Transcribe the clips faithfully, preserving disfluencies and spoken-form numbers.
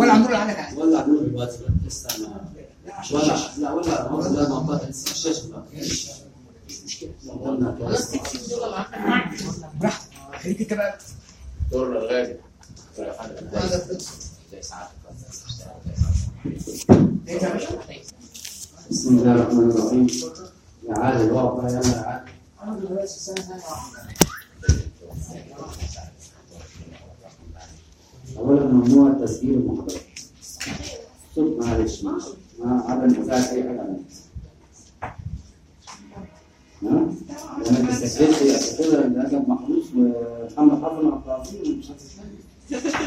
ولا عندنا عندك عادي ولا عندنا دلوقتي لسه ما ولا لا ولا ولا منطقه الشاشه ما فيش مشكله. خلاص تكسب دول معاك براحتك خليك انت بقى دور الغالي بسم الله الرحمن الرحيم. يا عادل الواقع يا عادل انا دلوقتي السنه ثانيه اولا ممنوع تسجيل المحاضرات. صوت معلش مع عدم ازاله اي حاجه عنها. ها؟ انا سجلت قبل كده الادب محروس ومحمد حافظ العطافي مش هتسجل.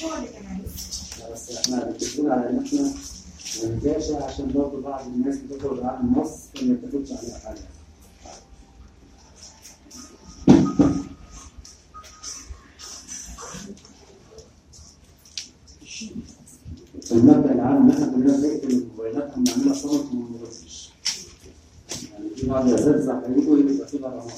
بس احنا بنتفق على ان احنا ما ننساش عشان برضه بعض الناس بتخرج عن النص ما يتفقش عليها حاجه. المبدأ العام ان احنا كلنا نقفل الموبايلات ونعملها صمت وما نبصش. يعني في بعض الاساتذه هيجوا يبقى في غرامات.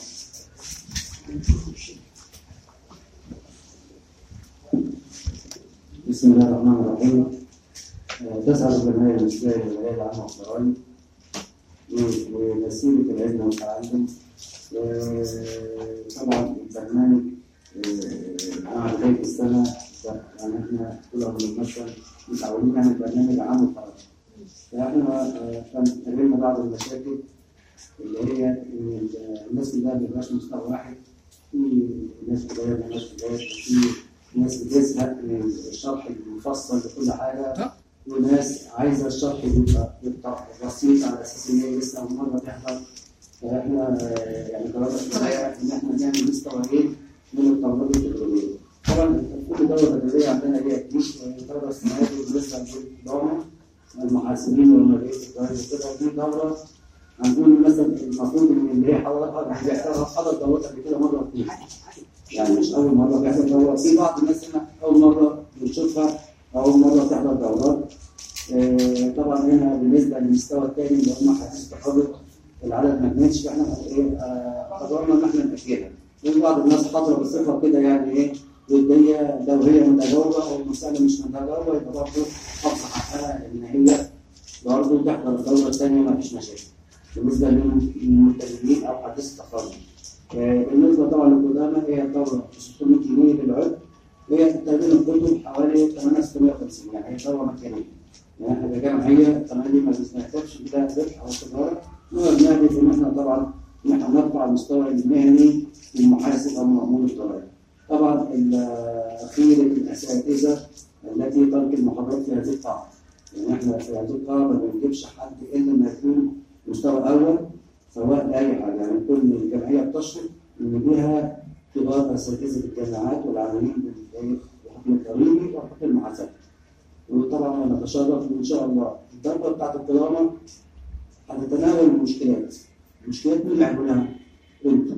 بسم الله الرحمن الرحيم. تسعد الجمعيه المصريه للولايات العامه والضرائب ومسيره العلم والتعلم. طبعا البرنامج مع بدايه السنه يعني احنا كل عمر المشهد متعودين نعمل برنامج عام وخلاص. فاحنا قابلنا بعض المشاكل اللي هي ان الناس كلها ما بيبقاش مستوى واحد. في ناس كبيره وناس كبيره وفي ناس بتزهق من الشرح المفصل لكل حاجه وناس عايزه الشرح يبقى يبقى بسيط على اساس ان هي لسه اول مره تحضر. فاحنا يعني قررنا ان احنا نعمل مستويين من التجربه التدريبيه. طبعا كل دوره تدريبيه عندنا ليها كتير. الدوره السنه دي بالنسبه للضامن المحاسبين والمديرين الضرائب وكده دي دوره هنقول مثلا المفروض ان اللي هي حضرتها حضر دورات قبل كده مره واثنين. يعني مش اول مره بيحضر دوره. في بعض الناس هنا اول مره بنشوفها اول مره تحضر دورات. آه طبعا هنا بالنسبه للمستوى الثاني اللي هم حديث التخرج العدد ما كانش احنا قررنا ان احنا ناجلها. في بعض الناس حاضره بصفه كده يعني ايه وديه دوريه متجاوبه او مساله مش متجاوبه يبقى برضه ابسط حقها ان هي برضه تحضر الدوره الثانيه ما فيش مشاكل. بالنسبه للمبتدئين او حديث التخرج. بالنسبه طبعا للقدامى هي الدوره ستمية جنيه للعضو. هي تقريبا الكتب حوالي ثمانية ستمية وخمسين يعني هي دوره مجانيه. يعني احنا كجمعيه كمان دي ما بنحتاجش بلا ربح او تجاره. نقدر نهدف ان احنا طبعا ان احنا نرفع المستوى المهني للمحاسب او مأمون الضرائب. طبعا الاخير الاساتذه التي تلقي المحاضرات في هذه القاعه. يعني احنا في هذه القاعه ما بنجيبش حد الا ما يكون مستوى اول سواء لاي حاجه. يعني كل الجمعيه بتشرف ان بها كبار اساتذه الجامعات والعاملين بالحكم الضريبي وحكم المحاسبه. وطبعا انا بتشرف ان شاء الله الدوره بتاعت الدراما هتتناول المشكلات. المشكلات مين اللي هيقولها؟ انتم.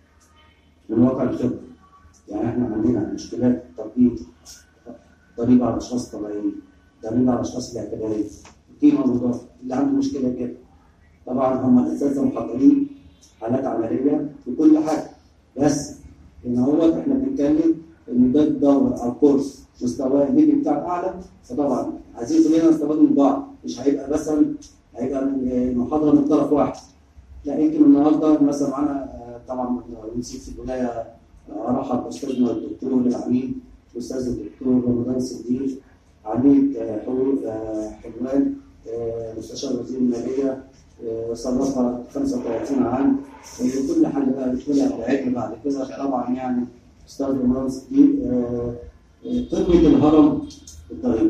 من واقع الخبره. يعني احنا عندنا مشكلات تطبيق ضريبه على الاشخاص الطبيعيين، ضريبه على الاشخاص الاعتباريه، القيمه المضافه اللي عنده مشكله كده. طبعا هم الاساتذه محضرين حالات عمليه في كل حاجه. بس ان هو احنا بنتكلم ان ده الدوره او كورس مستواه الميدي بتاعك اعلى. فطبعا عايزين كلنا نستفاد من بعض. مش هيبقى مثلا هيبقى المحاضره من طرف واحد. لا يمكن النهارده مثلا معانا طبعا نسيت في الولايه رحب استاذنا الدكتور العميد الاستاذ الدكتور رمضان صديق عميد حقوق حلوان مستشار وزير الماليه صرفها خمسة وثلاثين عام. كل حاجه بقى بتقولها بتاعتنا بعد كده طبعا يعني استاذ رمضان صديق قمه الهرم الضريبي.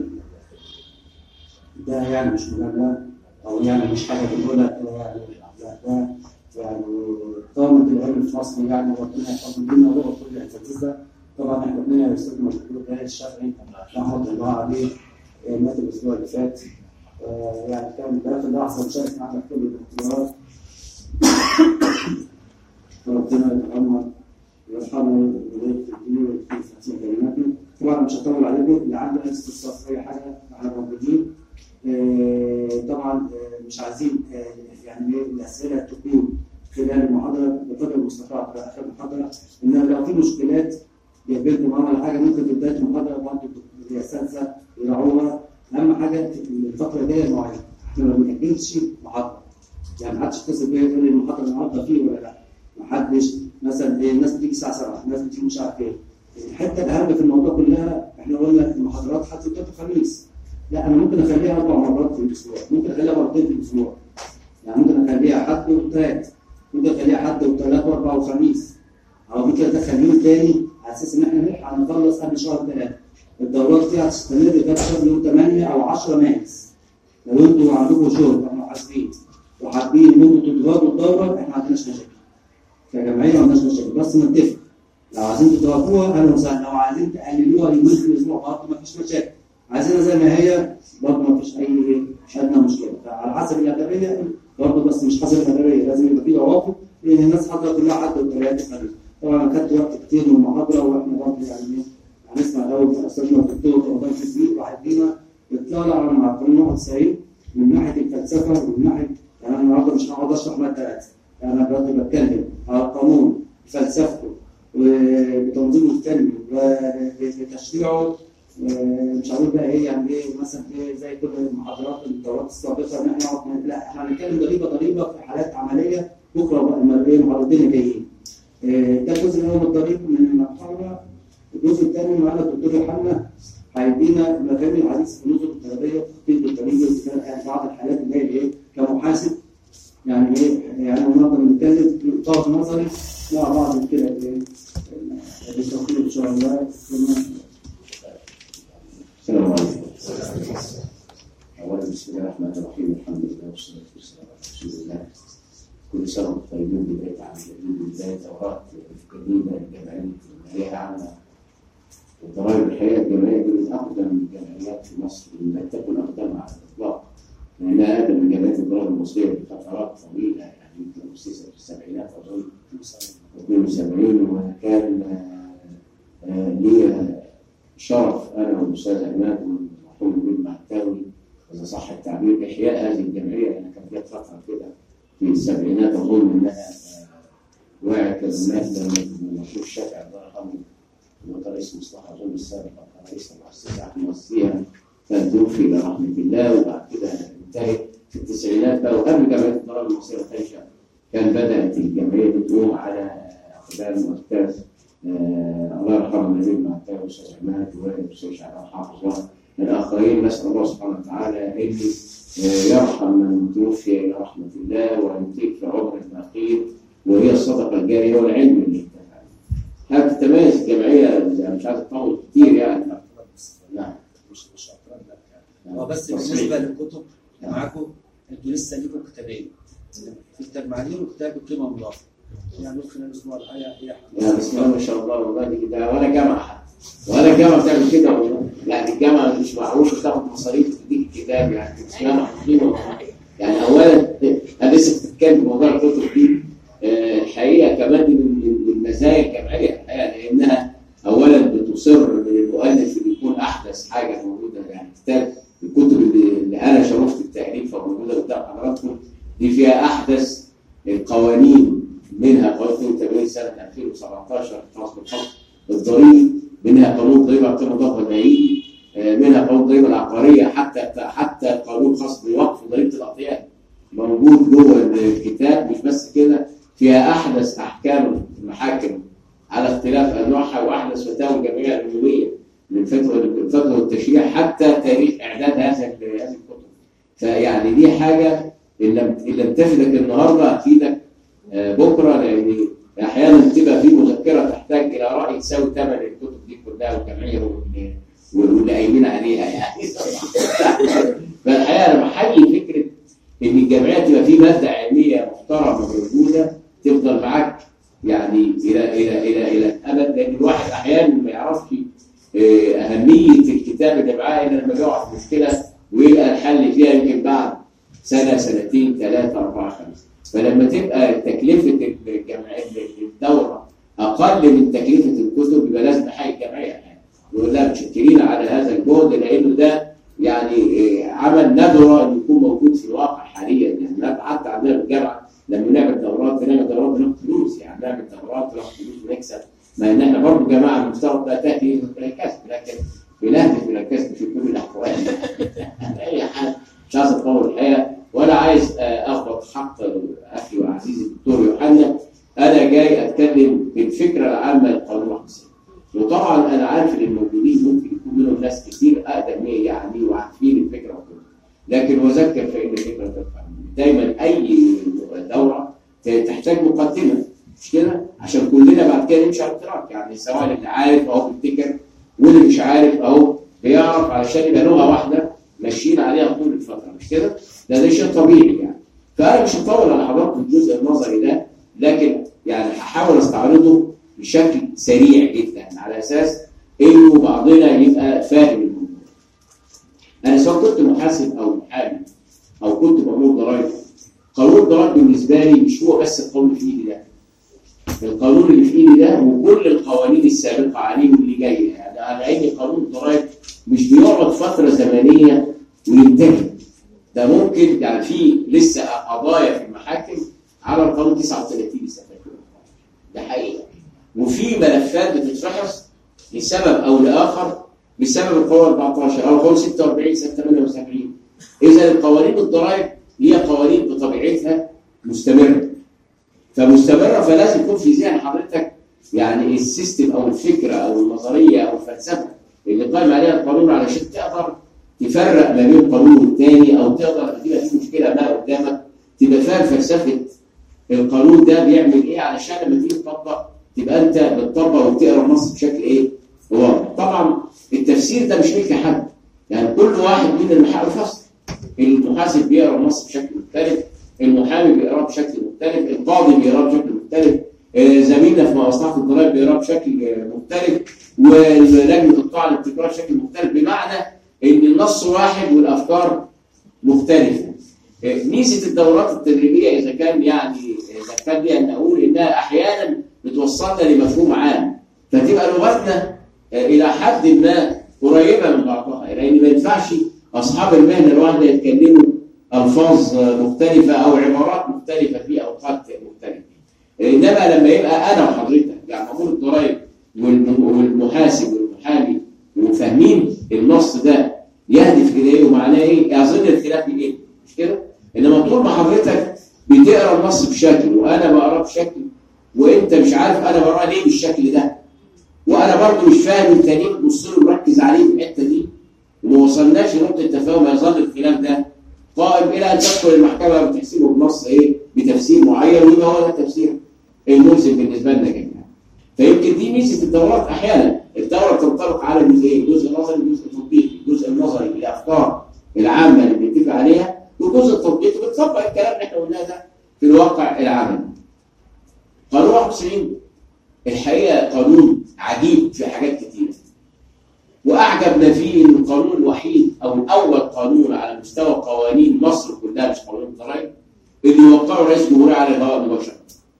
ده يعني مش مجامله او يعني مش حاجه بنقولها كده يعني لا ده يعني قامة العلم في مصر يعني ربنا يحفظ لنا وهو كل الاساتذه. طبعا احنا قلنا يا استاذ مشكور غير الشافعي رحمه الله عليه مات الاسبوع اللي فات. آه يعني كان ده في اللحظه مشارك معنا في كل الاختيارات. ربنا يرحمه ويرحمه ويبارك في الدين ويكون في حسن كلماته. طبعا مش هطول عليكم اللي عنده اي استفسار في اي حاجه احنا موجودين. آه طبعا آه مش عايزين آه يعني الاسئله تكون خلال المحاضره بقدر المستطاع في اخر المحاضره. انما لو في مشكلات جايبين معانا ولا حاجه ممكن في بدايه المحاضره برضه اللي هي السادسه يراعوها. اهم حاجه الفتره الجايه المواعيد، احنا ما بنأجلش محاضره، يعني ما حدش يتصل بيا يقول لي المحاضره النهارده فيه ولا لا، ما حدش مثلا ايه الناس بتيجي الساعه سبعة، الناس بتيجي مش عارف ايه. الحته الاهم في الموضوع كلها احنا قلنا المحاضرات حتى بتاعت الخميس، لا انا ممكن اخليها اربع مرات في الاسبوع، ممكن اخليها مرتين في الاسبوع، يعني ممكن اخليها حد وثلاث، ممكن اخليها حد وثلاث واربع وخميس، او ممكن ادخل يوم تاني على اساس ان احنا نلحق نخلص قبل شهر ثلاثه. الدورات دي هتستمر لغايه شهر يوم ثمانية او عشرة مارس. لو انتوا عندكم شغل احنا حاسبين وحابين ان انتوا تضغطوا الدوره احنا ما عندناش مشاكل. كجمعيه ما عندناش مشاكل، بس نتفق. لو عايزين تضغطوها اهلا وسهلا، لو عايزين تقللوها يومين في الاسبوع برضه ما فيش مشاكل. عايزينها زي ما هي برضه ما فيش اي ادنى مشكله، فعلى حسب الاغلبيه برضه، بس مش حسب الاغلبيه، لازم يبقى في توافق لان الناس حاضره كلها حد وثلاثه خميس. طبعا خدت وقت كتير من المحاضره واحنا برضه يعني هنسمع الاول من استاذنا الدكتور رمضان التسويق وهيدينا اطلاع على قانون واحد وتسعين من ناحيه الفلسفه ومن ناحيه، يعني انا النهارده مش هقعد اشرح ماده ثلاثه، يعني انا دلوقتي بتكلم على القانون بفلسفته وبتنظيمه الفني وبتشريعه. مش هقول بقى ايه يعني ايه مثلا ايه زي كل المحاضرات الدورات السابقه ان احنا نقعد، لا احنا هنتكلم ضريبه ضريبه في حالات عمليه بكره بقى المحاضرتين الجايين. ده الجزء الاول من الضريبه من المحاضره. الجزء الثاني معانا الدكتور يوحنا هيدينا مفاهيم الحديث في النظم الضريبيه وتخطيط الضريبه، يعني بعض الحالات اللي هي ايه كمحاسب، يعني ايه يعني النهارده بنتكلم في اطار نظري مع بعض كده بالتوفيق ان شاء الله. السلام عليكم. أولا بسم الله الرحمن الرحيم، الحمد لله والصلاة والسلام على رسول الله. كل سنة وأنتم طيبين، بداية عام جديد، بداية دورات جديدة للجمعية الجمعية العامة. والضرائب الحقيقة الجمعية دي من أقدم الجمعيات في مصر، لم تكن أقدمها على الإطلاق، لأنها أقدم من جمعيات الضرائب المصرية بفترات طويلة، يعني يمكن أسست في السبعينات أظن اثنين وسبعين، وكان لي شرف انا والاستاذ عماد والمرحوم بن معتاوي اذا صح التعبير احياء هذه الجمعيه، لان كانت جت فتره كده في السبعينات اظن انها وقعت كلمات لما نشوف الشافعي الله يرحمه وكان رئيس مصلحه اظن السابق كان رئيس المؤسسه المؤسسيه، كان توفي الى رحمه الله، وبعد كده انتهت في التسعينات بقى. وقبل جمعيه الضرائب المصريه تنشا كان بدات الجمعيه دي تقوم على اقدام واستاذ آه الله يرحمه النبيل معتاوي والاستاذ عماد والاستاذ شعبان حافظ والاخرين. نسال الله سبحانه وتعالى ان آه يرحم من توفي الى رحمه الله ويمتلك في عمره الاخير، وهي الصدقه الجاريه والعلم اللي انتفع. هذه تتميز الجمعيه، يعني مش عايز اطول كتير يعني. نعم مش مش اعتراض لا يعني. هو بس بالنسبه للكتب معاكم انتوا لسه ليكم كتابين، في كتاب معلوم وكتاب قيمه مضافه، يعني ممكن الاسبوع الحقيقه هي يعني بسم الله ما شاء الله والله دي كده، ولا جامعه ولا الجامعه بتعمل كده والله، يعني الجامعه مش معروف تاخد مصاريف تديك الكتاب، يعني بسم الله محفوظين. يعني اولا انا لسه بتتكلم في موضوع الكتب دي، الحقيقه كمان من مزايا الجمعيه الحقيقه، لانها اولا بتصر للمؤلف اللي يكون احدث حاجه موجوده، يعني كتاب الكتب اللي انا شرفت التاليف موجوده قدام حضراتكم دي فيها احدث القوانين، منها قانون تمويل سنه ألفين وسبعطاشر خاص بالحكم الضريبي، منها قانون ضريبه قيمه مضافه المائيه، منها قانون الضريبه العقاريه، حتى حتى قانون خاص بوقف ضريبه الاطيان موجود جوه الكتاب. مش بس كده، فيها احدث احكام المحاكم على اختلاف انواعها واحدث فتاوى الجمعيه العموميه من فتوى الفتوى والتشريع حتى تاريخ اعداد هذا هذه الكتب. فيعني دي حاجه ان لم ان لم تفيدك النهارده هتفيدك بكره، لان احيانا بتبقى في مذكره تحتاج الى راي تساوي ثمن الكتب دي كلها والجمعيه واللي قايمين عليها يعني. فالحقيقه انا بحيي فكره ان الجمعيه تبقى في ماده علميه محترمه موجوده تفضل معاك يعني الى الى الى الى الابد، لان الواحد احيانا ما يعرفش اهميه الكتاب اللي معاه الا لما يقع في مشكله ويلقى الحل فيها يمكن بعد سنه سنتين ثلاثه اربعه خمسه. فلما تبقى تكلفه الجمعيه الدوره اقل من تكلفه الكتب يبقى لازم نحيي الجمعيه يعني. نقول لها متشكرين على هذا الجهد، لانه ده يعني عمل ندره انه يكون موجود في الواقع حاليا. يعني حتى عندنا في الجامعه لما نعمل دورات بنعمل دورات بناخد فلوس، يعني نعمل دورات بناخد فلوس ونكسب، مع ان احنا برضه جماعه المفترض لا تاتي الى الكسب، لكن بنهدف الى يمشي على التراك، يعني سواء اللي عارف اهو بيفتكر واللي مش عارف اهو بيعرف، علشان يبقى لغه واحده ماشيين عليها طول الفتره، مش كده؟ ده ده شيء طبيعي يعني. فانا مش هطول على حضراتكم الجزء النظري ده، لكن يعني هحاول استعرضه بشكل سريع جدا على اساس انه بعضنا يبقى فاهم الموضوع. انا سواء كنت محاسب او محامي او كنت مأمور ضرائب، قانون الضرائب بالنسبه لي مش هو بس القانون اللي في ايدي ده. القانون اللي في ايدي ده وكل القوانين السابقه عليه واللي جايه، يعني على ان قانون الضرائب مش بيقعد فتره زمنيه وينتهي. ده ممكن يعني في لسه قضايا في المحاكم على القانون تسعة وثلاثين سنه، ده حقيقه. وفي ملفات بتتفحص لسبب او لاخر بسبب القانون أربعتاشر او القانون ستة وأربعين سنه ثمانية وسبعين. اذا القوانين الضرائب هي قوانين بطبيعتها مستمره. فمستمره فلازم يكون في ذهن حضرتك يعني السيستم او الفكره او النظريه او الفلسفه اللي قائم عليها القانون، علشان تقدر تفرق ما بين قانون والتاني، او تقدر تبقى في مشكله ما قدامك تبقى فاهم فلسفه القانون ده بيعمل ايه، علشان لما تيجي تطبق تبقى انت بتطبق وبتقرا النص بشكل ايه؟ واضح. طبعا التفسير ده مش ملك حد، يعني كل واحد من المحامي فصل. المحاسب بيقرا النص بشكل مختلف، المحامي بيقراه بشكل مختلف، القاضي بيقراه بشكل مختلف، زميلنا في مصلحه الضرائب بيقراه بشكل مختلف، ولجنه الطعن بتقراه بشكل مختلف، بمعنى ان النص واحد والافكار مختلفه. ميزه الدورات التدريبيه اذا كان يعني اذا كان لي ان اقول انها احيانا بتوصلنا لمفهوم عام، فتبقى لغتنا الى حد ما قريبه من بعضها، لان ما ينفعش اصحاب المهنه الواحده يتكلموا الفاظ مختلفه او عبارات مختلفه في اوقات مختلفه. انما لما يبقى انا وحضرتك يعني مأمور الضرائب والمحاسب والمحامي وفاهمين النص ده يهدف الى ايه ومعناه ايه، يظن الخلاف ايه، مش كده؟ انما طول ما حضرتك بتقرا النص بشكل وانا بقراه بشكل وانت مش عارف انا بقراه ليه بالشكل ده، وانا برضه مش فاهم التاني بتبص له مركز عليه في الحته دي، وما وصلناش لنقطه تفاهم، يظل الخلاف ده قائم الى ان تدخل المحكمه بتحسبه بنص ايه؟ بتفسير معين، ويبقى هو ده التفسير الملزم بالنسبه لنا جميعا. فيمكن دي ميزه الدورات. احيانا الدوره تنطلق على جزئين، جزء نظري وجزء تطبيقي. الجزء النظري الافكار العامه اللي بنتفق عليها، والجزء التطبيقي بتطبق الكلام اللي احنا قلناه ده في الواقع العملي. قانون واحد وتسعين الحقيقه قانون عجيب في حاجات كتير، واعجب ما فيه انه القانون الوحيد او الاول قانون على مستوى قوانين مصر كلها، مش قانون الضرائب، اللي يوقعه رئيس الجمهوريه على الهواء مباشره.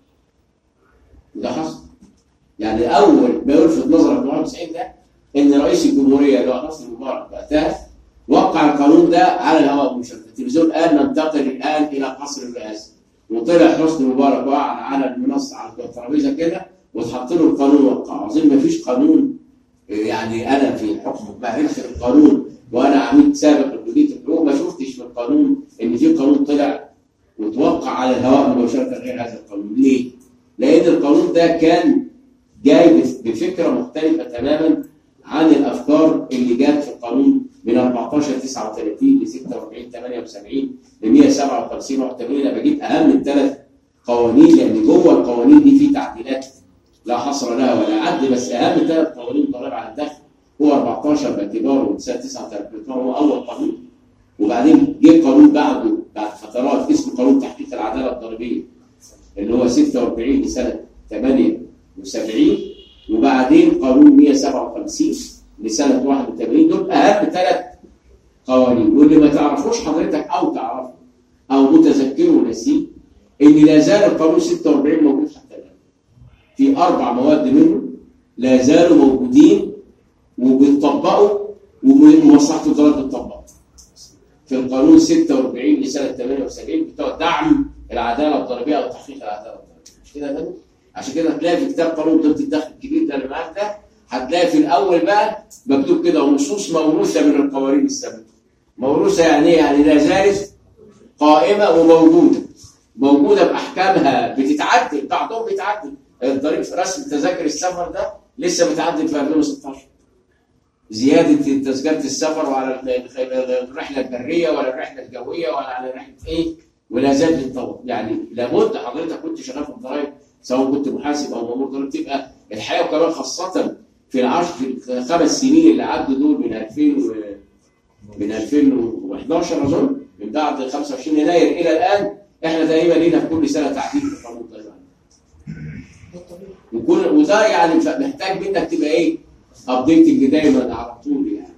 ده حصل. يعني اول ما يلفت نظرك في واحد وتسعين ده ان رئيس الجمهوريه اللي هو حسني مبارك وقتها وقع القانون ده على الهواء مباشره. التلفزيون قال ننتقل الان الى قصر الرئاسه، وطلع حسني مبارك وقع على المنصه على الترابيزه كده واتحط له القانون وقع. اظن ما فيش قانون، يعني انا في حكم معرفه القانون وانا عميد سابق لكليه الحقوق ما شفتش في القانون ان في قانون طلع وتوقع على الهواء مباشره غير هذا القانون. ليه؟ لان القانون ده كان جاي بفكره مختلفه تماما عن الافكار اللي جت في القانون من أربعتاشر تسعة وثلاثين ل ستة وأربعين ثمانية وسبعين ل مئة وسبعة وخمسين واحد وثمانين. انا بجيب اهم الثلاث قوانين لان جوه القوانين دي في تعديلات لا حصر لها ولا عد، بس اهم ثلاث قوانين ضرائب على الدخل هو أربعتاشر باعتباره سنه تسعة وثلاثين هو اول قانون، وبعدين جه قانون بعده بعد فترات اسمه قانون تحقيق العداله الضريبيه اللي هو ستة وأربعين لسنه ثمانية وسبعين، وبعدين قانون مئة وسبعة وخمسين لسنه واحد وثمانين. دول اهم ثلاث قوانين. واللي ما تعرفوش حضرتك او تعرفه او متذكره ونسيه ان لا زال القانون ستة وأربعين موجود حتى الان. في اربع مواد منه لا زالوا موجودين وبيطبقوا، ومصلحه الضرائب بتطبق. في القانون ستة وأربعين لسنه ثمانية وسبعين بتوع دعم العداله الضريبيه او تحقيق العداله الضريبيه، مش كده ده؟ عشان كده هتلاقي في كتاب قانون ضبط الدخل الكبير ده اللي معاك ده، هتلاقي في الاول بقى مكتوب كده ونصوص موروثه من القوانين السابقه. موروثه يعني ايه؟ يعني لا زالت قائمه وموجوده، موجوده باحكامها بتتعدل، بعضهم بيتعدل. الضريبه في رسم تذاكر السفر ده لسه متعدل في ألفين وستاشر، زياده تذكره السفر وعلى الرحله البريه ولا الرحله الجويه ولا على رحله ايه، ولا زال بيتطور. يعني لابد حضرتك كنت شغال في الضرائب سواء كنت محاسب او مأمور ضريبه تبقى الحقيقه وكمان خاصه في العشر في الخمس سنين اللي عدوا دول من ألفين و من ألفين وإحداشر اظن، من بعد خمسة وعشرين يناير الى الان احنا تقريبا لينا في كل سنه تعديل في قانون الضريبه. وكل وده يعني محتاج منك تبقى ايه؟ ابديتنج دايما على طول يعني.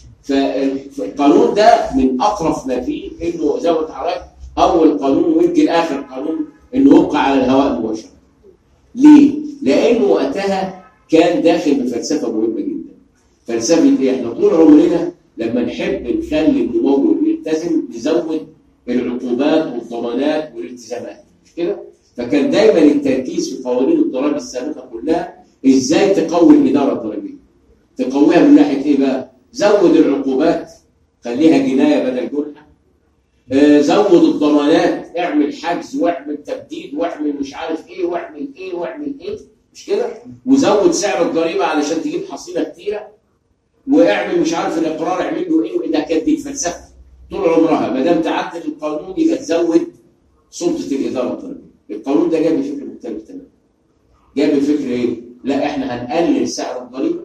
فالقانون ده من اطرف ما فيه انه زي ما قلت لحضرتك اول قانون ويمكن اخر قانون انه وقع على الهواء مباشره. ليه؟ لانه وقتها كان داخل بفلسفه مهمه جدا. فلسفه ايه؟ احنا طول عمرنا لما نحب نخلي الممول يلتزم نزود العقوبات والضمانات والالتزامات، مش كده؟ فكان دايما التركيز في قوانين الضرائب السابقه كلها ازاي تقوي الاداره الضريبيه. تقويها من ناحيه ايه بقى؟ زود العقوبات، خليها جنايه بدل جنحه. آه زود الضمانات، اعمل حجز واعمل تبديد واعمل مش عارف ايه واعمل ايه واعمل ايه، مش كده؟ وزود سعر الضريبه علشان تجيب حصيله كتيره. واعمل مش عارف الاقرار اعمل له ايه، وده كانت دي الفلسفه طول عمرها. ما دام تعدل القانون يبقى تزود سلطه الاداره الضريبيه. القانون ده جاب فكره مختلف تماما. جاب فكره ايه؟ لا احنا هنقلل سعر الضريبه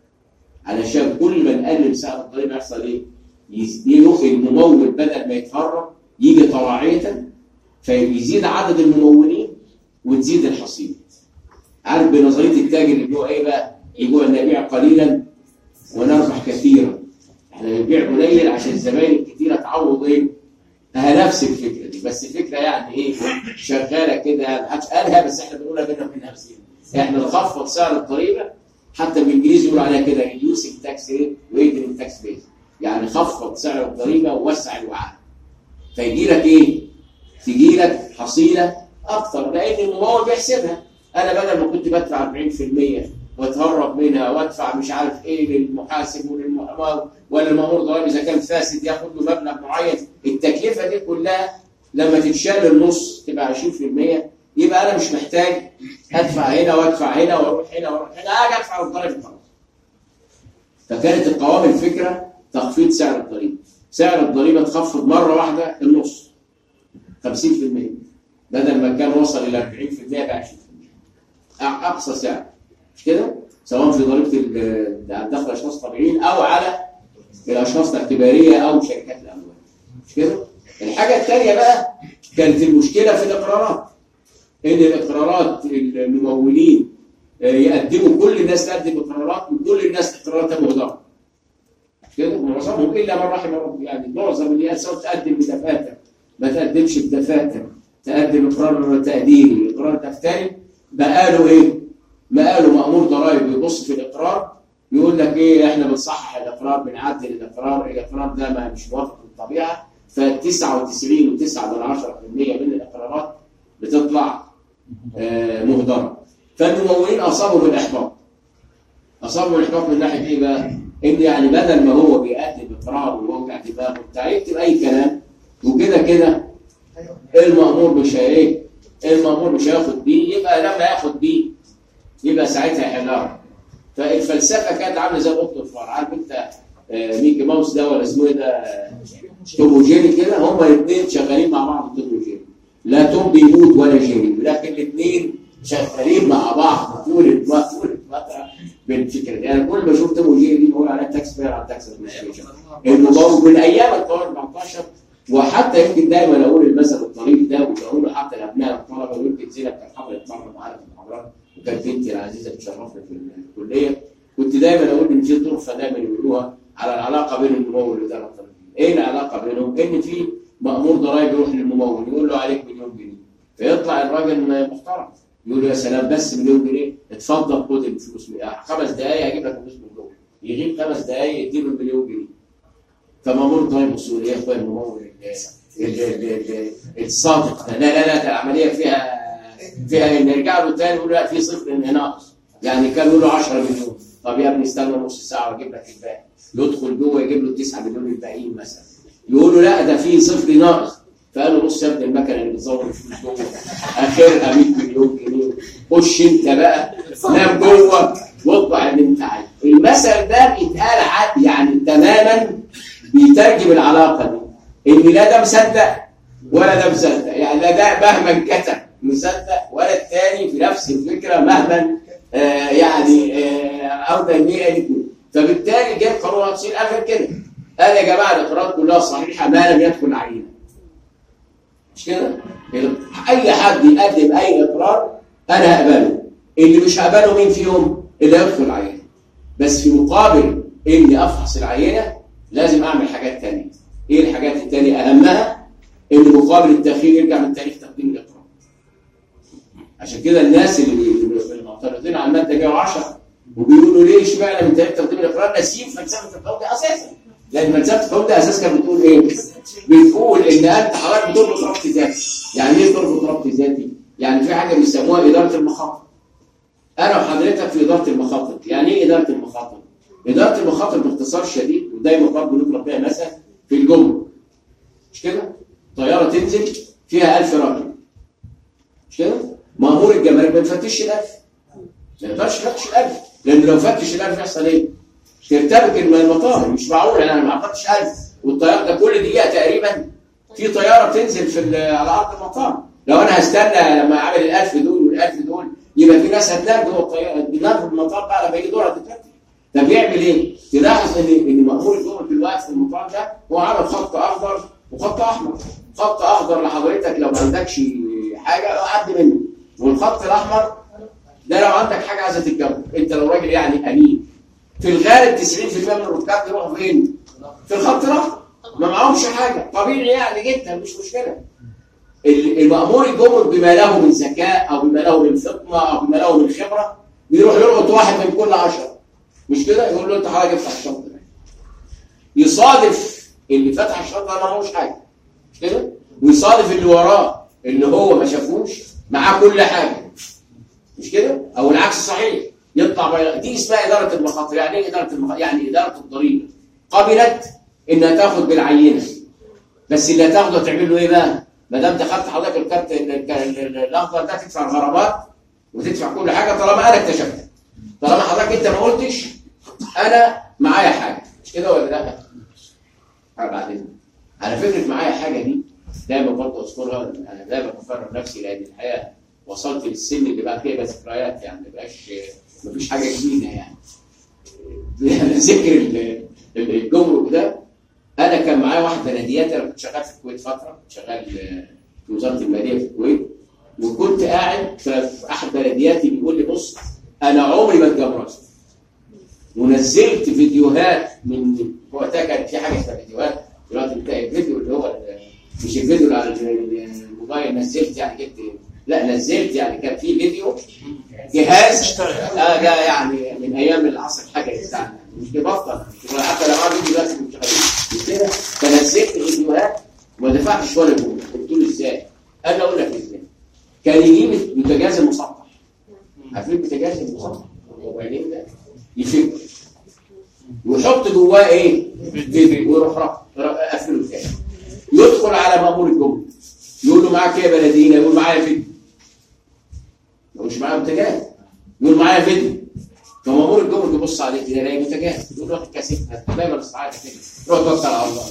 علشان كل ما نقلل سعر الضريبه يحصل ايه؟ يخرج الممول بدل ما يتهرب يجي طواعيه فيزيد عدد الممولين وتزيد الحصيله. عارف بنظريه التاجر اللي هو ايه بقى؟ يقول نبيع قليلا ونربح كثيرا. احنا بنبيع قليل عشان الزباين الكثيره تعوض ايه؟ ها نفس الفكره دي، بس فكره يعني ايه؟ شغاله كده، محدش قالها بس احنا بنقولها بينا وبين نفسنا. احنا نخفض سعر الضريبه، حتى بالانجليزي يقولوا عليها كده reducing tax rate weighting tax base، يعني خفض سعر الضريبه ووسع الوعاء. فيجي لك ايه؟ تجي لك حصيله اكثر، لان الممول بيحسبها. انا بدل ما كنت بدفع أربعين بالمئة واتهرب منها وادفع مش عارف ايه للمحاسب وللمحامي ولا المأمور ضريبي اذا كان فاسد ياخد له مبلغ معين، التكلفه دي كلها لما تتشال النص تبقى عشرين بالمئة، يبقى انا مش محتاج ادفع هنا وادفع هنا واروح هنا واروح هنا، اجي ادفع الضريبه خلاص. فكانت القوام الفكره تخفيض سعر الضريبه. سعر الضريبه تخفض مره واحده النص خمسين بالمئة، بدل ما كان وصل الى أربعين بالمئة بقى عشرين بالمئة اقصى سعر، مش كده؟ سواء في ضريبه الدخل الاشخاص الطبيعيين او على الاشخاص الاعتباريه او شركات الاموال، مش كده؟ الحاجه الثانيه بقى كانت المشكله في الاقرارات. ان الاقرارات الممولين يقدموا، كل الناس تقدم اقرارات وكل الناس اقراراتها مهدره، مش كده؟ معظمهم الا من رحم ربي، يعني معظم اللي سواء تقدم بدفاتر ما تقدمش بدفاتر، تقدم اقرار تقديري اقرار دفتري. بقاله ايه؟ بقاله مأمور ضرائب يبص في الاقرار يقول لك ايه؟ احنا بنصحح الاقرار، بنعدل الاقرار، الاقرار ده ما مش موافق للطبيعه. فتسعة وتسعين فاصلة تسعة بالمئة من الاقرارات بتطلع آه مهدره. فالممولين اصابوا بالاحباط. اصابوا بالاحباط من ناحيه ايه بقى؟ ان يعني بدل ما هو بيقدم اقرار ويوجع دماغه بتاع يكتب اي كلام وكده كده المأمور مش ايه؟ المأمور مش هياخد بيه، يبقى لما ياخد بيه يبقى ساعتها يحلها. فالفلسفه كانت عامله زي قطه الفار. عارف انت آه ميكي ماوس ده ولا اسمه ايه ده؟ توم وجيري كده، هما الاثنين شغالين مع بعض. توم وجيري لا توم بيموت ولا جيري، لكن الاثنين شغالين مع بعض طول الفتره بالفكره دي. انا كل ما اشوف توم وجيري دي بقول عليها تاكس بير على تاكس ادمنستريشن، انه من ايام القرن أربعتاشر. وحتى يمكن دايما اقول المثل الطريف ده وبقوله حتى لابناء الطلبه. ويمكن زينب كانت حضرت مره معانا في المحاضرات وكانت بنتي العزيزه بتشرفنا في الكليه. كنت دايما اقول ان في طرفه دايما يقولوها على العلاقه بين الممول والاداره الضريبيه. ايه العلاقه بينهم؟ ان في مأمور ضرائب يروح للممول يقول له عليك مليون جنيه، فيطلع الراجل محترم يقول له يا سلام بس مليون جنيه، اتفضل خد الفلوس، خمس دقائق هجيب لك الفلوس من جوه. يغيب خمس دقائق يديله المليون جنيه. فمأمور ضرائب السوري يا اخويا الممول الصادق لا لا لا العمليه فيها فيها نرجع له تاني يقول لا في صفر ناقص، يعني كان يقول له عشرة مليون. طب يا ابني استنى نص ساعه واجيب لك الباقي. يدخل جوه يجيب له تسعة مليون الباقيين مثلا، يقول له لا ده في صفر ناقص. فقال له بص يا ابني المكنه اللي بتزور الفلوس جوه اخرها مية مليون جنيه، خش انت بقى نام جوه واطبع اللي انت عايزه. المثل ده بيتقال عاد يعني تماما بيترجم العلاقه دي، ان لا ده مصدق ولا ده مصدق، يعني لا ده مهما كتب مصدق ولا الثاني في نفس الفكره مهما آه يعني آه او تنميه الاثنين. فبالتالي جاب قانون تفصيل اخر كده قال يا جماعه الاقرارات كلها صحيحه ما لم يدخل عينه. مش كده؟ اي حد يقدم اي اقرار انا هقبله. اللي مش هقبله مين فيهم؟ اللي يدخل العينه. بس في مقابل اني افحص العينه لازم اعمل حاجات ثانيه. ايه الحاجات الثانيه؟ اهمها ان مقابل التاخير يرجع من تاريخ تقديم الاقرار. عشان كده الناس اللي معترضين على الماده مئة وعشرة وبيقولوا ليه اشمعنى من تاريخ تقديم الاقرار ناسيين فلسفه الفوضى اساسا. لان فلسفه الفوضى اساسا كانت بتقول ايه؟ بتقول ان انت حضرتك بتربط ربط ذاتي. يعني ايه تربط ربط ذاتي؟ يعني في حاجه بيسموها اداره المخاطر. انا وحضرتك في اداره المخاطر. يعني ايه اداره المخاطر؟ اداره المخاطر باختصار شديد ودايما برضه نضرب بيها مثلا في الجمرك. مش كده؟ طياره تنزل فيها ألف راجل. مش كده؟ مأمور الجمارك ما يفتش الألف. ما يقدرش يفتش الألف، لأن لو فتش الألف يحصل إيه؟ ترتبك المطار. مش معقول أنا ما أخدتش ألف والطيار ده كل دقيقة تقريبا في طيارة بتنزل في على أرض المطار. لو أنا هستنى لما أعمل الألف دول والألف دول يبقى في ناس هتنام جوه الطيارة، بتنام في المطار بقى لما يجي دورها تتفتح. طب يعمل إيه؟ تلاحظ إن إن مأمور الجمرك دلوقتي في المطار ده هو عمل خط أخضر وخط أحمر. خط أخضر لحضرتك لو ما عندكش حاجة عدي منه، والخط الأحمر ده لو عندك حاجة عايزة تتجوز. أنت لو راجل يعني أمين في الغالب تسعين في المئة من الركاب يروحوا فين؟ في الخط الأحمر. ما معهمش حاجة، طبيعي يعني جدا مش مشكلة. المأمور الجمرك بما له من ذكاء أو بما له من فطنة أو بما له من خبرة بيروح يلقط واحد من كل عشرة. مش كده؟ يقول له أنت حضرتك افتح الشنطة. يصادف اللي فتح الشنطة ما معهوش حاجة. مش كده؟ ويصادف اللي وراه اللي هو ما شافوش معاه كل حاجة. مش كده؟ أو العكس صحيح. يطلع بي... دي اسمها إدارة المخاطر. يعني إيه إدارة المخاطر؟ يعني إدارة الضريبة. قبلت إنها تاخد بالعينة. بس اللي هتاخده تعمل له إيه بقى؟ ما دام دخلت حضرتك الكارت الأخضر ده تدفع الغرامات وتدفع كل حاجة طالما أنا اكتشفتها. طالما حضرتك أنت ما قلتش أنا معايا حاجة. مش كده ولا لا؟ بعدين على فكرة معايا حاجة دي دايما برضه أذكرها. أنا دايما بفرغ نفسي لأن الحقيقة وصلت للسن اللي بعد كده ذكريات يعني ما بقاش مفيش حاجة جديدة يعني. ذكر الجمرك ده أنا كان معايا واحد بلديات. أنا كنت شغال في الكويت فترة، كنت شغال في وزارة المالية في الكويت، وكنت قاعد في أحد بلدياتي بيقول لي بص أنا عمري ما اتجمرت، ونزلت فيديوهات من وقتها كانت في حاجة اسمها فيديوهات. دلوقتي بتلاقي الفيديو اللي هو مش الفيديو اللي على الموبايل نزلت يعني جبت، لا نزلت يعني كان في فيديو جهاز آه ده يعني من ايام العصر الحجري بتاعنا مش ببطل. حتى لو عامل فيديو دلوقتي مش شغالين كده. فنزلت الفيديوهات وما دفعتش ولا جنيه. قلت له ازاي؟ قال لي اقول لك ازاي. كان يجيب البوتاجاز المسطح. عارفين البوتاجاز المسطح؟ وبعدين ده يفك ويحط جواه ايه؟ فيديو ويروح قافله تاني. يدخل على مأمور الجمرك يقول له معاك ايه يا بلدينا؟ يقول معايا فيديو. لو مش معايا بوتاجاز يقول معايا فيديو. فمأمور الجمرك يبص عليه كده يلاقي بوتاجاز يقول له الكاسيت دايما الصعايده كده روح توكل على الله.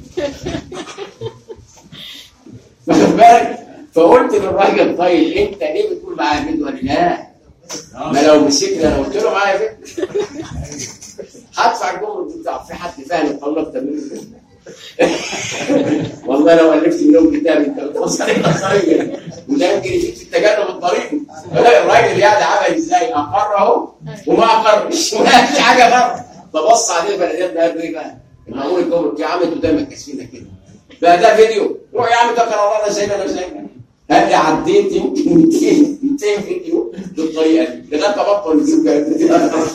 واخد بالك؟ فقلت للراجل طيب انت ليه بتقول معايا فيديو؟ قال لي لا ما لو مسكني انا قلت له معايا فيديو هدفع الجمرك بتاع. في حد فاهم القانون اكتر مني؟ والله لو الفت منهم كتاب انت بتوصل الى وده يمكن يفيد في التجنب الضريبي. الراجل يعني عمل ازاي؟ اقر اهو وما اقرش وما فيش حاجه بره. فبص عليه البلديات ده قال له ايه بقى؟ المأمور الجمرك يا عم انتوا دايما كاسفين كده. بقى ده فيديو روح يا عم توكل على الله. انا زي ما انا زي ما قال لي عديت يمكن مئتين مئتين فيديو بالطريقه دي لغايه ما بطل الفيديو.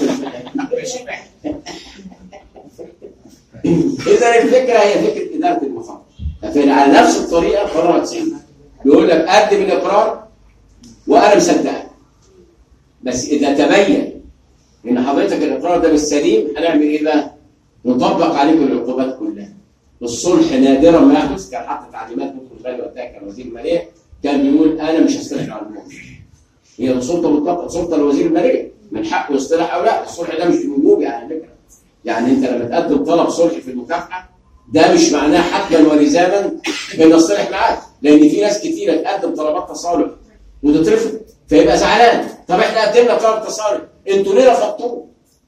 إذا الفكرة هي فكرة إدارة المخاطر. على نفس الطريقة قرار تسعين بيقول لك قدم الإقرار وأنا مصدقك. بس إذا تبين إن حضرتك الإقرار ده مش سليم هنعمل إيه بقى؟ نطبق عليكم العقوبات كلها. الصلح نادرا ما يحدث. كان حتى تعليمات دكتور غالي وقتها كان وزير المالية كان بيقول أنا مش هصطلح على الموضوع. هي سلطة مطلقة، سلطة لوزير المالية من حقه يصطلح أو لا. الصلح ده مش وجوبي على فكرة. يعني انت لما تقدم طلب صلح في المكافحه ده مش معناه حتما ولزاما ان اصطلح معاك. لان في ناس كتيره تقدم طلبات تصالح وتترفض فيبقى زعلان. طب احنا قدمنا طلب تصالح انتوا ليه رفضتوه؟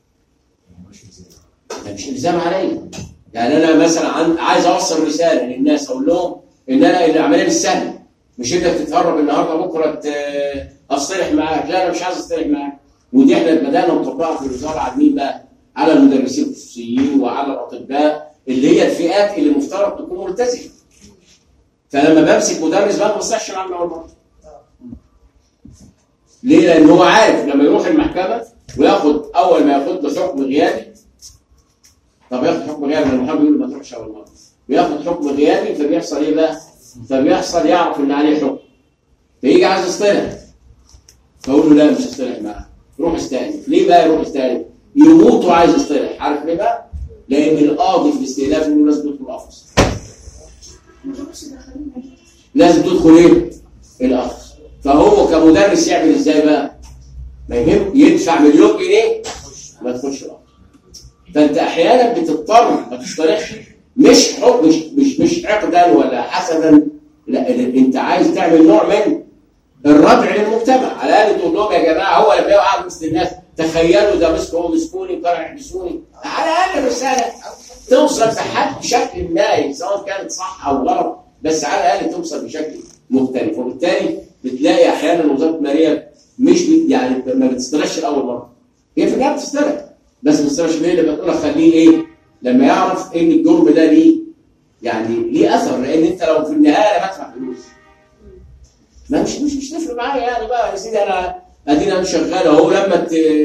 ده مش الزام عليا. يعني انا مثلا عن... عايز اوصل رساله للناس اقول لهم ان انا العمليه مش سهله، مش انت بتتهرب النهارده بكره اصطلح معاك، لا انا مش عايز اصطلح معاك. ودي احنا بدانا نطبقها في الوزاره على مين بقى؟ على المدرسين الخصوصيين وعلى الاطباء اللي هي الفئات اللي المفترض تكون ملتزمه. فلما بمسك مدرس بقى ما بصحش عنه اول مره. ليه؟ لان هو عارف لما يروح المحكمه وياخد اول ما ياخد له حكم غيابي. طب ياخد حكم غيابي المحامي يقول له ما تروحش اول مره. بياخد حكم غيابي فبيحصل ايه بقى؟ فبيحصل يعرف ان عليه حكم. فيجي عايز يصطلح. فاقول له لا مش هصطلح معاه. روح استأنف. ليه بقى يروح يستأنف؟ يموت وعايز يصطلح. عارف ليه بقى؟ لان القاضي في الاستئناف انه لازم يدخل القفص. لازم تدخل ايه؟ القفص. فهو كمدرس يعمل ازاي بقى؟ ما يهم يدفع مليون جنيه ما تدخلش القفص. فانت احيانا بتضطر ما تصطلحش مش حب مش مش مش عقدا ولا حسدا، لا انت عايز تعمل نوع من الردع للمجتمع. على الاقل تقول لهم يا جماعه هو لما يبقى قاعد وسط الناس تخيلوا ده مسكوا هو مسكوني وكانوا يحبسوني. على الاقل رساله توصل بحد بشكل ما سواء كانت صح او غلط، بس على الاقل توصل بشكل مختلف. وبالتالي بتلاقي احيانا وزاره الماليه مش يعني ما بتسترش الاول مره. هي في النهايه بتسترش بس ما بتسترش ليه؟ لما تقول خليه ايه؟ لما يعرف ان الجرم ده ليه يعني ليه اثر. لان انت لو في النهايه انا بدفع فلوس ما مش مش مش تفرق معايا يعني بقى يا سيدي انا ادينا مش شغال اهو لما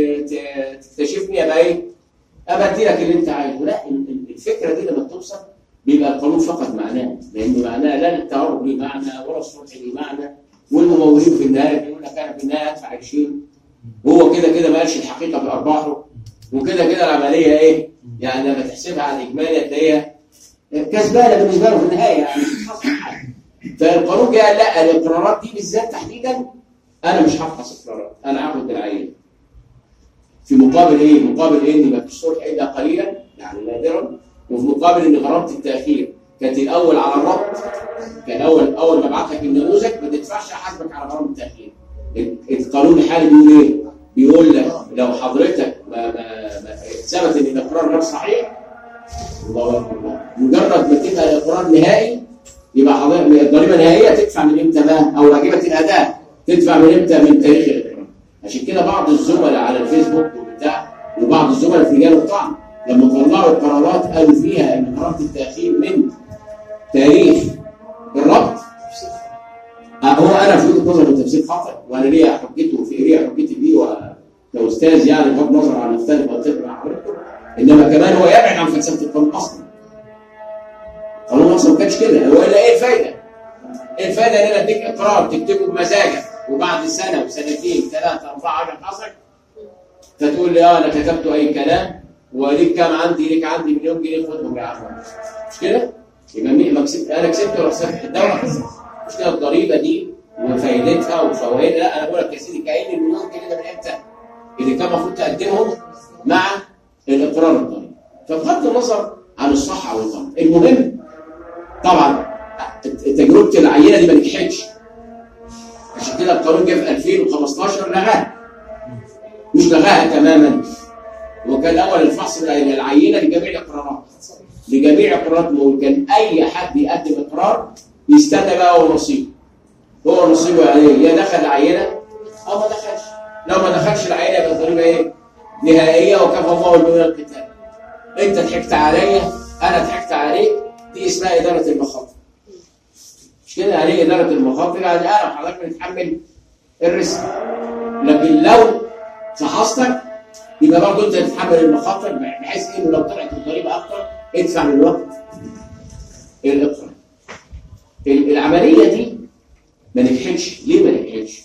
تكتشفني ابقى ايه؟ ابقى ادي لك اللي انت عايزه. لا الفكره دي لما توصل بيبقى القانون فقط معناه، لان معناه لا التهرب ليه معنى ولا الصلح ليه معنى، والممولين في النهايه بيقول لك انا في النهايه هدفع عشرين وهو كده كده ما قالش الحقيقه بارباحه، وكده كده العمليه ايه؟ يعني لما تحسبها على الاجمالي هتلاقيها كسبانه بالنسبه له في النهايه يعني مش حاصل حاجه. فالقانون جاء لا الاقرارات دي بالذات تحديدا انا مش هفحص اقرارات، انا هاخد العينه. في مقابل ايه؟ مقابل ايه؟ ان ما فيش صلح الا قليلا يعني نادرا، وفي مقابل ان غرامه التاخير كانت الاول على الربط، كان اول اول ما ابعت لك النموذج ما تدفعش احاسبك على غرامه التاخير. القانون الحالي بيقول ايه؟ بيقول لك لو حضرتك ما ما ثبت ان الاقرار غير صحيح الله اكبر مجرد ما تبقى الاقرار نهائي يبقى حضرتك الضريبه النهائيه تدفع من امتى بقى؟ او واجبه الاداء تدفع من امتى؟ من تاريخ الاقرار. عشان كده بعض الزملاء على الفيسبوك وبتاع وبعض الزملاء في رجال الطعن لما طلعوا القرارات قالوا فيها ان غرامه التاخير من تاريخ الربط. هو انا في وجهه نظري التفسير خاطئ وانا ليا حجته في ليا حجتي بيه كاستاذ يعني بغض النظر عن مختلف واتفق مع حضرتك، انما كمان هو يبعد عن فلسفه القانون اصلا. القانون اصلا ما كانش كده، هو الا ايه الفايده؟ ايه الفايده ان انا اديك اقرار تكتبه بمزاجك وبعد سنه وسنتين ثلاثه اربعه على حظك فتقول لي اه انا كتبته اي كلام وليك كام عندي؟ ليك عندي مليون جنيه خدهم يا عم. مش كده؟ يبقى مين كسبت؟ انا كسبت ولا خسرت؟ الدوله خسرت. مش كده الضريبه دي وفائدتها وفوائدها؟ لا انا بقول لك يا سيدي كأن المليون جنيه ده من امتى؟ اللي كان المفروض تقدمهم مع الاقرار الضريبي. فبغض النظر عن الصح او الغلط، المهم طبعا تجربه العينه دي ما نجحتش. عشان كده القانون جه في ألفين وخمستاشر لغاها. مش لغاها تماما. وكان اول الفحص العينه لجميع الاقرارات. لجميع اقرارات كان اي حد يقدم اقرار يستنى بقى هو نصيبه. هو نصيبه يعني يا دخل العينه او ما دخلش. لو ما دخلش العينه يبقى الضريبه ايه؟ نهائيه وكفى الله المؤمنين القتال. انت ضحكت عليا انا ضحكت عليك، دي اسمها اداره المخاطر. مش كده يعني اداره المخاطر؟ يعني انا وحضرتك بنتحمل الريسك. لكن لو فحصتك يبقى برضه انت تتحمل المخاطر بحيث انه لو طلعت الضريبه اكتر ادفع من وقت الاقرار. العمليه دي ما نجحتش. ليه ما نجحتش؟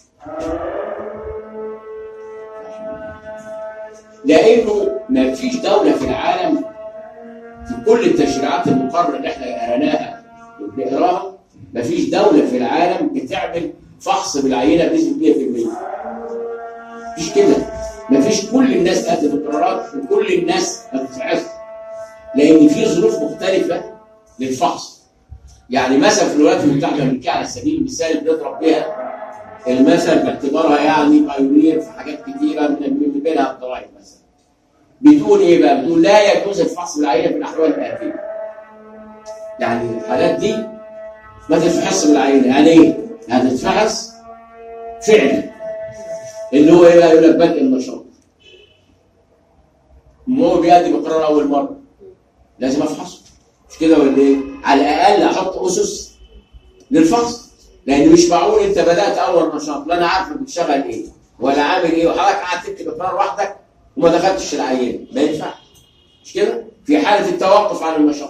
لانه ما فيش دوله في العالم في كل التشريعات المقرره اللي احنا قريناها وبنقراها ما فيش دوله في العالم بتعمل فحص بالعينه بنسبه مية في المية. مفيش كده. مفيش كل الناس تقدم اقرارات وكل الناس ما بتتفحصش. لان في ظروف مختلفه للفحص. يعني مثلا في الولايات المتحده الامريكيه على سبيل المثال بنضرب بها المثل باعتبارها يعني بايونير في حاجات كتيره من بينها الضرائب مثلا. بتقول ايه بقى؟ بتقول لا يجوز الفحص بالعينه في الاحوال الاتيه. يعني الحالات دي ما تتفحص بالعينه، يعني ايه؟ يعني تتفحص فعلي. اللي هو ايه بقى؟ يقول لك بدء النشاط. هو بيقدم اقرار اول مره لازم افحصه، مش كده ولا ايه؟ على الاقل احط اسس للفحص، لان مش معقول انت بدات اول نشاط لا انا عارف بتشتغل ايه ولا عامل ايه وحضرتك قاعد تكتب اقرار وحدك وما دخلتش العيان، ما ينفعش. مش كده؟ في حاله التوقف عن النشاط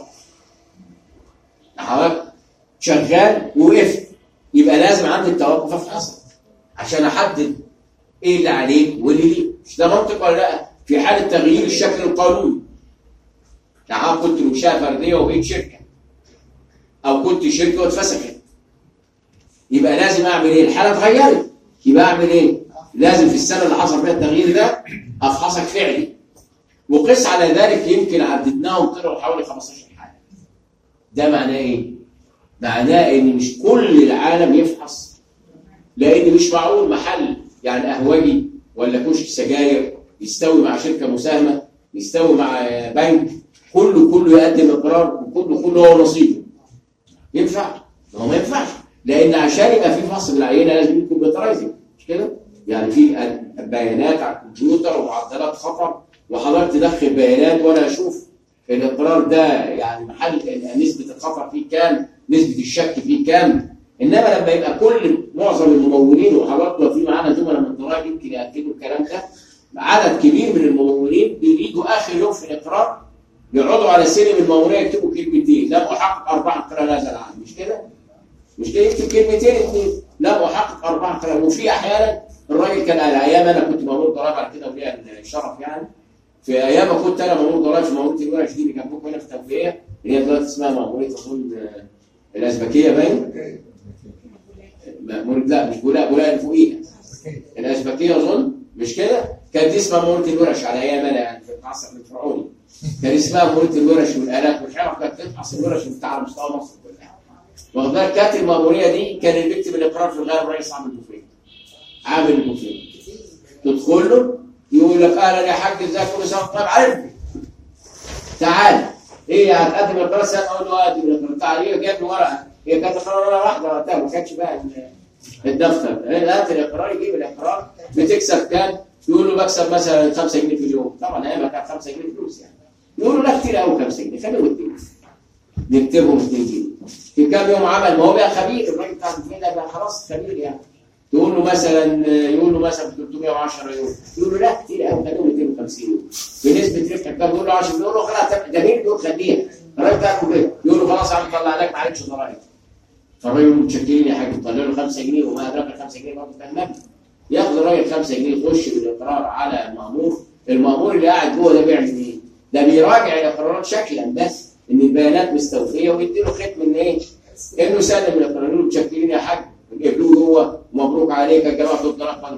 حضرتك شغال ووقفت، يبقى لازم عندي التوقف افحصك عشان احدد ايه اللي عليك واللي ليك. مش ده منطق ولا لا؟ في حاله تغيير الشكل القانوني، يعني كنت منشاه فرديه وبقيت شركه، او كنت شركه واتفسخت، يبقى لازم اعمل ايه؟ الحاله اتغيرت، يبقى اعمل ايه؟ لازم في السنه اللي حصل فيها التغيير ده افحصك فعلي. وقس على ذلك يمكن عددناهم طلعوا حوالي خمستاشر حاله. ده معناه ايه؟ معناه ان مش كل العالم يفحص، لان مش معقول محل يعني قهوجي ولا كشك سجاير يستوي مع شركه مساهمه يستوي مع بنك كله كله يقدم اقرار وكله كله هو نصيبه. ينفع؟ هو ما ينفعش، لان عشان يبقى في فحص بالعينه لازم يكون كمبيوترايزنج، مش كده؟ يعني في بيانات على الكمبيوتر ومعدلات خطر، وحضرتك تدخل بيانات وانا اشوف الاقرار ده يعني محل نسبه الخطر فيه كام، نسبه الشك فيه كام. انما لما يبقى كل معظم الممولين، وحضرتك لو في معانا زملاء من الضرائب يمكن ياكدوا الكلام ده، عدد كبير من الممولين بييجوا اخر يوم في الاقرار يقعدوا على سلم الماموريه يكتبوا كلمتين: لم احقق اربع اقرار هذا العام. مش كده؟ مش كده؟ يكتب كلمتين اثنين: لم احقق اربع اقرار. وفي احيانا الراجل كان على ايام انا كنت مامور ضرائب على كده وليا الشرف يعني، في ايام ما كنت انا مامور ضرائب في ماموريه الورش دي اللي جنبكم هنا في التنفيذيه، اللي هي دلوقتي اسمها ماموريه اظن الازبكيه باين. ماموريه لا مش بولاق، بولاق اللي فوقيها الازبكيه اظن، مش كده؟ كانت دي اسمها ماموريه الورش على ايام انا يعني في العصر الفرعوني. كان اسمها ماموريه الورش والالات والحرف، كانت تفحص الورش بتاع على مستوى مصر كلها. واخد بالك؟ كانت الماموريه دي كان اللي بيكتب الاقرار في الغالب رئيس عامل البوفيه. عامل البوفيه تدخل له يقول لك: اهلا يا حاج ازيك كل سنه طيب، عارفني تعال ايه هتقدم الاقرار سنه؟ اقول له اقدم الاقرار. تعال ايه؟ جايب لي ورقه، هي كانت ورقه واحده وقتها ما كانش بقى الدفتر. هات الاقرار، يجيب الاقرار. بتكسب كام؟ يقول له بكسب مثلا خمسة جنيه في اليوم. طبعا ايامها كانت خمسة جنيه فلوس يعني. يقول له لا كتير قوي خمسة جنيه، خليهم اتنين. نكتبهم اتنين جنيه. في كام يوم عمل؟ ما هو بقى خبير الراجل بتاع الجنيه ده بقى خلاص خبير يعني. تقول له مثلا يقول له مثلا ثلاثمية وعشرة يوم، يقول له لا كتير قوي خليهم مئتين وخمسين يوم. بنسبه ربح كام؟ يقول له عشرة، يقول له خلاص ده مين دول خليها. الراجل بتاع الجنيه يقول له خلاص عم طلع لك ما عليكش ضرائب. فالراجل متشكرين يا حاج، طلع له خمسة جنيه وما ادراك خمسة جنيه برضه كان مبلغ. ياخد الراجل خمسة جنيه يخش بالاقرار على المأمور. المأمور اللي قاعد جوه ده بيعمل ايه؟ ده بيراجع الاقرارات شكلا بس ان البيانات مستوفيه، ويدي له ختم ان ايه؟ انه سلم الاقرار. يقول له متشكرين يا حاج، جابوه جوه مبروك عليك يا جماعه الضرائب.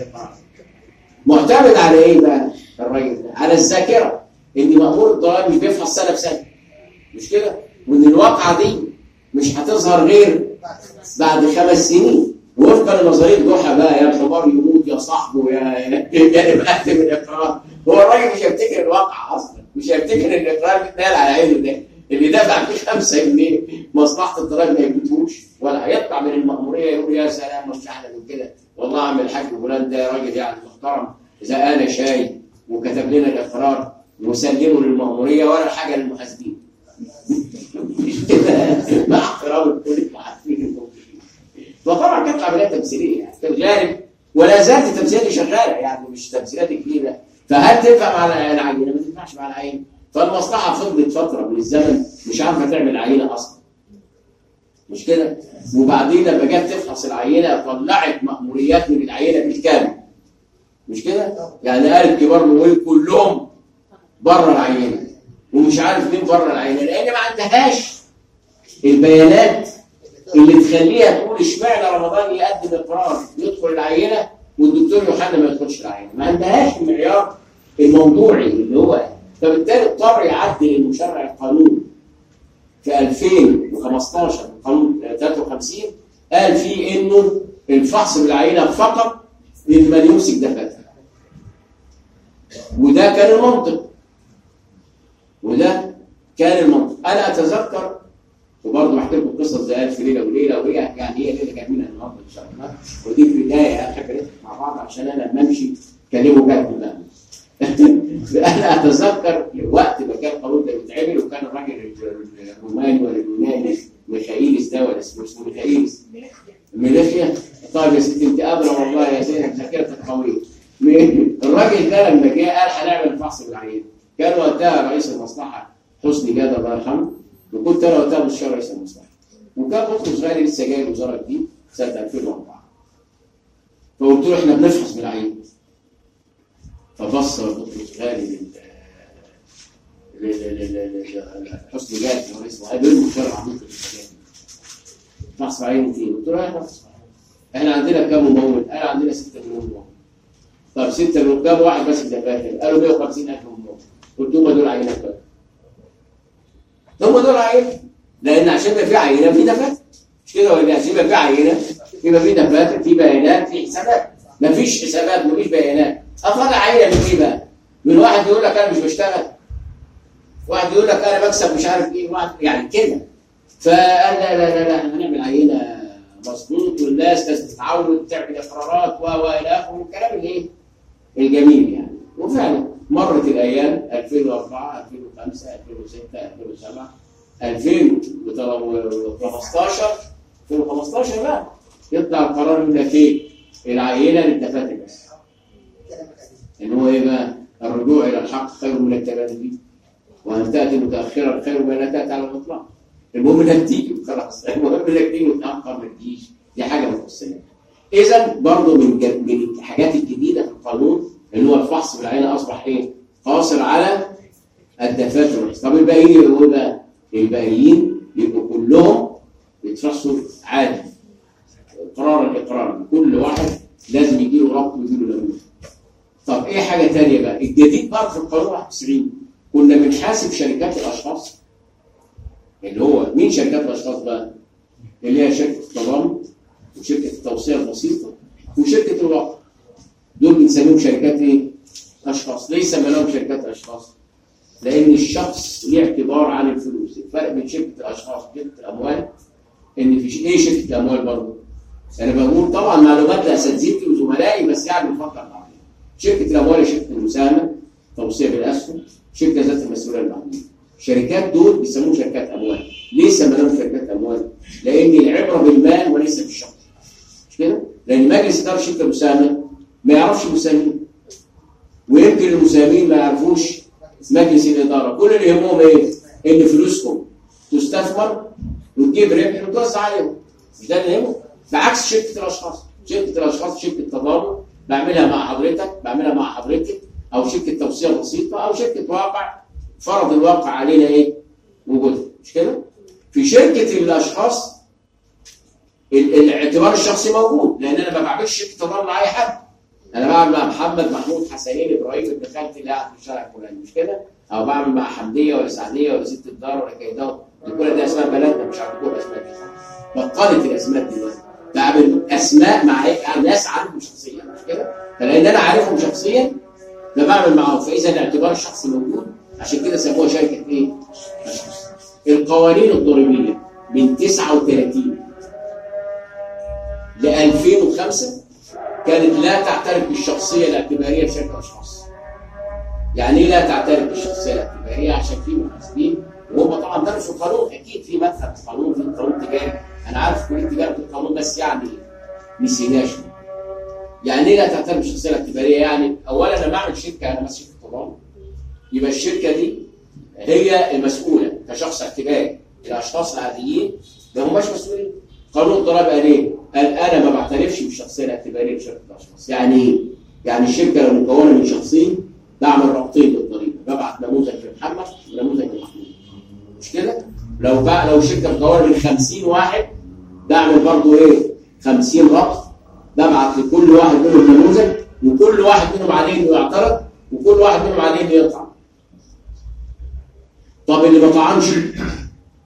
معتمد على ايه بقى الراجل ده؟ على الذاكره، ان مأمور الضرائب مش بيفحص سنه بسنه، مش كده؟ وان الواقعه دي مش هتظهر غير بعد خمس سنين وفقا لنظريه جحا بقى. يا الحمار يموت يا صاحبه يا يا مقدم الاقرار. هو الراجل مش هيفتكر الواقع اصلا، مش هيفتكر ان الاقرار بيتنال على عينه ده اللي دفع فيه خمسة جنيه مصلحه الضرائب ما يجيبهوش، ولا هيطلع من المأموريه يقول يا سلام مش احلى من كده والله عم الحاج فلان ده راجل يعني محترم، اذا انا شاي وكتب لنا الاقرار وسلمه للمأموريه ولا حاجه للمحاسبين. مع احترام الكل المحاسبين الموجودين. وطبعا كانت عمليه تمثيليه يعني في الغالب، ولا زالت التمثيليه دي شغاله يعني مش تمثيلات كبيره. فهل تنفع مع العينه؟ ما تنفعش مع العينه. فالمصلحه فضلت فتره من الزمن مش عارفه تعمل عينه اصلا، مش كده؟ وبعدين لما جت تفحص العينه طلعت مأموريات من العينه بالكامل، مش كده؟ يعني قال الكبار الممولين كلهم بره العينه، ومش عارف مين بره العينه، لان ما عندهاش البيانات اللي تخليها تقول اشمعنى رمضان يقدم اقرار يدخل العينه والدكتور يوحنا ما يدخلش العينه. ما عندهاش المعيار الموضوعي اللي هو، فبالتالي اضطر يعدل المشرع القانون في ألفين وخمستاشر قانون ثلاثة وخمسين، قال فيه انه الفحص بالعينه فقط لمن يمسك دفاتر. وده كان المنطق وده كان المنطق. انا اتذكر وبرضه بحكي لكم قصه زي الف ليله وليله وهي يعني هي ليله جميله النهارده ان شاء الله، ودي في البدايه احب نضحك مع بعض عشان انا لما امشي كلمه جد بقى. انا اتذكر وقت ما كان القانون ده بيتعمل وكان الراجل الروماني ولا اليوناني ميخائيلس ده ولا اسمه اسمه ميخائيلس ميليخيا. طيب يا ستي انت قادره والله يا زينب ذاكرتك قويه. الراجل ده لما جه قال هنعمل فحص بالعيان، كان وقتها رئيس المصلحه حسني جاد الله يرحمه، وكنت انا وقتها مستشار رئيس المصلحه، وكان بطرس غالي لسه جاي الوزاره جديد سنه ألفين وأربعة. فقلت له احنا بنفحص بالعيان. فبص بطرس غالي حسني جاد اللي هو رئيس المصلحه عمود فحص بالعيان فين؟ قلت له احنا احنا عندنا كام ممول؟ قال عندنا ستة مليون ممول. طب ستة مليون كام واحد بس دفاتر؟ قالوا مئة وخمسين ألف ممول. قلت هم دول عينات بقى. هم دول عينة، لأن عشان يبقى في عينة في دفاتر. مش كده ولا عشان يبقى في عينة يبقى في دفاتر، في بيانات، في حسابات. مفيش حسابات مفيش بيانات. أطلع عينة من إيه بقى؟ من واحد يقول لك أنا مش بشتغل. واحد يقول لك أنا بكسب مش عارف إيه، واحد يعني كده. فقال لا لا لا لا هنعمل عينة مظبوط والناس لازم تتعود تعمل اقرارات و والى اخره والكلام الايه؟ الجميل يعني. وفعلا مرت الايام ألفين وأربعة ألفين وخمسة ألفين وستة ألفين وسبعة ألفين وخمستاشر ألفين وخمستاشر بقى يطلع القرار يقول لك ايه؟ العينه للدفاتر بس. ان هو ايه بقى؟ الرجوع الى الحق خير من التبادل فيه. وان تاتي متاخرا خير من لا تاتي على الاطلاق. المهم انك تيجي خلاص، المهم انك تيجي وتاخر ما تجيش، دي حاجه ما تخصناش. اذا برضه من من الحاجات الجديده في القانون اللي هو الفحص بالعينه اصبح ايه؟ قاصر على الدفاتر. طب الباقيين يبقوا ايه بقى؟ الباقيين يبقوا كلهم يتفحصوا عادي اقرارا اقرارا، كل واحد لازم يجي له رقم ويجي له نموذج. طب ايه حاجه ثانيه بقى؟ الجديد بقى في القانون واحد وتسعين كنا بنحاسب شركات الاشخاص. اللي هو مين شركات الاشخاص بقى؟ اللي هي شركه التضامن وشركه التوصيه البسيطه وشركه الوقف. دول بنسميهم شركات ايه؟ اشخاص. ليه سميناهم شركات اشخاص؟ لان الشخص ليه اعتبار عن الفلوس. الفرق بين شركه الاشخاص وشركه الاموال ان في ايه شركه الاموال برضه؟ انا بقول طبعا معلومات لاساتذتي وزملائي بس يعني بنفكر بعض. شركه الاموال هي شركه المساهمه، توصيه بالاسهم، شركه ذات المسؤوليه المحدوده. الشركات دول بيسموهم شركات اموال. ليه سميناهم شركات اموال؟ لان العبره بالمال وليس بالشخص. مش كده؟ لان مجلس اداره شركه مساهمه ما يعرفش المساهمين، ويمكن المساهمين ما يعرفوش مجلس الاداره. كل اللي يهمهم ايه؟ ان فلوسكم تستثمر وتجيب ربح وتوزع عليهم. مش ده اللي يهمهم. بعكس شركه الاشخاص. شركه الاشخاص شركه تضامن بعملها مع حضرتك، بعملها مع حضرتك، او شركه توصيه بسيطه، او شركه واقع فرض الواقع علينا ايه؟ وجودها. مش كده؟ في شركه الاشخاص الاعتبار الشخصي موجود، لان انا ما بعملش شركه تضامن مع اي حد. انا بعمل مع محمد محمود حسنين ابراهيم ابن خالتي اللي قاعد في الشارع الفلاني. مش كده؟ او بعمل مع حمديه ولا سعديه ولا ست الدار ولا كيداوي. كل ده اسماء بلدنا مش عارف كل اسماء دي. بطلت الاسماء دي دلوقتي. بعمل اسماء مع ايه؟ ناس عارفهم شخصيا. مش كده؟ فلان انا عارفهم شخصيا فبعمل معاهم. فاذا الاعتبار الشخصي موجود. عشان كده سموها شركه ايه؟ اشخاص. القوانين الضريبيه من تسعة وثلاثين ل ألفين وخمسة كانت لا تعترف بالشخصيه الاعتباريه لشركه اشخاص. يعني ايه لا تعترف بالشخصيه الاعتباريه؟ عشان في محاسبين وهم طبعا درسوا القانون، اكيد في مدخل في القانون، في قانون تجاري. انا عارف كليه تجاره في القانون بس يعني نسيناش. يعني ايه لا تعترف بالشخصيه الاعتباريه؟ يعني اولا انا بعمل شركه، انا ماسك تضامن، يبقى الشركه دي هي المسؤوله كشخص اعتباري. الاشخاص العاديين ما هماش مسؤولين. قانون الضرائب قال ايه؟ قال انا ما بعترفش بالشخصيه الاعتباريه لشركه الاشخاص. يعني ايه؟ يعني الشركه لو مكونه من شخصين بعمل رابطين للضريبه، ببعت نموذج لمحمد ونموذج لمحمود. مش كده؟ لو بقى لو الشركه مكونه من خمسين واحد بعمل برضه ايه؟ خمسين ربط، ببعت لكل واحد منهم نموذج، وكل واحد منهم عليه انه يعترض، وكل واحد منهم عليه انه يطعن. طب اللي ما طعنش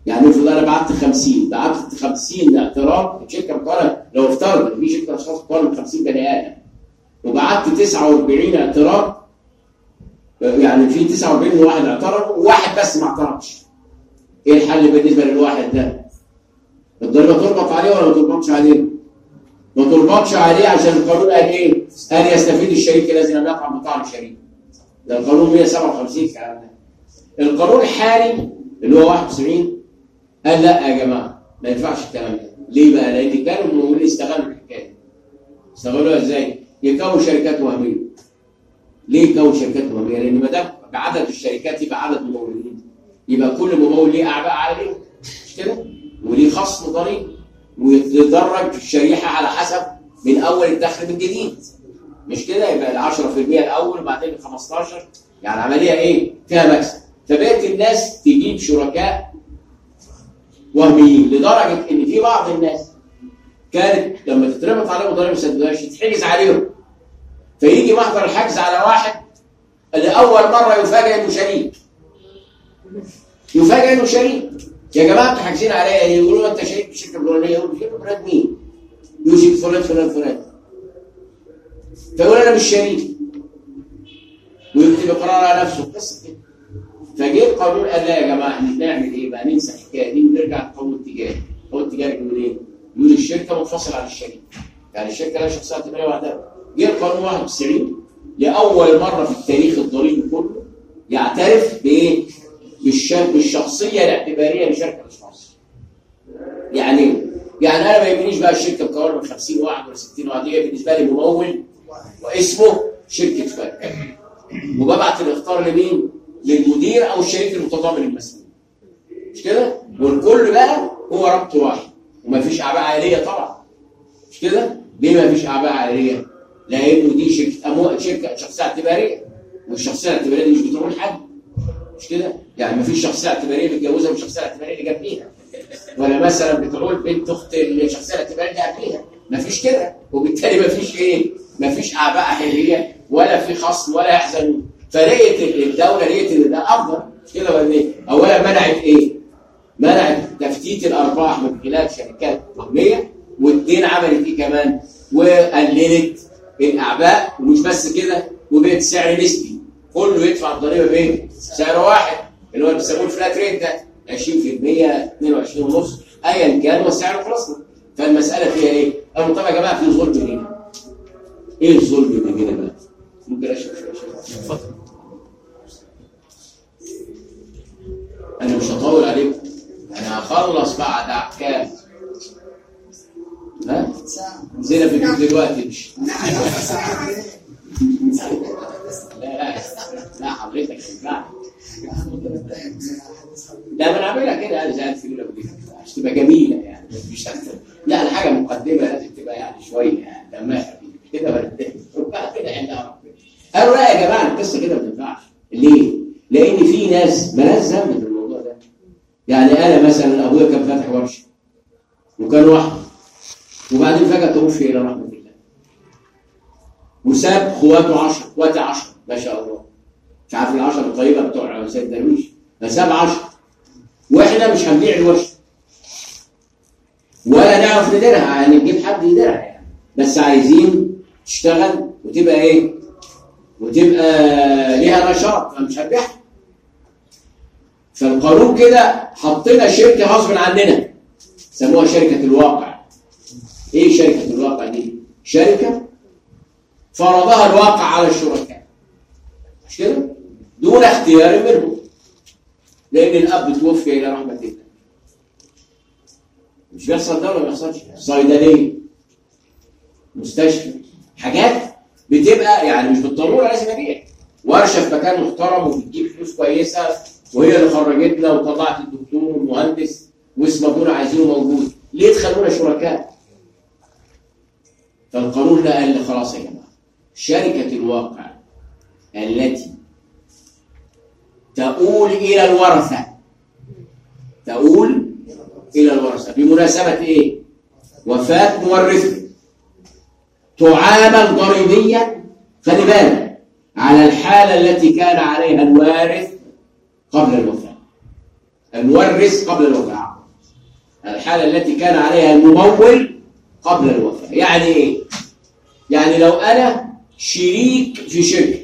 يعني افرض انا بعت خمسين، بعت خمسين اعتراف، الشركه مكونه لو افترض في شركه اشخاص مكونه من خمسين بني ادم وبعت تسعة وأربعين اعتراف، يعني في تسعة وأربعين واحد اعترف وواحد بس ما اعترفش. ايه الحل بالنسبه للواحد ده؟ الضريبه تربط عليه ولا ما تربطش عليه؟ ما تربطش عليه عشان القانون قال ايه؟ قال يستفيد الشريك الذي لم يقع بطعن الشريك. ده القانون مئة وسبعة وخمسين الكلام ده. القانون الحالي اللي هو واحد وسبعين قال لا يا جماعه ما ينفعش الكلام ده. ليه بقى؟ لان كانوا الممولين استغلوا الحكايه. استغلوها ازاي؟ يكون شركات وهميه. ليه يكون شركات وهميه؟ لان ما دام بعدد الشركات يبقى عدد ممولين، يبقى كل ممول ليه اعباء عليه، مش كده؟ وليه خصم ضريبي ويتدرج الشريحه على حسب من اول الدخل من جديد، مش كده؟ يبقى ال عشرة في المئة الاول وبعدين ال خمستاشر، يعني عمليه ايه؟ فيها مكسب. فبقت الناس تجيب شركاء وهميين لدرجه ان في بعض الناس كانت لما تتربط عليهم ضريبه ما يسددوهاش يتحجز عليهم. فيجي محضر الحجز على واحد لاول مره يفاجئ انه شريك. يفاجئ انه شريك. يا جماعه انتوا حاجزين عليا ايه؟ يقولوا انت شريك في الشركه الفلانيه، يقولوا شركه فلان مين؟ يوجد فلان فلان فلان. فيقول انا مش شريك. ويكتب اقرار على نفسه قصه كده. فجه القانون قال لا يا جماعه احنا نعمل ايه بقى؟ ننسى الحكايه دي ونرجع للقانون التجاري. القانون التجاري بيقول ايه؟ يقول الشركه منفصله عن الشريك. يعني الشركه لها شخصيه اعتباريه وحدها. جه القانون واحد وتسعين لاول مره في التاريخ الضريبي كله يعترف بايه؟ بالشخصيه الاعتباريه لشركه الاشخاص. يعني يعني انا ما يهمنيش بقى الشركه مكونه من خمسين واحد ولا ستين واحد، هي بالنسبه لي ممول واسمه شركه فلان. وببعت الاختار لمين؟ للمدير او الشريك المتضامن المسؤول. مش كده؟ والكل بقى هو ربط واحد ومفيش اعباء عائليه طبعا. مش كده؟ ليه مفيش اعباء عائليه؟ لانه دي شركه اموال، شركه شخصيه اعتباريه، والشخصيه الاعتباريه دي مش بتروح لحد. مش كده؟ يعني مفيش شخصيه اعتباريه متجوزه والشخصيه الاعتباريه اللي جنبيها. ولا مثلا بتقول بنت اخت الشخصيه الاعتباريه اللي قبليها. مفيش كده، وبالتالي مفيش ايه؟ مفيش اعباء عائليه ولا في خصم ولا يحزنون. فلقيت الدوله لقيت ان ده افضل. مش كده ولا ايه؟ اولا منعت ايه؟ منعت تفتيت الارباح من خلال شركات وهميه، واثنين عملت ايه كمان؟ وقللت الاعباء. ومش بس كده، وبقت سعر نسبي، كله يدفع الضريبه بايه؟ سعر واحد اللي هو بيسموه الفلات ريت ده عشرين في المئة اثنين وعشرين ونص ايا كان والسعر خلصنا. فالمساله فيها ايه؟ قالوا طب يا جماعه في ظلم هنا. ايه الظلم اللي هنا بقى؟ ممكن اشرح شويه؟ اتفضل. انا مش هطول عليكم، انا هخلص بعد كام؟ ها؟ نزلنا في البيت دلوقتي مش لا لا حضرتك ينفع. لا ما انا عاملها كده انا زي في عشان تبقى جميله يعني مش اكتر. لا الحاجه مقدمه لازم تبقى يعني شويه يعني دمها خفيف كده ولا ربنا كده عندها. قالوا لا يا جماعه القصه كده ما تنفعش. ليه؟ لان في ناس مالهاش ذنب في الموضوع ده. يعني انا مثلا ابويا كان فاتح ورشه وكان واحد وبعدين فجاه توفي الى رحمه الله وساب اخواته عشرة، اخواتي عشرة ما شاء الله. مش عارف العشرة الطيبه بتوع سيد درويش، فساب عشرة واحنا مش هنبيع الورشه ولا نعرف نديرها، يعني نجيب حد يديرها يعني، بس عايزين تشتغل وتبقى ايه؟ وتبقى ليها نشاط، فمش هنبيعها. فالقانون كده حطينا شركه غصب عننا سموها شركه الواقع. ايه شركه الواقع دي؟ شركه فرضها الواقع على الشركاء. مش كده؟ دون اختيار منهم. لان الاب توفي الى رحمه الله. مش بيحصل ده ولا ما بيحصلش؟ صيدليه، مستشفى، حاجات بتبقى يعني مش بالضروره لازم ابيع. ورشه في مكان محترم وبتجيب فلوس كويسه وهي اللي خرجتنا وطلعت الدكتور والمهندس واسم ابونا عايزينه موجود، ليه تخلونا شركاء؟ فالقانون ده قال لي خلاص يا جماعه شركه الواقع التي تؤول الى الورثه تؤول الى الورثه بمناسبه ايه؟ وفاه مورثه تعامل ضريبيا، خلي بالك، على الحاله التي كان عليها الوارث قبل الوفاه. المورث قبل الوفاة، الحالة التي كان عليها الممول قبل الوفاة. يعني إيه؟ يعني لو أنا شريك في شركة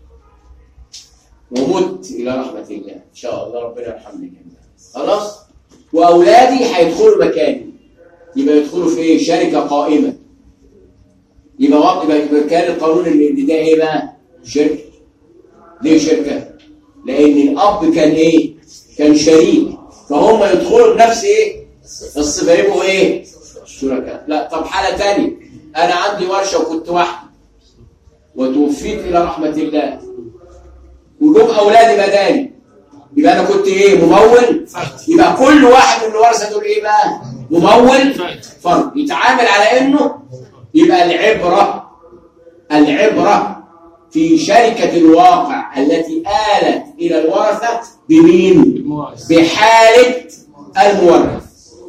ومت إلى رحمة الله إن شاء الله ربنا يرحمني خلاص، وأولادي هيدخلوا مكاني، يبقى يدخلوا في إيه؟ شركة قائمة. يبقى وقت يبقى كان القانون اللي ده إيه بقى؟ شركة. ليه شركة؟ لأن الأب كان إيه؟ كان شريك، فهم يدخلوا بنفس إيه؟ الصفة، يبقوا إيه؟ شركاء. لا طب حالة تانية، أنا عندي ورشة وكنت وحدي وتوفيت إلى رحمة الله وجم أولادي بدالي، يبقى أنا كنت إيه؟ ممول. يبقى كل واحد من الورثة دول إيه بقى؟ ممول فرد، يتعامل على إنه يبقى العبرة العبرة في شركة الواقع التي آلت إلى الورثة بمين؟ بحالة المورث.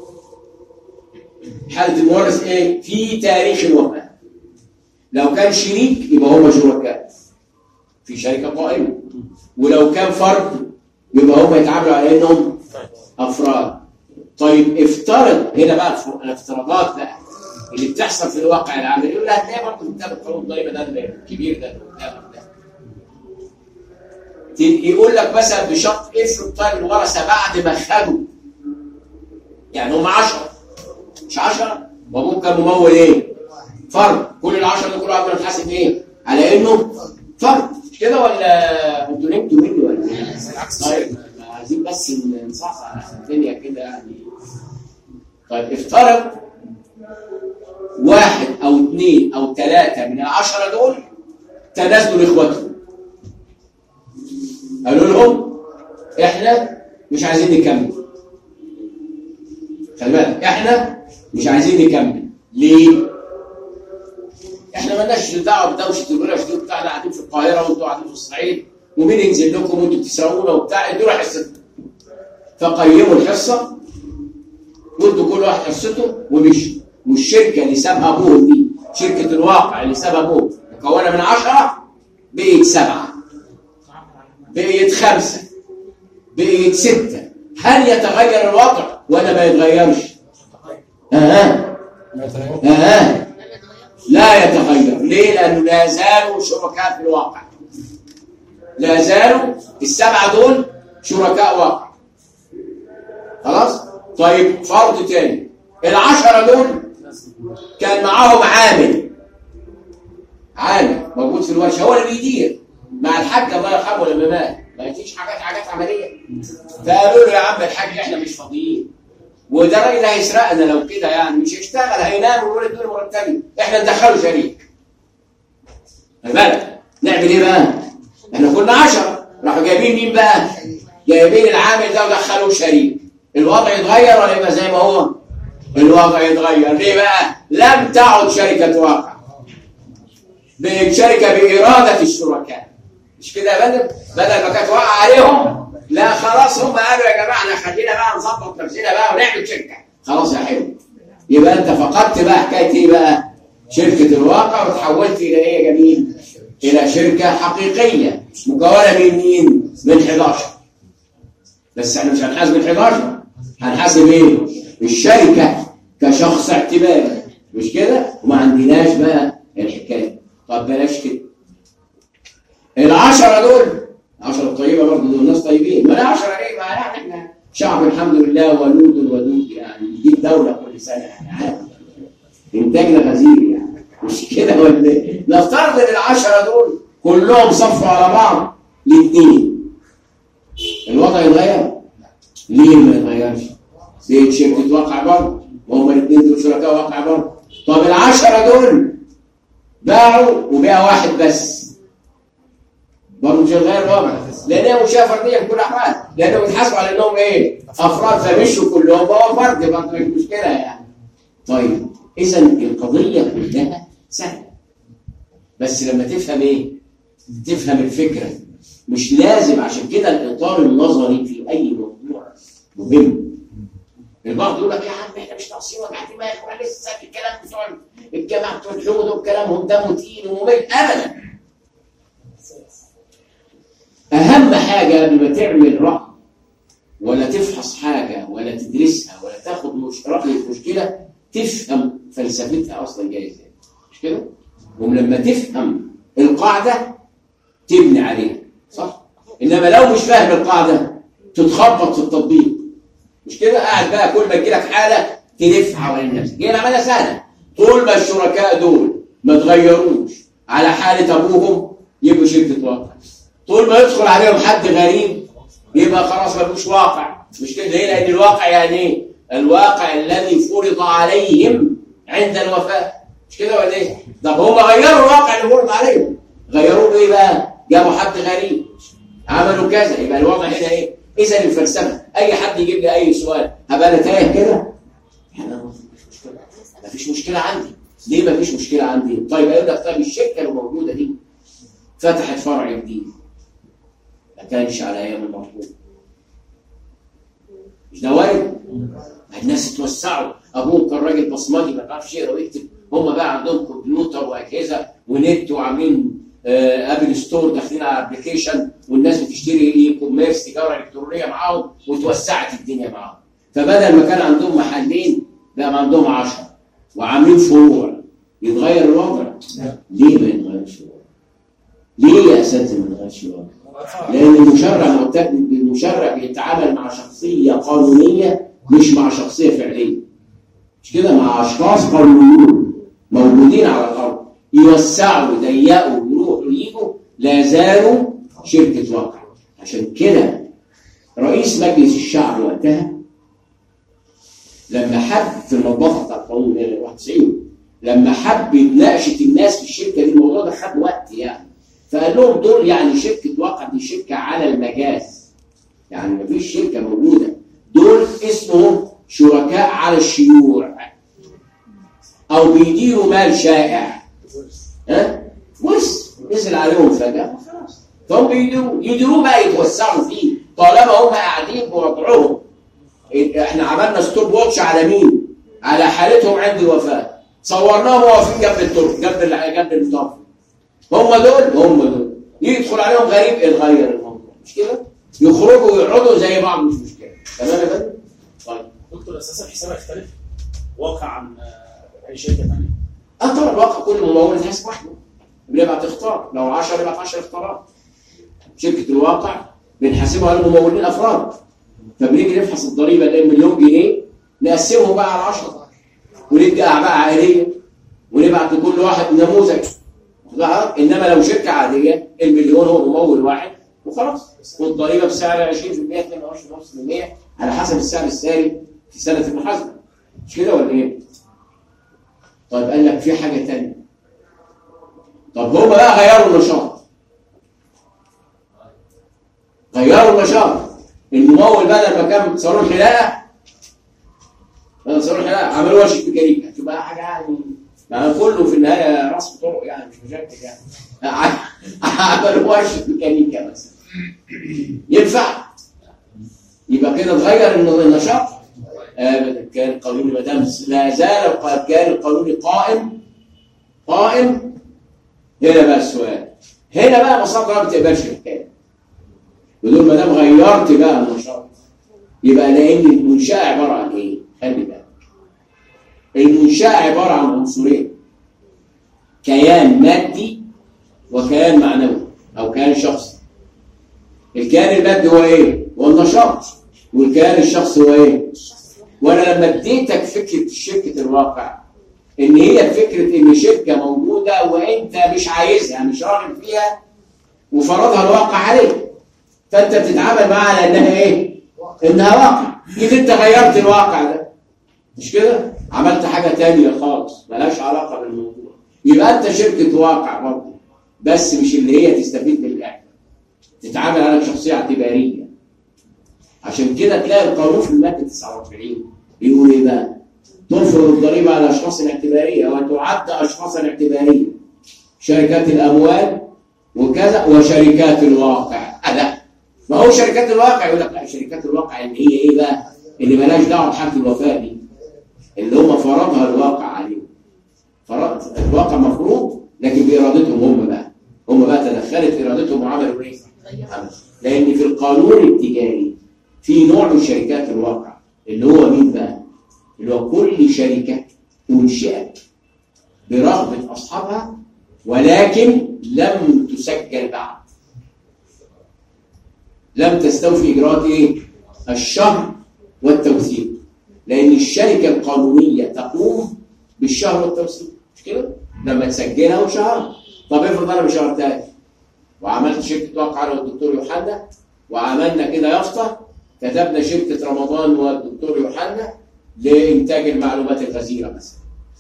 حالة المورث إيه؟ في تاريخ الوفاة. لو كان شريك يبقى هم شركاء في شركة قائمة، ولو كان فرد يبقى هم يتعاملوا على إنهم أفراد. طيب افترض هنا بقى الافتراضات بقى اللي بتحصل في الواقع العملي، يقول لها هتلاقي برضه كتاب القانون الضريبه ده الكبير ده ده يقول لك مثلا بشرط افرض طيب الورثه بعد ما خدوا، يعني هم عشرة مش عشرة، وممكن ممول ايه؟ فرد. كل العشرة دول كل واحد بنحاسب ايه؟ على انه فرد، مش كده ولا انتوا نمتوا مني ولا ايه؟ طيب عايزين بس نصحصح الدنيا كده يعني. طيب افترض واحد او اثنين او ثلاثة من العشرة دول تنازلوا لاخواتهم، قالوا لهم احنا مش عايزين نكمل. خلي بالك احنا مش عايزين نكمل. ليه؟ احنا مالناش دعوه بدوشه الورش دي بتاعنا، قاعدين في القاهره وانتوا قاعدين في الصعيد، ومين ينزل لكم وانتوا بتسرقونا وبتاع، ادوا حصتكم. فقيموا الحصه وادوا كل واحد حصته ومشوا. والشركه اللي سابها ابوه دي، شركه الواقع اللي سابها ابوه مكونه من عشرة، بقيت سبعه، بقيت خمسه، بقيت سته. هل يتغير الوضع ولا ما يتغيرش؟ اه اه لا يتغير. ليه؟ لانه لا زالوا شركاء في الواقع، لا زالوا السبعه دول شركاء واقع. خلاص. طيب فرض تاني، العشرة دول كان معاهم عامل عامل موجود في الورشه، هو اللي بيدير مع الحاج الله يرحمه لما مات، ما يجيش حاجات حاجات عمليه. فقالوا له يا عم الحاج احنا مش فاضيين، وده راجل هيسرقنا لو كده، يعني مش هيشتغل، هينام ويقول ادوني مرتبي، احنا ندخله شريك. خلي بالك نعمل ايه بقى؟ احنا كنا عشرة، راحوا جايبين مين بقى؟ جايبين العامل ده ودخلوه شريك. الوضع يتغير ولا يبقى زي ما هو؟ الوضع يتغير. ليه بقى؟ لم تعد شركة واقع، بقت شركة بإرادة الشركاء. مش كده يا فندم؟ بدل ما كانت واقعة عليهم، لا خلاص هم قالوا يا جماعة احنا خلينا بقى نظبط نفسنا بقى ونعمل شركة. خلاص يا حلو. يبقى انت فقدت بقى حكاية ايه بقى؟ شركة الواقع، وتحولت إلى ايه يا جميل؟ إلى شركة حقيقية مكونة من مين؟ من حداشر. بس احنا مش هنحاسب ال حداشر، هنحاسب ايه؟ الشركة كشخص اعتباري، مش كده؟ وما عندناش بقى الحكاية. طب بلاش كده. العشرة دول، العشرة الطيبة برضه دول ناس طيبين، ما العشرة ايه؟ ما يعني احنا شعب الحمد لله ولود ودود، يعني نجيب دولة كل سنة يعني عادي. انتاجنا غزير يعني، مش كده ولا ايه؟ نفترض ان العشرة دول كلهم صفوا على بعض الاثنين، الوضع يتغير؟ ليه ما يتغيرش؟ دي شركة واقع برضه، وهم الاثنين دول شركاء واقع برضه. طب العشرة دول باعوا وبيع واحد بس، برضه مش هيتغير الوضع، لانها مشاة فردية في كل الاحوال، لانهم بيتحاسبوا على انهم ايه؟ افراد، فمشوا كلهم بقوا فرد، برضه مش مشكلة يعني. طيب اذا القضية كلها سهلة، بس لما تفهم ايه؟ تفهم الفكرة. مش لازم عشان كده الاطار النظري في اي موضوع مهم. البعض يقول لك يا عم احنا مش ناقصين وجع دماغ، واحنا لسه الكلام بتوع الجامعه بتوع الحمود والكلام دمه تقيل وممل. ابدا. اهم حاجه قبل ما تعمل راي ولا تفحص حاجه ولا تدرسها ولا تاخد مش رأي المشكله تفهم فلسفتها اصلا جايه ازاي. مش كده؟ ولما تفهم القاعده تبني عليها، صح؟ انما لو مش فاهم القاعده تتخبط في التطبيق. مش كده؟ قاعد بقى كل ما تجي لك حاله تلف حوالين نفسك. هي العمليه سهله، طول ما الشركاء دول ما تغيروش على حاله ابوهم يبقوا شركه واقع. طول ما يدخل عليهم حد غريب يبقى خلاص ما بقوش واقع. مش كده؟ ليه؟ لان الواقع يعني ايه؟ الواقع الذي فرض عليهم عند الوفاه. مش كده ولا ايه؟ طب هم غيروا الواقع اللي فرض عليهم. غيروه بايه بقى؟ جابوا حد غريب، عملوا كذا. يبقى الوضع هنا ايه؟ اذا الفلسفه اي حد يجيب لي اي سؤال هبقى انا تايه كده؟ انا ما فيش مشكله عندي. ليه ما فيش مشكله عندي؟ طيب اقول لك طيب الشركه اللي موجوده دي فتحت فرع جديد ما كانش على ايام المطلوب. مش ده وارد؟ الناس اتوسعوا، ابوهم كان راجل بصمجي ما بيعرفش يقرا ويكتب، هم بقى عندهم كمبيوتر واجهزه ونت وعاملين آه ابل ستور داخلين على ابلكيشن، والناس بتشتري اي كوميرس تجاره الكترونيه معاهم، وتوسعت الدنيا معاهم. فبدل ما كان عندهم محلين بقى عندهم عشرة وعاملين فروع. يتغير الوضع؟ ليه ما يتغيرش الوضع؟ ليه يا اساتذه ما يتغيرش الوضع؟ لان المشرع معتقد المشرع بيتعامل مع شخصيه قانونيه مش مع شخصيه فعليه. مش كده؟ مع اشخاص قانونيين موجودين على الارض، يوسعوا يضيقوا يروحوا ييجوا، لا زالوا شركه واقع. عشان كده رئيس مجلس الشعب وقتها لما حب في المطبخه بتاع القانون واحد وتسعين لما حب يناقش الناس في الشركه دي، الموضوع ده خد وقت يعني، فقال لهم دول يعني شركه واقع دي شركه على المجاز، يعني ما فيش شركه موجوده، دول اسمهم شركاء على الشيوع او بيديروا مال شائع. ها؟ ورث نزل عليهم فجاه خلاص، فهم بيديروا يديروه بقى يتوسعوا فيه طالما هم قاعدين بوضعهم. احنا عملنا ستوب واتش على مين؟ على حالتهم عند الوفاه، صورناهم واقفين جنب الترك جنب جنب الطرف. هم دول هم دول يدخل عليهم غريب يتغير الموضوع. مش كده؟ يخرجوا ويقعدوا زي بعض مش مشكله. تمام يا فندم؟ طيب دكتور اساسا الحساب هيختلف واقع عن اي شركه ثانيه؟ اه طبعا الواقع كل ممول يتحاسب وحده، بنبقى تختار، لو عشرة يبقى عشرة اختارات. شركه الواقع بنحاسبها على الممولين افراد، فبنيجي نفحص الضريبه اللي مليون جنيه نقسمهم بقى على عشرة وندي اعباء عائليه ونبعت لكل واحد نموذج. انما لو شركه عاديه المليون هو ممول واحد وخلاص، والضريبه بسعر عشرين بالمئة اثنين وعشرين فاصلة خمسة بالمئة على حسب السعر الساري في سنه المحاسبه. مش كده ولا ايه؟ طيب قال لك في حاجه ثانيه. طب هم بقى غيروا النشاط. غيروا النشاط. الممول بدل ما كان صاروخ حلاقه بدل صاروخ حلاقه عملوا ورشه ميكانيكا، تبقى حاجه يعني ما كله في النهايه رسم طرق يعني مش مشاكل يعني. عملوا ورشه ميكانيكا مثلا. ينفع؟ يبقى كده اتغير النشاط؟ ابدا. كان القانون ما دام لا زال كان القانون قائم قائم. هنا بقى السؤال، هنا بقى مصادر ما بتقبلش الحكايه. بدون ما دام غيرت بقى النشاط يبقى لان المنشاه عباره عن ايه؟ خلي بالك. المنشاه عباره عن عنصرين، كيان مادي وكيان معنوي او كيان شخصي. الكيان المادي هو ايه؟ هو النشاط. والكيان الشخصي هو ايه؟ وانا لما اديتك فكره شركه الواقع ان هي فكره ان شركه موجوده وانت مش عايزها مش راغب فيها وفرضها الواقع عليك، فانت بتتعامل معاها على انها ايه؟ انها واقع. اذا انت غيرت الواقع ده مش كده؟ عملت حاجه ثانيه خالص مالهاش علاقه بالموضوع، يبقى انت شركه واقع برضه، بس مش اللي هي تستفيد بالاعلام، تتعامل على شخصيه اعتباريه. عشان كده تلاقي القانون في الماده تسعة وأربعين بيقول ايه بقى؟ تفرض الضريبه على اشخاص اعتباريه وتعد اشخاصا اعتباريه، شركات الاموال وكذا وشركات الواقع. لا ما هو شركات الواقع يقول لك لا، شركات الواقع اللي هي ايه بقى؟ اللي مالهاش دعوه بحاله الوفاه دي، اللي هم فرضها الواقع عليهم. فرض الواقع مفروض لكن بارادتهم هم بقى، هم بقى تدخلت ارادتهم وعملوا ايه؟ لان في القانون التجاري في في نوع من شركات الواقع اللي هو مين بقى؟ اللي هو كل شركة أنشئت برغبة أصحابها ولكن لم تسجل بعد. لم تستوفي إجراءات إيه؟ الشهر والتوثيق. لأن الشركة القانونية تقوم بالشهر والتوثيق، مش كده؟ لما تسجلها وشهرها. طب افرض أنا ما شهرتهاش وعملت شركة واقع أنا والدكتور يوحنا وعملنا كده يافطة كتبنا شركة رمضان والدكتور يوحنا لإنتاج المعلومات الغزيرة مثلا،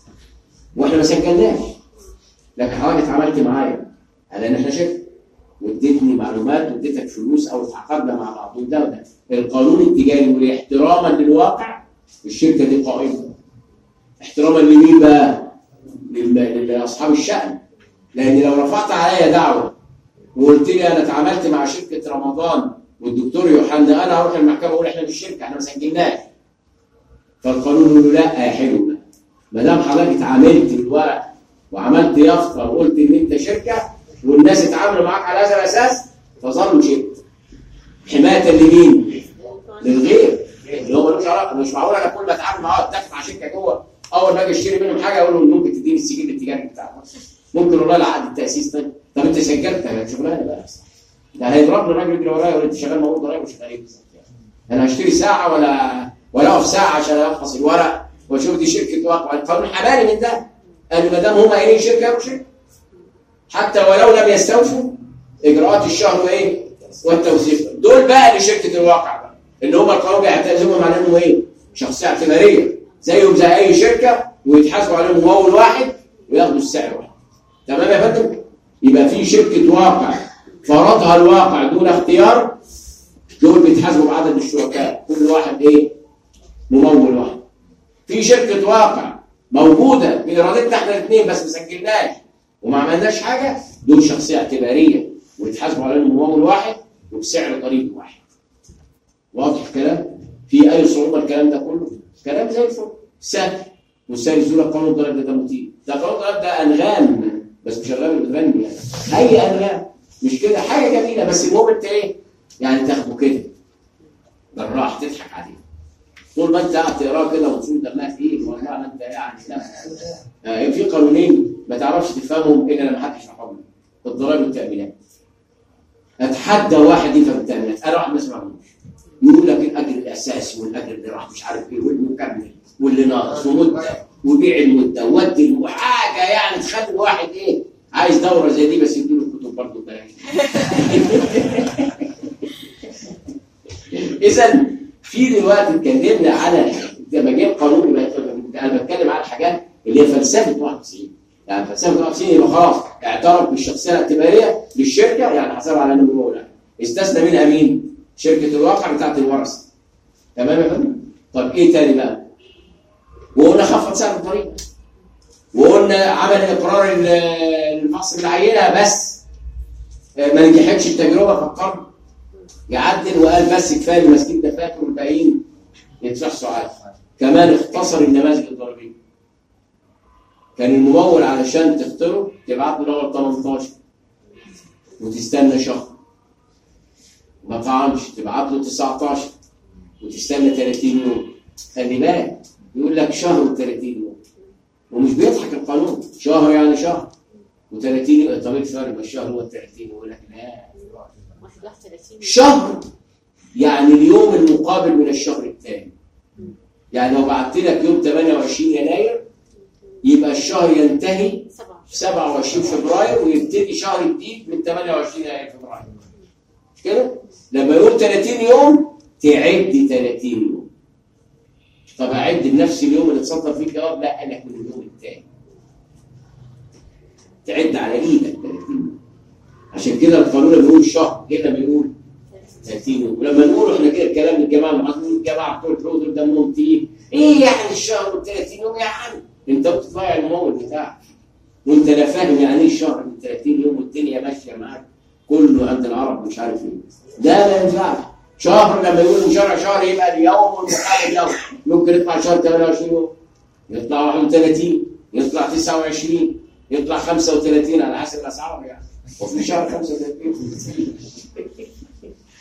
وإحنا ما سجلناش، لكن حضرتك اتعاملت معايا على إن إحنا شركة واديتني معلومات واديتك فلوس أو اتعاقدنا مع بعض، وده وده القانون التجاري يقول احتراما للواقع الشركة دي قائمة. احتراما لمين بقى؟ لأصحاب الشأن. لأن لو رفعت عليا دعوة وقلت لي أنا اتعاملت مع شركة رمضان والدكتور يوحنا، أنا هروح المحكمة وأقول إحنا مش شركة، إحنا ما سجلناش. فالقانون يقول له لا يا حلو، ما دام حضرتك اتعاملت بالورق وعملت يافطة وقلت إن أنت شركة والناس اتعاملوا معاك على هذا الأساس فظلوا شركة. حماية لمين؟ للغير اللي هو ملوش علاقة. مش معقول أنا كل ما أتعامل معاه أتفق مع شركة جوه أول ما أجي أشتري منهم حاجة أقول لهم ممكن تديني السجل التجاري بتاعك. ممكن والله العقد التأسيس طيب. طب أنت سجلت شغلانة بقى. ده هيضربني الراجل يجري ورايا يقول أنت شغال موجود ضرايب ومش غريب. أنا هشتري ساعة ولا ولا أقف ساعة عشان أفحص الورق وأشوف دي شركة واقع. القانون حبالي من ده. قال ما دام هم قايلين شركة يبقوا شركة. حتى ولو لم يستوفوا إجراءات الشهر وإيه؟ والتوثيق. دول بقى لشركة الواقع بقى. اللي هم القانون بيعتزمهم على إنه إيه؟ شخصية اعتبارية. زيهم زي أي شركة ويتحاسبوا عليهم ممول واحد وياخدوا السعر واحد. تمام يا فندم؟ يبقى في شركة واقع فرضها الواقع دون اختيار، دول بيتحاسبوا بعدد الشركاء، كل واحد ايه؟ ممول واحد. في شركة واقع موجودة بإرادتنا احنا الاثنين بس ما سجلناش وما عملناش حاجة، دول شخصية اعتبارية ويتحاسبوا عليهم ممول واحد وبسعر ضريبي واحد. واضح الكلام؟ في أي صعوبة الكلام ده كله؟ كلام زي الفل، سهل. والسهل يزول قانون الضرائب ده تموتين. ده قانون الضرائب ده أنغام بس مش أنغام اللي بتغني يعني. أي أنغام مش كده، حاجة جميلة بس المهم أنت إيه؟ يعني تاخده كده بالراحة تضحك عليه. طول ما أنت قاعد تقراه كده وتشوف دمها فيه والله ما أنت يعني لا. آه في قانونين ما تعرفش تفهمهم إلا لما حد يشرحهم لك. الضرائب والتأمينات. أتحدى واحد يفهم التأمينات، أنا واحد ما اسمعهوش. يقول لك الأجر الأساسي والأجر اللي راح مش عارف إيه والمكمل واللي ناقص ومدة وبيع المدة وودي وحاجة يعني تخلي الواحد إيه؟ عايز دورة زي دي بس يديله الكتب برضه بلاش. إذا في دلوقتي اتكلمنا على لما جه القانون انا بتكلم على الحاجات اللي هي فلسفه واحد وتسعين. يعني فلسفه واحد وتسعين يبقى خلاص اعترف بالشخصيه الاعتباريه للشركه، يعني حسبها على انه مولى. استثنى منها مين؟ شركه الواقع بتاعت الورثه. تمام يا فندم؟ طب ايه تاني بقى؟ وقلنا خفض سعر الضريبه. وقلنا عمل اقرار الفحص بالعينه بس ما نجحتش التجربه فقرر يعدل وقال بس كفايه المسكين ده فاكر والباقيين يتفحصوا عادي. كمان اختصر النماذج الضريبيه. كان الممول علشان تختاره تبعت له الاول ثمانية عشر وتستنى شهر. ما طعمش تبعت له تسعة عشر وتستنى ثلاثين يوم. خلي بالك يقول لك شهر و30 يوم ومش بيضحك القانون. شهر يعني شهر و30 يوم. طب ايه الفرق بين الشهر وال30؟ يقول لك لا شهر يعني اليوم المقابل من الشهر الثاني. يعني لو بعت لك يوم ثمانية وعشرين يناير يبقى الشهر ينتهي سبعة وعشرين فبراير ويبتدي شهر جديد من ثمانية وعشرين يناير فبراير. مش كده؟ لما يقول ثلاثين يوم تعد ثلاثين يوم. طب اعد بنفس اليوم اللي اتصدر فيه الجواب؟ لا، قال لك من اليوم الثاني. تعد على ايدك ثلاثين يوم. عشان كده القانون بيقول شهر، كده بيقول ثلاثين يوم. ولما نقول احنا كده الكلام للجماعه المعظمين الجماعه بتوع الحقوق دول دمهم تقيل. ايه يعني الشهر و ثلاثين يوم يا عم؟ انت بتضيع الممول بتاعك. وانت لا فاهم يعني ايه الشهر من ثلاثين يوم والدنيا ماشيه معاك كله عند العرب مش عارف ايه. ده ما ينفعش. شهر لما يقولوا شهر شهر يبقى اليوم والمقابل يوم. ممكن يطلع شهر ثمانية وعشرين يوم، يطلع واحد وثلاثين، يطلع تسعة وعشرين، يطلع خمسة وثلاثين على حسب الاسعار يعني. وفي شهر خمسة وثلاثين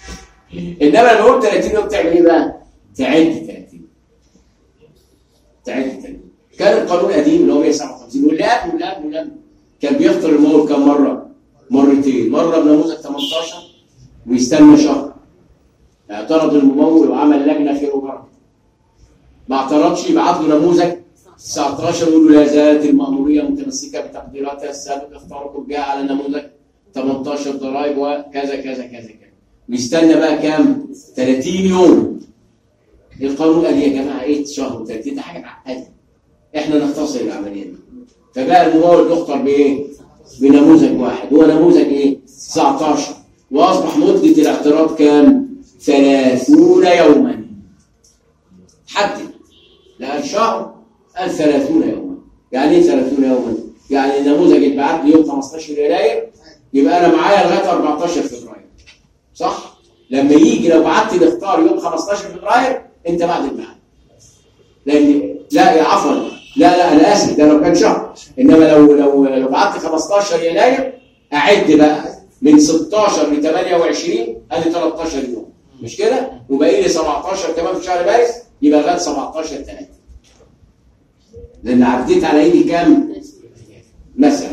انما لما اقول ثلاثين يوم تعمل ايه بقى؟ تعد ثلاثين. تعد ثلاثين. كان القانون القديم اللي هو مية وسبعة وخمسين واللي قبله واللي قبله واللي قبله كان بيخطر المول كم مره؟ مرتين، مره بنموذج ثمانية عشر ويستنى شهر. اعترض الممول وعمل لجنه خير وبركه. ما اعترضش يبعت له نموذج تسعة عشر ويقول له لا زالت المأموريه متمسكه بتقديراتها السابقه اختاركم بها على نموذج ثمانية عشر ضرائب وكذا كذا كذا كذا. ويستنى بقى كام؟ ثلاثين يوم. القانون قال يا جماعه ايه شهر و30 ده حاجه معقده. احنا نختصر العمليه دي. فبقى الممول يختار بايه؟ بنموذج واحد، هو نموذج ايه؟ تسعة عشر، واصبح مده الاعتراض كام؟ ثلاثون يوما. حدد لا الشهر قال ثلاثون يوما. يعني ايه ثلاثون يوما؟ يعني النموذج اتبعت لي يوم خمستاشر يناير يبقى انا معايا لغايه أربعتاشر فبراير. صح؟ لما يجي لو بعت لي اختار يوم خمستاشر فبراير انت بعد الميعاد. لان لا يا عفوا لا لا انا اسف ده لو كان شهر، انما لو لو لو بعت خمستاشر يناير اعد بقى من ستاشر ل ثمانية وعشرين ادي تلتاشر يوم. مش كده؟ وباقي لي سبعتاشر كمان في شهر مارس يبقى لغايه سبعتاشر ثلاثة. لان عديت على ايدي كام؟ مثلا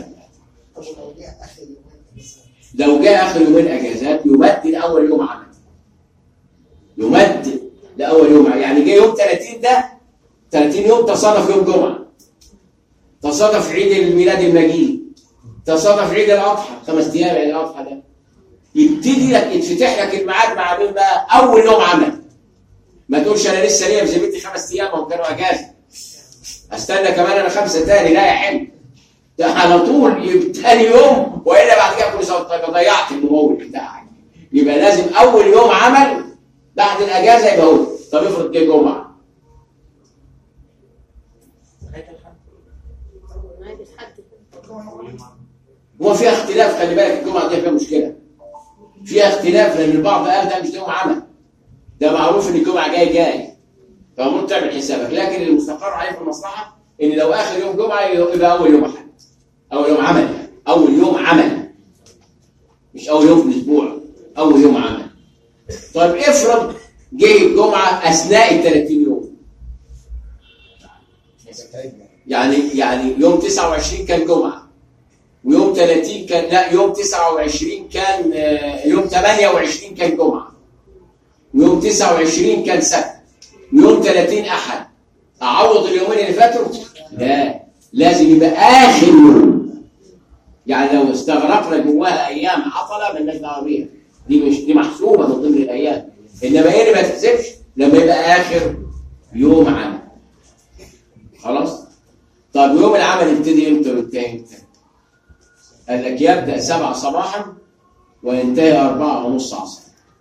لو جاء اخر يومين اجازات يمد لاول يوم عمل. يمد لاول يوم عمل. يعني جاي يوم ثلاثين ده ثلاثين يوم تصادف يوم جمعه. تصادف عيد الميلاد المجيد. تصادف عيد الاضحى خمس ايام عيد الاضحى ده. يبتدي لك يتفتح لك الميعاد مع مين بقى؟ اول يوم عمل. ما تقولش انا لسه ليا في ذمتي خمس ايام وهم كانوا اجازه. استنى كمان انا خمسه تاني لا يا حلو. ده على طول تاني يوم والا بعد كده كل سنه ضيعت الممول بتاعك. يبقى لازم اول يوم عمل بعد الاجازه يبقى هو. طب افرض جه جمعه. هو فيها اختلاف خلي بالك الجمعه دي فيها مشكله. فيها اختلاف لان البعض قال ده مش يوم عمل. ده معروف ان الجمعه جاي جاي. فممكن تعمل حسابك لكن المستقر عليه في المصلحه ان لو اخر يوم جمعه يبقى اول يوم احد. اول يوم عمل يعني. اول يوم عمل. مش اول يوم في الاسبوع. اول يوم عمل. طيب افرض جه الجمعه اثناء ال ثلاثين يوم. يعني يعني يوم تسعة وعشرين كان جمعه. ويوم ثلاثين كان لا يوم تسعة وعشرين كان يوم ثمانية وعشرين كان جمعه. ويوم تسعة وعشرين كان سبت. ويوم ثلاثين احد. اعوض اليومين اللي فاتوا؟ لا لازم يبقى اخر يوم. يعني لو استغرقنا جواها ايام عطله مالناش دعوه بيها. دي مش دي محسوبه من ضمن الايام. انما ايه اللي ما تحسبش؟ لما يبقى اخر يوم عمل. خلاص؟ طب يوم العمل يبتدي امتى وينتهي امتى؟ قال لك يبدا سبعة صباحا وينتهي أربعة ونص عصرا.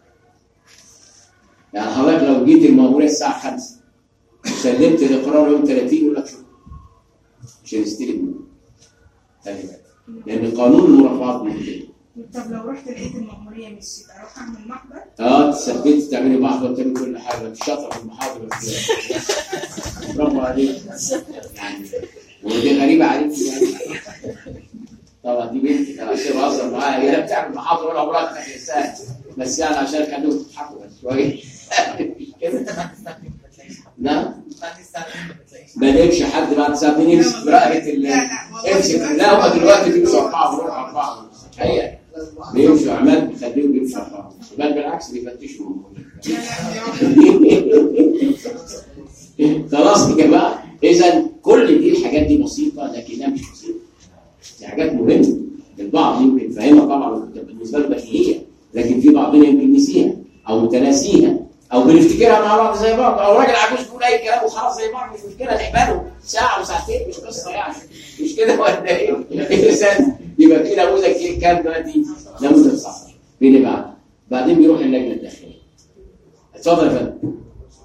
يعني حضرتك لو جيت المأمورية الساعة خمسة وسلمت الإقرار يوم ثلاثين يقول لك شكرا. مش هنستلم منه. خلي بالك. لأن قانون المرافعات مهم. طب لو رحت لقيت المأمورية مش اروح اعمل محضر؟ اه تثبت تعملي محضر وتعملي كل حاجة. مش شاطرة في المحاضرة. برافو عليك. يعني ودي غريبة عليك يعني. طبعا دي بنتي انا عشان بهزر معاها هي بتعمل محاضرة ولا عمرها ما تنساها. بس يعني عشان اخليهم تضحكوا بس شوية. نعم ما لقيتش حد بعد ساعة يمسك برقبة ال امسك. لا هو دلوقتي بيمشوا أربعة بيروحوا أربعة حقيقة بيمشوا عمال بيخليهم بيمشوا أربعة بل بالعكس بيفتشوا. خلاص يا جماعة. إذا كل دي الحاجات دي بسيطة لكنها مش بسيطة. دي حاجات مهمة. البعض يمكن فاهمها طبعا بالنسبة له بديهية لكن في بعضنا يمكن نسيها أو متناسيها أو بنفتكرها مع بعض زي بعض أو راجل عجوز بيقول أي كلام وخلاص زي بعض. مش مشكلة نقبله ساعة وساعتين مش قصة يعني. مش كده ولا إيه؟ يبقى في نموذج كام دلوقتي؟ نموذج صح. بنبعت بعدين بيروح اللجنة الداخلية. اتفضل يا فندم.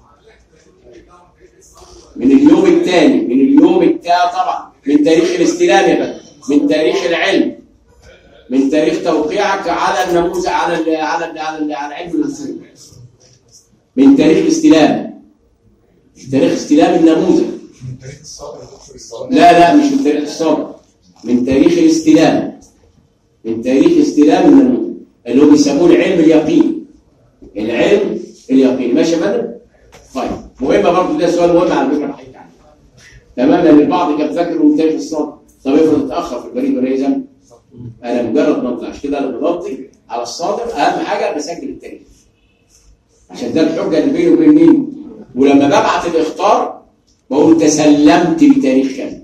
من اليوم الثاني من اليوم الثاني طبعا من تاريخ الاستلام يا فندم. من تاريخ العلم. من تاريخ توقيعك على النموذج على ال على ال على ال على علم الاصول. من تاريخ الاستلام. مش تاريخ استلام النموذج. من تاريخ الصادر يا دكتور الصادر. لا لا مش من تاريخ الصادر. من تاريخ الاستلام. من تاريخ استلام النموذج اللي هو بيسموه العلم اليقين. العلم اليقيني. ماشي يا فندم؟ طيب مهمه برضه، ده سؤال مهم على فكره بحكي عنه. تمام، لان البعض كان فاكر انه تاريخ الصادق. طب افرض اتاخر في البريد ولا ايه ذنب؟ انا مجرد ما اطلعش كده انا بضبطي على الصادق، اهم حاجه بسجل التاريخ عشان ده الحجه اللي بيني وبين مين. ولما ببعت الاخطار بقول تسلمت بتاريخ كذا،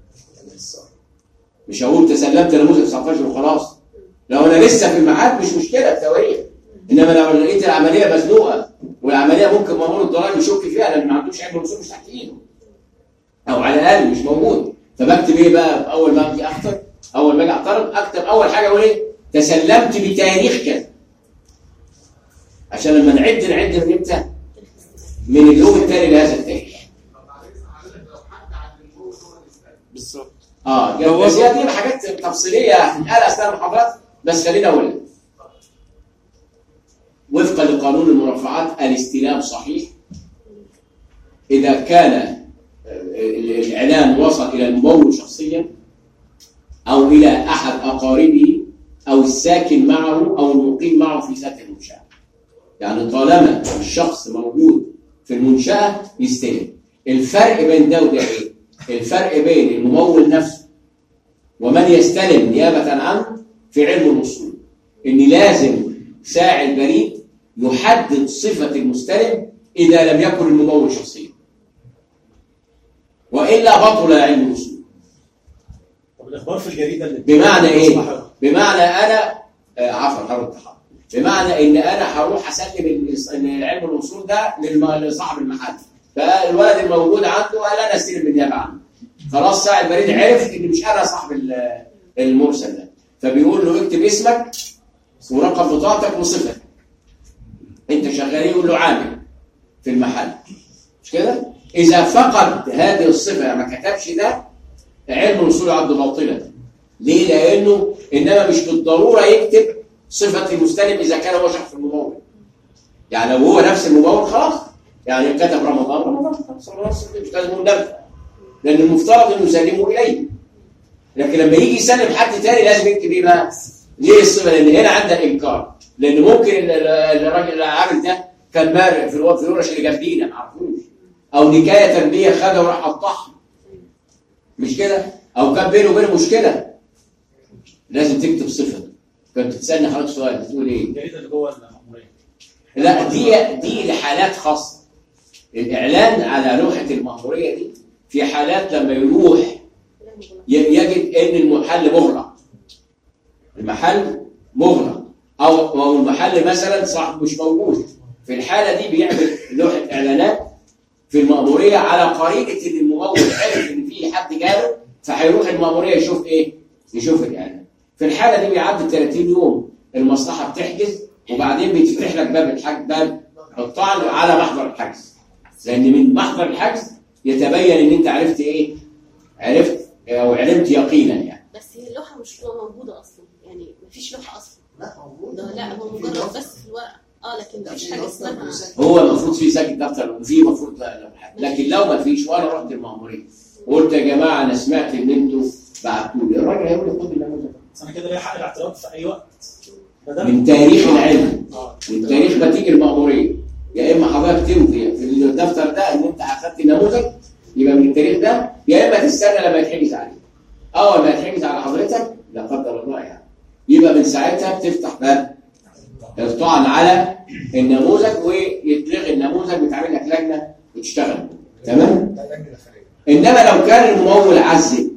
مش هقول تسلمت نموذج تسعتاشر وخلاص. لو انا لسه في الميعاد مش مشكله التواريخ، انما لو لقيت العمليه مزنوقه والعمليه ممكن مامور الضرائب يشك فيها لان ما عندوش علم الوصول مش تحت ايده، او على الاقل مش موجود، فبكتب ايه بقى؟ اول ما اجي اختار، اول ما اجي اعترض اكتب اول حاجه اقول ايه؟ تسلمت بتاريخ كذا، عشان لما نعد نعد من امتى؟ من اليوم التالي لهذا التاريخ. بالظبط. اه الجوازات دي حاجات تفصيليه هتتقال اثناء المحاضرات، بس خلينا اقول لك. وفقا لقانون المرافعات الاستلام صحيح اذا كان الاعلان وصل الى الممول شخصيا او الى احد اقاربه او الساكن معه او المقيم معه في ذات المنشاه. يعني طالما الشخص موجود في المنشاه يستلم. الفرق بين ده وده ايه؟ الفرق بين الممول نفسه ومن يستلم نيابه عنه في علم الوصول ان لازم ساعي البريد يحدد صفه المستلم اذا لم يكن الممول شخصيا، والا بطل علم الوصول. طب الاخبار في الجريده اللي بمعنى ايه؟ بمعنى انا آه عفوا هرد حضرتك. بمعنى ان انا هروح اسلم ان علم الوصول ده لصاحب المحل، فالولد الموجود عنده قال انا استلم بالنيابه عنه. خلاص ساعي البريد عرف ان مش انا صاحب المرسل ده، فبيقول له اكتب اسمك ورقم بطاقتك وصفتك. انت شغال ايه؟ يقول له عامل في المحل، مش كده؟ اذا فقد هذه الصفه يعني ما كتبش ده، علم الوصول يعد باطلا. ليه؟ لانه انما مش بالضروره يكتب صفه المستلم اذا كان هو شخص الممول. يعني لو هو نفس الممول خلاص، يعني كتب رمضان رمضان خلاص مش لازم نقول، لان المفترض انه يسلمه اليه. لكن لما يجي يسلم حد تاني لازم يكتب ايه بقى؟ ليه الصفه؟ لان هنا عندها انكار، لان ممكن الراجل اللي عامل ده كان مارق في الوقت في الورش اللي جنبينا ما عرفوش، او نكايه تربيه خدها وراح قطعها، مش كده؟ او كان بينه وبينه مشكله، لازم تكتب صفه. كنت تسالني حضرتك سؤال بتقول ايه؟ الجريده اللي جوه المأموريه. لا دي دي لحالات خاصه. الاعلان على لوحه المأموريه دي في حالات لما يروح يجد ان المحل مغلق، المحل مغلق او او المحل مثلا صاحب مش موجود. في الحاله دي بيعمل لوحه اعلانات في المأموريه على قرينه ان الممول عرف ان في حد جاله، فهيروح المأموريه يشوف ايه؟ يشوف الاعلان. في الحاله دي بيعدي ثلاثين يوم المصلحه بتحجز، وبعدين بيتفتح لك باب الحجز، باب الطعن على محضر الحجز، لان من محضر الحجز يتبين ان انت عرفت ايه؟ عرفت او علمت يقينا يعني. بس هي اللوحه مش موجوده اصلا، يعني مفيش لوحه اصلا. لا موجوده. لا هو مجرد بس في الورقه، اه لكن مفيش حاجه اسمها. هو المفروض في ساكن دفتر وفي المفروض لوحات، لكن لو ما فيش وانا رحت المأموريه وقلت يا جماعه انا سمعت ان انتوا بعتوا لي، الراجل هيقول لي خد النموذج. بس انا كده ليا حق الاعتراض في اي وقت. من تاريخ العلم، من تاريخ ما تيجي المأموريه، يا اما حضرتك تمضي في الدفتر ده ان انت اخذت النموذج يبقى من التاريخ ده، يا اما تستنى لما يتحجز عليك. اول ما يتحجز على حضرتك لا قدر الله يعني، يبقى من ساعتها بتفتح باب الطعن على النموذج ويتلغي النموذج ويتعمل لك لجنه وتشتغل. تمام؟ انما لو كان الممول عزل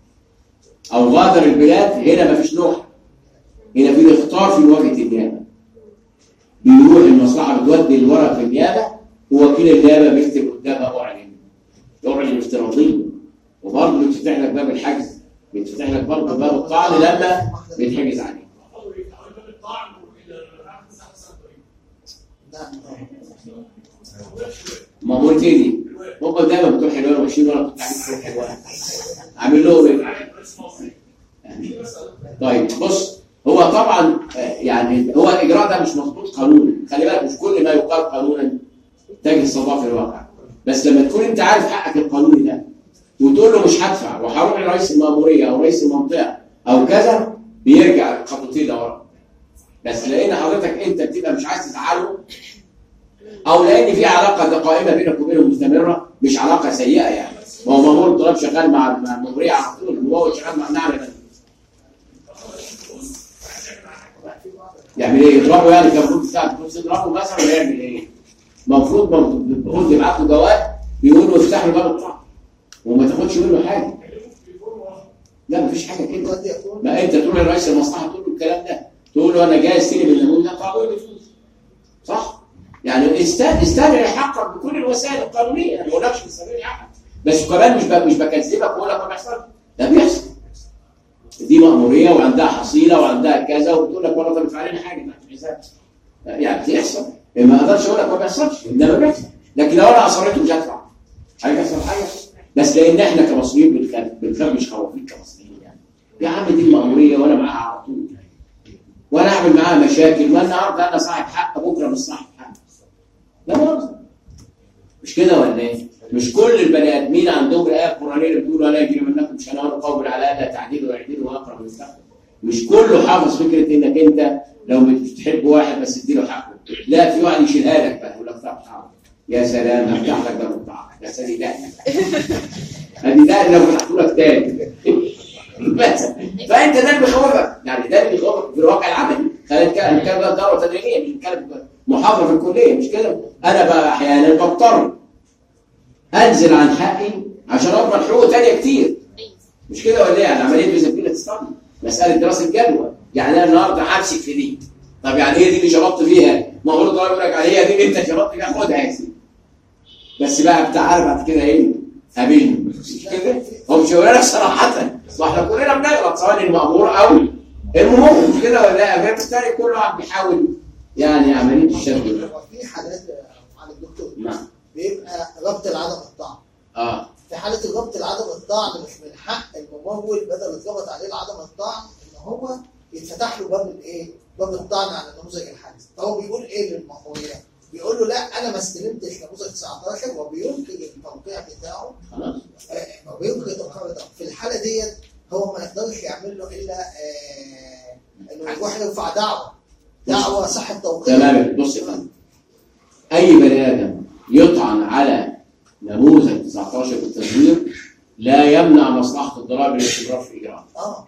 او غادر البلاد، هنا مفيش لوحه، هنا في الاخطار في مواجهه النيابه. بيروح المصلحه بتودي الورق في النيابه، ووكيل النيابه بيكتب قدامها اعلن، يعلن افتراضيا، وبرضه بيتفتح لك باب الحجز، بيتفتح لك برضه باب الطعن لما بيتحجز عليه. مأمور تاني هم دايما بتوع حلوان وعشرين ورقه بتاع حلوان، عامل لهم ايه؟ طيب بص، هو طبعا يعني هو الاجراء ده مش مظبوط قانونا، خلي بالك مش كل ما يقال قانونا تجد صداه في الواقع، بس لما تكون انت عارف حقك القانوني ده وتقول له مش هدفع وهروح لرئيس المأموريه او رئيس المنطقه او كذا، بيرجع خطوتين لورا، بس لان حضرتك انت بتبقى مش عايز تزعله، او لان في علاقه قائمه بينك وبينه مستمره، مش علاقه سيئه يعني. ما هو مامور الطلاب شغال مع الممريه على طول، وهو شغال مع نعم يعمل ايه؟ يضربه يعني؟ كان المفروض بتاع الفلوس يضربه مثلا ولا يعمل ايه؟ المفروض المفروض يبعت له جواب بيقول له افتح له باب الطعم وما تاخدش منه حاجه. لا مفيش حاجه كده. ما انت تروح لرئيس المصلحه تقول له الكلام ده، تقول له انا جاي استلم الليمون ده قانوني فلوس. صح؟ يعني استدعي حقك بكل الوسائل القانونيه، ما بقولكش استدعي حقك، بس كمان مش مش بكذبك واقول لك ما بيحصلش، ده بيحصل. دي مأموريه وعندها حصيله وعندها كذا وبتقول لك والله طب ادفع لنا حاجه ما حسابش. يعني بيحصل، ما اقدرش اقول لك ما بيحصلش، انما بيحصل. لكن لو انا اصريت مش هدفع هيحصل حاجه، بس لان احنا كمصريين بنخاف بنخاف مش خوافين كمصريين يعني. يا عم دي المأموريه وانا معاها على طول، وانا اعمل معاها مشاكل، ما النهارده انا صاحب حق بكره مش صاحب حق. لا مؤاخذه. مش كده ولا ايه؟ مش كل البني ادمين عندهم الايه القرانيه اللي بتقول ولا يجرمنكم شنآن قوم على الا تعديلوا واعدلوا واقرب للتقوى. مش كله حافظ فكره انك انت لو بتحب واحد بس اديله حقه، لا في واحد يشيلها لك بقى يقول لك طب تعالى يا سلام هفتح لك باب الطعام يا سيدي ده ادي ده لو فتحت لك تاني بس. فانت ده اللي بيخوفك، يعني ده اللي بيخوفك في الواقع العملي. خلينا نتكلم نتكلم بقى دوره تدريبيه، مش نتكلم محاضره في الكليه، مش كده؟ انا بقى احيانا بضطر انزل عن حقي عشان اضمن حقوق ثانيه كتير، مش كده ولا ايه؟ يعني عمليه بيزابيلة تصلي مساله دراسه جدوى. يعني انا النهارده همسك في دي، طب يعني هي دي اللي شبطت فيها، ما هو الضرب يقول لك هي دي اللي انت شبطت فيها خدها يا سيدي. بس بقى بتاع بعد كده ايه؟ قابلني مش كده؟ هو مش هيقول لك صراحه، واحنا كلنا بنغلط سواء المأمور او المهم، مش كده ولا لا؟ فبالتالي كل واحد بيحاول يعني عمليه الشد. في حالات على الدكتور نعم بيبقى ربط العدم الطعن. اه في حاله الربط العدم الطعن مش من حق الممول بدل يتضغط عليه العدم الطعن ان هو يتفتح له باب الايه؟ باب الطعن على النموذج الحديث. فهو بيقول ايه للمأموريه؟ بيقول له لا انا ما استلمتش نموذج تسعتاشر وبينكر التوقيع بتاعه. خلاص آه وبينكر التوقيع بتاعه. في الحاله ديت هو ما يقدرش يعمل له الا آه انه يروح يرفع دعوه دعوه صح التوقيع. تمام. بص يا فندم، اي بني ادم يطعن على نموذج تسعتاشر بالتزوير لا يمنع مصلحه الضرائب الاستمرار في اجراءه. اه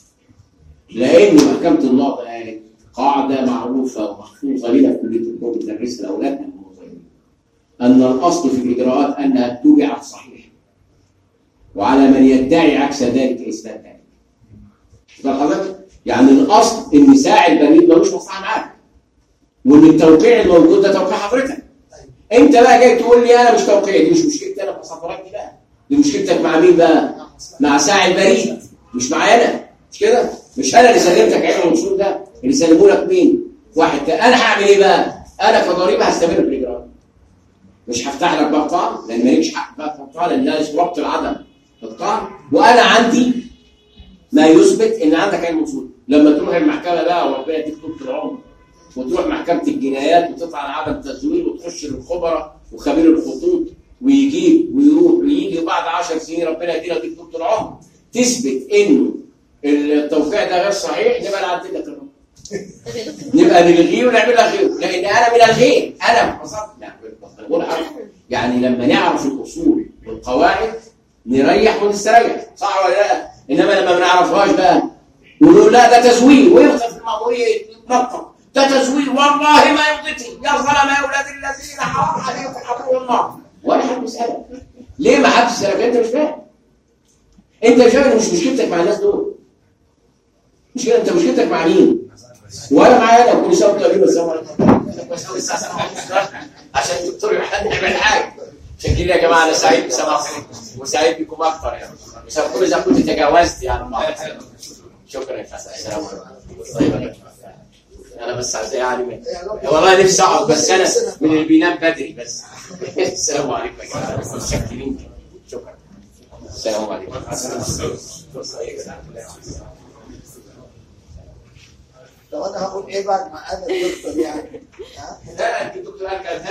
لان محكمه النقض قالت قاعده معروفه ومحفوظه لنا في كليه الطب بندرسها لاولادنا الموظفين، ان الاصل في الاجراءات انها اتبعت صحيح، وعلى من يدعي عكس ذلك اثبات ذلك. فاهم حضرتك؟ يعني الاصل ان ساعي البريد ملوش مصلحه معاك، وان التوقيع الموجود ده توقيع حضرتك. انت بقى جاي تقول لي انا مش توقيعي، دي مش مشكلتي انا في مصادرات دي بقى، دي مشكلتك مع مين بقى؟ مع ساعي البريد، مش معايا انا، مش كده؟ مش انا اللي سلمتك عين المنشور ده، اللي سلمه لك مين؟ واحد تاني. انا هعمل ايه بقى؟ انا كضريبه هستمر في الاجراء، مش هفتح لك باب طعن لان مالكش حق بقى في الطعن، لان ده اسمه ربط العدم الطعن، وانا عندي ما يثبت ان عندك عين منشور. لما تروح المحكمه بقى وربنا يديك طول العمر وتروح محكمه الجنايات وتطعن عدم تزوير وتخش للخبراء وخبير الخطوط ويجيب ويروح ويجي بعد عشر سنين ربنا يدينا يديك طول العمر تثبت انه التوقيع ده غير صحيح، نبقى نعدل لك الرقم، نبقى نلغيه ونعملها غيره، لان انا من الغير انا بقول يعني لما نعرف الاصول والقواعد نريح ونستريح، صح ولا لا؟ انما لما ما نعرفهاش بقى ونقول لا ده تزوير ويدخل في المأموريه يتنطط، ده تزوير والله ما يرضيتي يا ظلم يا اولاد الذين حرام عليكم حقوق النار، ولا حد بيسالك ليه؟ ما حدش يسالك، انت مش فاهم، انت مش فاهم. مش مشكلتك مع الناس دول، مش كده؟ انت مشكلتك مع مين؟ ولا معايا انا كل سنه وانتم طيبين والسلام عليكم عشان الدكتور يوحنا يعمل حاجه. شكرا يا جماعه، انا سعيد بسماعكم وسعيد بكم اكثر يعني، كل اذا كنت تجاوزت يعني بعض. شكرا يا فندم، السلام عليكم. طيب انا بس عايز يعني والله نفسي اقعد بس انا من اللي بينام بدري بس. السلام عليكم يا جماعه، متشكرين، شكرا. السلام عليكم. لو انا هقول ايه بعد ما انا الدكتور يعني؟ لا الدكتور قال كان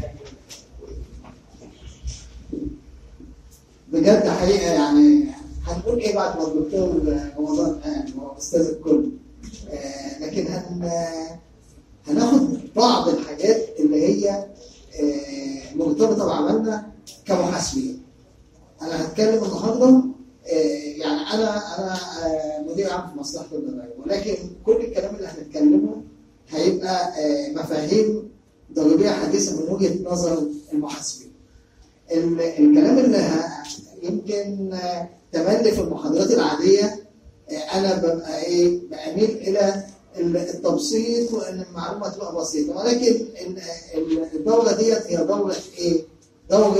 بجد حقيقه يعني هنقول ايه بعد ما الدكتور رمضان قال هو استاذ الكل. آه لكن هن هناخد بعض الحاجات اللي هي آه مرتبطه بعملنا كمحاسبين. انا هتكلم النهارده آه يعني انا انا آه مدير عام في مصلحه الضرائب، ولكن كل الكلام اللي هنتكلمه هيبقى آه مفاهيم ضريبيه حديثه من وجهه نظر المحاسبين. الكلام اللي يمكن تملي في المحاضرات العاديه انا ببقى ايه باميل الى التبسيط وان المعلومه تبقى بسيطه، ولكن الدوره ديت هي دوره ايه؟ دوره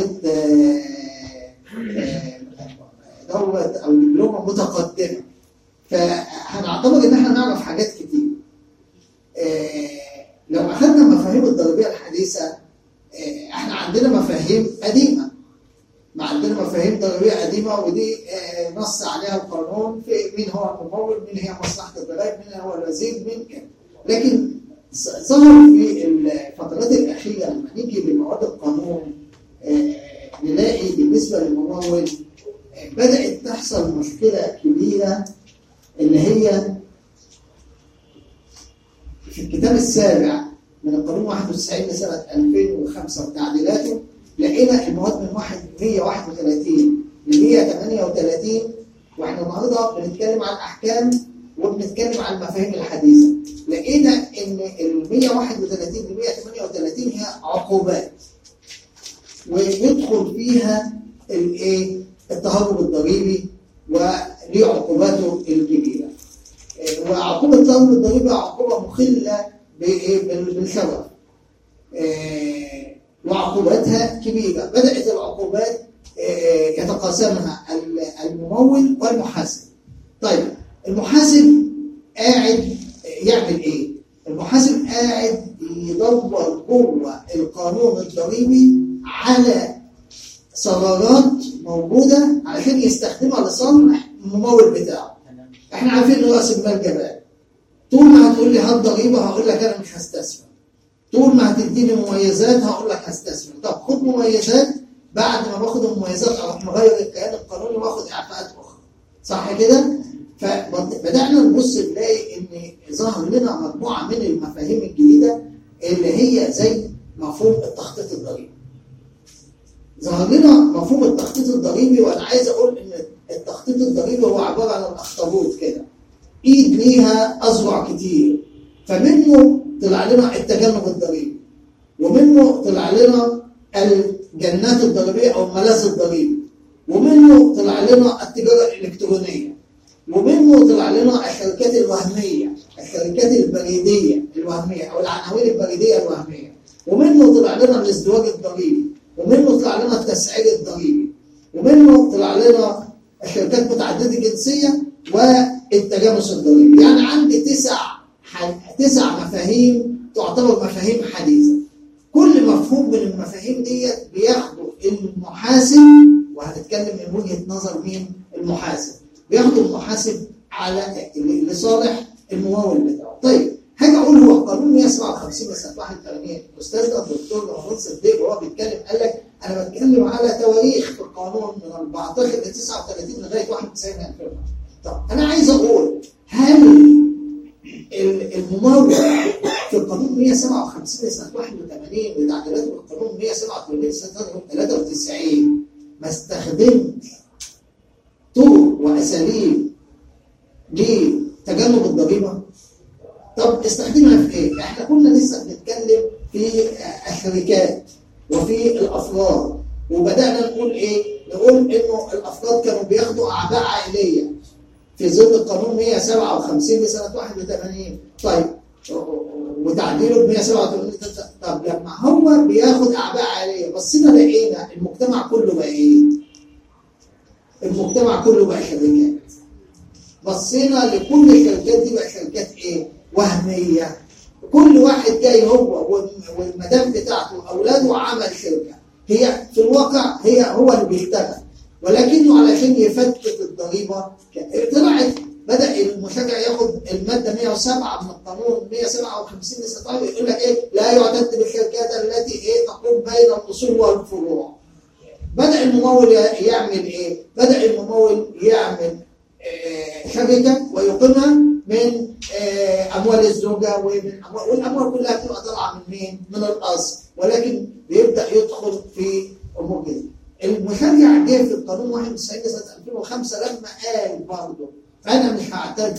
دوره او دبلومه متقدمه، فهنعتبر ان احنا نعرف حاجات كتير. لو اخذنا مفاهيم الضريبيه الحديثه احنا عندنا مفاهيم قديمه، ما عندنا مفاهيم ضريبيه قديمه ودي نص عليها القانون في مين هو الممول، مين هي مصلحه الضرائب، مين هو الوزير، مين كده. لكن ظهر في الفترات الاخيره لما نيجي لمواد القانون نلاقي بالنسبه للممول بدات تحصل مشكله كبيره اللي هي في الكتاب السابع من القانون واحد وتسعين لسنه ألفين وخمسة وتعديلاته. لقينا المواد من مية وواحد وثلاثين ل مية وثمانية وثلاثين، واحنا النهارده بنتكلم عن الاحكام وبنتكلم عن المفاهيم الحديثه. لقينا ان ال مية وواحد وثلاثين ل مية وثمانية وثلاثين هي عقوبات، ويدخل فيها الايه؟ التهرب الضريبي وليه عقوباته الكبيره. وعقوبه التهرب الضريبي عقوبه مخله بالشرف. وعقوباتها كبيرة. بدأت العقوبات يتقاسمها الممول والمحاسب. طيب المحاسب قاعد يعمل ايه؟ المحاسب قاعد يدور جوه القانون الضريبي على ثغرات موجودة علشان يستخدمها لصالح الممول بتاعه. احنا عارفين ان راس المال جبان. طول ما هتقول لي هات ضريبة هقول لك انا مش هستثمر. طول ما هتديني مميزات هقول لك هستثمر. طب خد مميزات، بعد ما باخد المميزات اروح مغير الكيان القانوني واخد اعفاءات اخرى. صح كده؟ فبدانا نبص نلاقي ان ظهر لنا مجموعه من المفاهيم الجديده اللي هي زي مفهوم التخطيط الضريبي. ظهر لنا مفهوم التخطيط الضريبي، وانا عايز اقول ان التخطيط الضريبي هو عباره عن الاخطبوط كده. ايد ليها اذرع كتير. فمنه طلع لنا التجنب الضريبي، ومنه طلع لنا الجنات الضريبيه او الملاذ الضريبي، ومنه طلع لنا التجاره الالكترونيه، ومنه طلع لنا الشركات الوهميه، الشركات البريديه الوهميه او العناوين البريديه الوهميه، ومنه طلع لنا الازدواج الضريبي، ومنه طلع لنا التسعير الضريبي، ومنه طلع لنا الشركات متعدده الجنسيه والتجانس الضريبي. يعني عندي تسع تسع مفاهيم تعتبر مفاهيم حديثة. كل مفهوم من المفاهيم دي بياخده المحاسب، وهنتكلم من وجهة نظر مين؟ المحاسب. بياخده المحاسب على لصالح الممول بتاعه. طيب هاجي اقول هو قانون مية وسبعة وخمسين سنة واحد وثمانين، استاذنا الدكتور رمضان صديق وهو بيتكلم قال لك انا بتكلم على تواريخ في القانون من أربعتاشر ل تسعة وثلاثين لغايه واحد وتسعين ألفين. طب انا عايز اقول هل الممول في القانون مية وسبعة وخمسين سنة واحد وثمانين وتعديلاته القانون مية وسبعة وثمانين سنة ثلاثة وتسعين ما استخدمش طرق واساليب لتجنب الضريبه؟ طب استخدمها في ايه؟ احنا كنا لسه بنتكلم في الشركات وفي الافراد، وبدانا نقول ايه؟ نقول انه الافراد كانوا بياخدوا اعباء عائليه في ظل القانون مية وسبعة وخمسين لسنة واحد وثمانين. طيب وتعديله ب مية وسبعة وثمانين. طب لما هو بياخد اعباء عائليه بصينا لقينا المجتمع كله بقى ايه؟ المجتمع كله بقى شركات. بصينا لكل الشركات دي بقى شركات ايه؟ وهميه. كل واحد جاي هو والمدام بتاعته واولاده عمل شركه. هي في الواقع هي هو اللي بيشتغل، ولكنه علشان يفتت الضريبه طلعت بدا المشرع ياخد الماده مية وسبعة من القانون مية وسبعة وخمسين لسنه يقول لك ايه؟ لا يعتد بالشركات التي ايه تقوم بين الاصول والفروع. بدأ الممول يعمل ايه؟ بدأ الممول يعمل آه شركة ويقيمها من آه أموال الزوجة ومن أموال والأموال كلها بتبقى طالعة من مين؟ من الأصل، ولكن بيبدأ يدخل في أمور كده. المشرع جه في القانون واحد وتسعين سنة ألفين وخمسة لما قال برضه أنا مش هعتد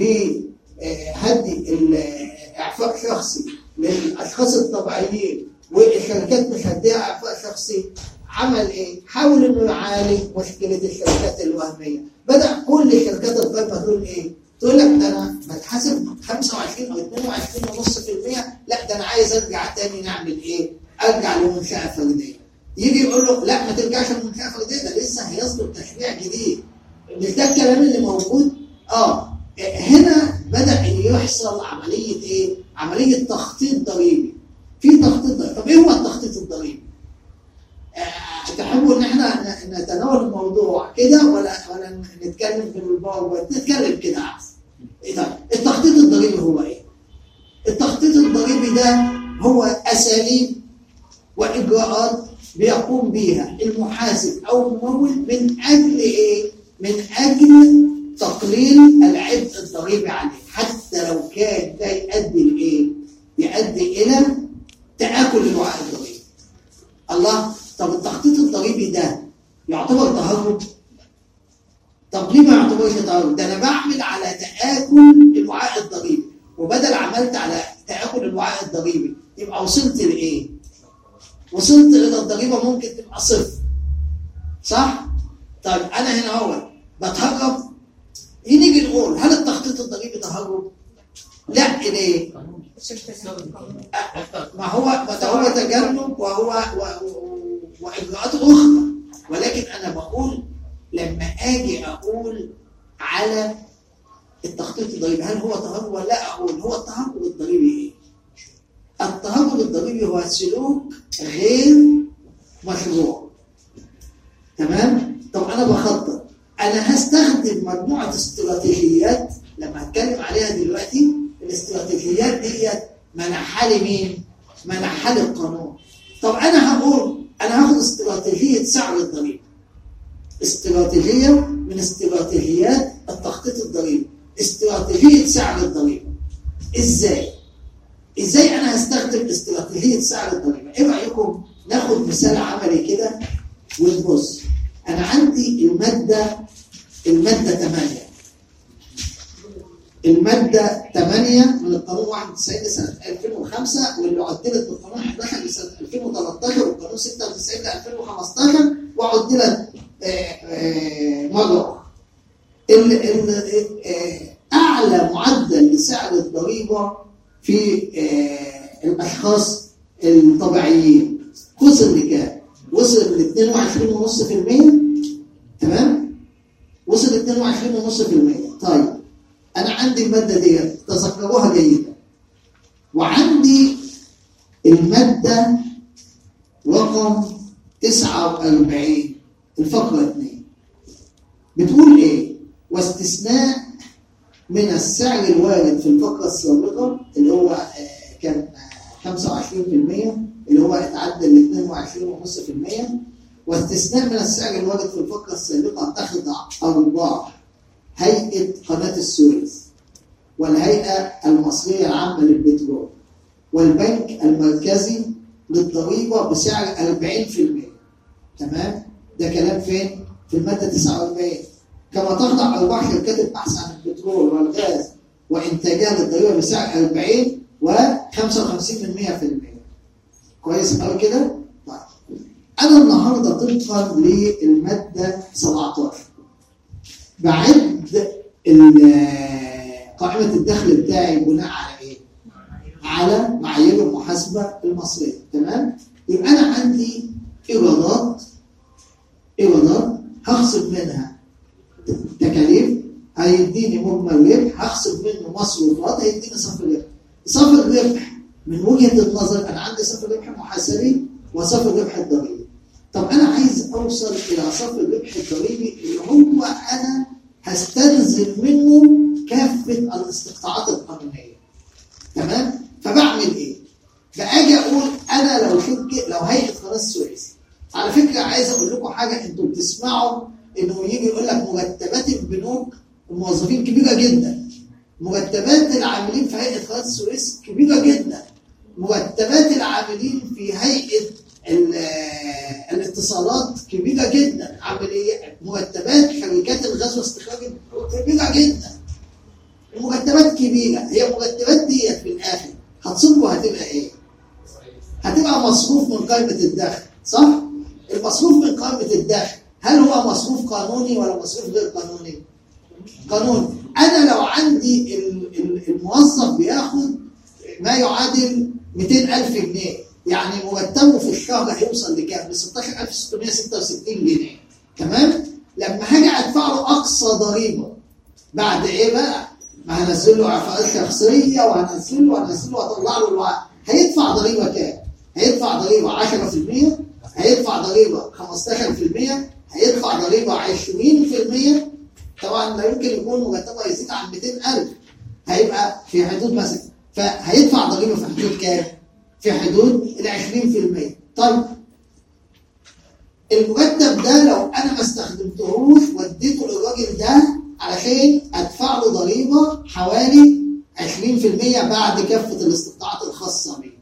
بهدي إعفاء شخصي للأشخاص الطبيعيين والشركات مش هديها إعفاء شخصي. عمل إيه؟ حاول إنه يعالج مشكلة الشركات الوهمية. بدأ كل الشركات القائمة تقول إيه؟ تقول لك ده أنا بتحاسب خمسة وعشرين أو اثنين وعشرين فاصلة خمسة بالمئة، لا ده أنا عايز أرجع تاني نعمل إيه؟ أرجع لمنشأة فردية. يجي يقول له لا ما ترجعش لمنشأة فردية، ده لسه هيصدر تشريع جديد. مش ده الكلام اللي موجود؟ آه هنا بدأ يحصل عملية إيه؟ عملية تخطيط ضريبي. في تخطيط ضريبي. طب إيه هو التخطيط الضريبي؟ آه تحبوا إن إحنا نتناول الموضوع كده ولا ولا نتكلم في الباور؟ نتكلم كده أحسن. إيه طيب التخطيط الضريبي هو إيه؟ التخطيط الضريبي ده هو أساليب وإجراءات بيقوم بيها المحاسب أو الممول من أجل إيه؟ من أجل تقليل العبء الضريبي عليه، حتى لو كان ده يؤدي لإيه؟ يؤدي إلى تآكل الوعاء الضريبي. الله، طب التخطيط الضريبي ده يعتبر تهرب؟ طب ليه ما يعتبرش تهرب؟ ده أنا بعمل على تآكل الوعاء الضريبي، وبدل عملت على تآكل الوعاء الضريبي يبقى وصلت لإيه؟ وصلت إلى الضريبة ممكن تبقى صفر. صح؟ طيب أنا هنا هو بتهرب؟ نيجي نقول هل التخطيط الضريبي تهرب؟ لا. ليه؟ ما هو ما هو تجنب وهو واجراءات اخرى، ولكن انا بقول لما اجي اقول على التخطيط الضريبي هل هو تهرب ولا لا؟ اقول هو التهرب الضريبي ايه؟ التهرب الضريبي هو سلوك غير مشروع. تمام؟ طب انا بخطط، أنا هستخدم مجموعة استراتيجيات لما هتكلم عليها دلوقتي. الاستراتيجيات دي منحها لي مين؟ منحها لي القانون. طب أنا هقول أنا هاخد استراتيجية سعر الضريبة، استراتيجية من استراتيجيات التخطيط الضريبي، استراتيجية سعر الضريبة. إزاي؟ إزاي أنا هستخدم استراتيجية سعر الضريبة؟ إيه رأيكم ناخد مثال عملي كده ونبص. أنا عندي المادة المادة ثمانية المادة ثمانية من القانون واحد وتسعين سنة ألفين وخمسة، واللي عدلت بالقانون أحد عشر لسنة ألفين وثلاثة عشر، والقانون ستة وتسعين ألفين وخمسة عشر، وعدلت مرة أخرى. أعلى معدل لسعر الضريبة في الأشخاص الطبيعيين وصل لكام؟ وصل ل اثنين وعشرين فاصلة خمسة بالمئة. تمام؟ وصل ل اثنين وعشرين فاصلة خمسة بالمئة. طيب أنا عندي المادة دي تذكروها جيدا، وعندي المادة رقم تسعة وأربعين الفقرة اثنين بتقول إيه؟ واستثناء من السعر الوارد في الفقرة السابقة اللي هو كان خمسة وعشرين بالمئة اللي هو اتعدل ل اثنين وعشرين فاصلة خمسة بالمئة، واستثناء من السعر الوارد في الفقرة السابقة تخضع أرباح هيئة قناة السويس والهيئة المصرية العامة للبترول والبنك المركزي للضريبة بسعر أربعين بالمئة. تمام؟ ده كلام فين؟ في المادة تسعة وأربعين. كما تخضع أرباح شركات البحث عن البترول والغاز وإنتاجها للضريبة بسعر أربعين وخمسة وخمسين بالمئة في المئة. كويس قوي كده؟ طيب أنا النهاردة طبقا للمادة سبعة عشر بعد قائمة الدخل بتاعي بناء على إيه؟ على معايير المحاسبة المصرية. تمام؟ يبقى أنا عندي إيرادات إيرادات هخصم منها تكاليف هيديني مجمل ربح، هخصم منه مصروفات هيديني صافي ربح. صافي الربح من وجهة النظر أنا عندي صافي ربح محاسبي وصافي الربح الضريبي. طب أنا عايز أوصل إلى صافي الربح الضريبي اللي هو أنا هستنزل منه كافة الاستقطاعات القانونية. تمام؟ فبعمل إيه؟ فأجي أقول أنا لو شركة لو هيئة قناة السويس على فكرة عايز اقول لكم حاجه، انتوا بتسمعوا انه يجي يقول لك مرتبات البنوك الموظفين كبيره جدا، مرتبات العاملين في هيئه قناه السويس كبيره جدا، مرتبات العاملين في هيئه الاتصالات كبيره جدا، عمليات مرتبات شركات الغاز واستخراج كبيره جدا. المرتبات كبيره، هي المرتبات ديت في الاخر هتصبوا هتبقى ايه؟ هتبقى مصروف من قائمه الدخل، صح؟ المصروف من قائمه الدخل هل هو مصروف قانوني ولا مصروف غير قانوني؟ قانوني. انا لو عندي الموظف بياخد ما يعادل مئتين ألف جنيه، يعني مرتبه في الشهر هيوصل لكام؟ ل ستاشر ألف وستمائة وستة وستين جنيه، تمام؟ لما هاجي ادفع له اقصى ضريبه بعد ايه بقى؟ ما هنزل له عفاءات شخصيه وهنزل له وهنزل له واطلع له الوعد، هيدفع ضريبه كام؟ هيدفع ضريبه عشرة في المئة، هيدفع ضريبه خمستاشر في المئة، هيدفع ضريبه عشرين في المئة. طبعا لا يمكن يكون مرتبه يزيد عن مئتين ألف، هيبقى في حدود مثلا، فهيدفع ضريبه في حدود كام؟ في حدود ال عشرين في المئة. طيب المرتب ده لو انا ما استخدمتهوش واديته للراجل ده علشان ادفع له ضريبه حوالي عشرين في المئة بعد كافه الاستطاعات الخاصه بيه،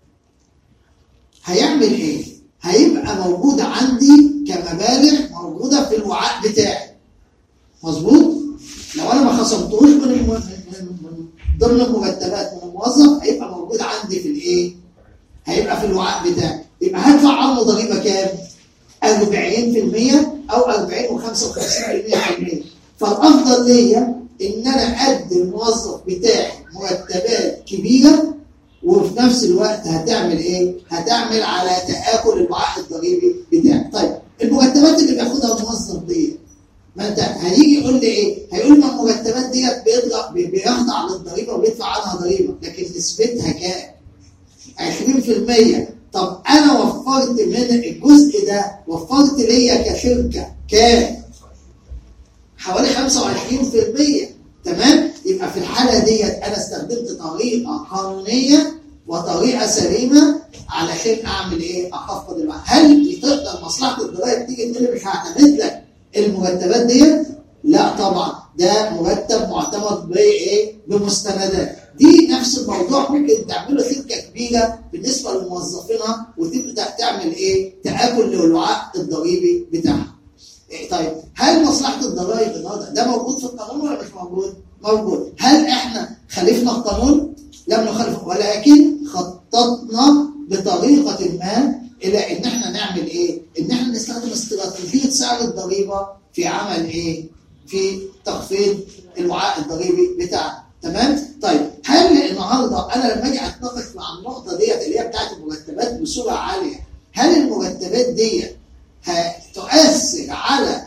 هيعمل ايه؟ هيبقى موجود عندي كمبالغ موجوده في الوعاء بتاعي، مظبوط؟ لو انا ما خصمتهوش من من ضمن المرتبات من الموظف هيبقى موجود عندي في الايه؟ هيبقى في الوعاء بتاعي، يبقى هدفع عنه ضريبه كام؟ أربعين في المئة او أربعين وخمسة وخمسين في المئة. فالافضل ليا ان انا ادي الموظف بتاعي مرتبات كبيره وفي نفس الوقت هتعمل ايه؟ هتعمل على تآكل الوعاء الضريبي بتاعي. طيب المرتبات اللي بياخدها الموظف ديت، ما انت هيجي يقول لي ايه؟ هيقول لي ما المرتبات ديت بيخضع للضريبه وبيدفع عنها ضريبه، لكن نسبتها كام؟ عشرين في المئة. طب انا وفرت من الجزء ده، وفرت ليا كشركه كام؟ حوالي خمسة وعشرين في المئة، تمام؟ يبقى في الحاله ديت انا استخدمت طريقه قانونيه وطريقه سليمه علشان اعمل ايه؟ اخفض الوعاء. هل تقدر مصلحه الضرائب تيجي تقول لي مش هعتمد لك المرتبات ديت؟ لا طبعا، ده مرتب معتمد بايه؟ بمستندات. دي نفس الموضوع ممكن تعمله شركه كبيره بالنسبه لموظفينها وتبدا تعمل ايه؟ تآكل للوعاء الضريبي بتاعها. إيه طيب هل مصلحه الضرائب النهارده ده موجود في القانون ولا مش موجود؟ موجود. هل احنا خالفنا القانون؟ لم نخالفه، ولكن خططنا بطريقه ما الى ان احنا نعمل ايه؟ ان احنا نستخدم استراتيجيه سعر الضريبه في عمل ايه؟ في تخفيض الوعاء الضريبي بتاعنا، تمام؟ طيب هل النهارده انا لما اجي اتناقش مع النقطه ديت اللي هي بتاعت المرتبات بصوره عاليه، هل المرتبات ديت هتؤثر على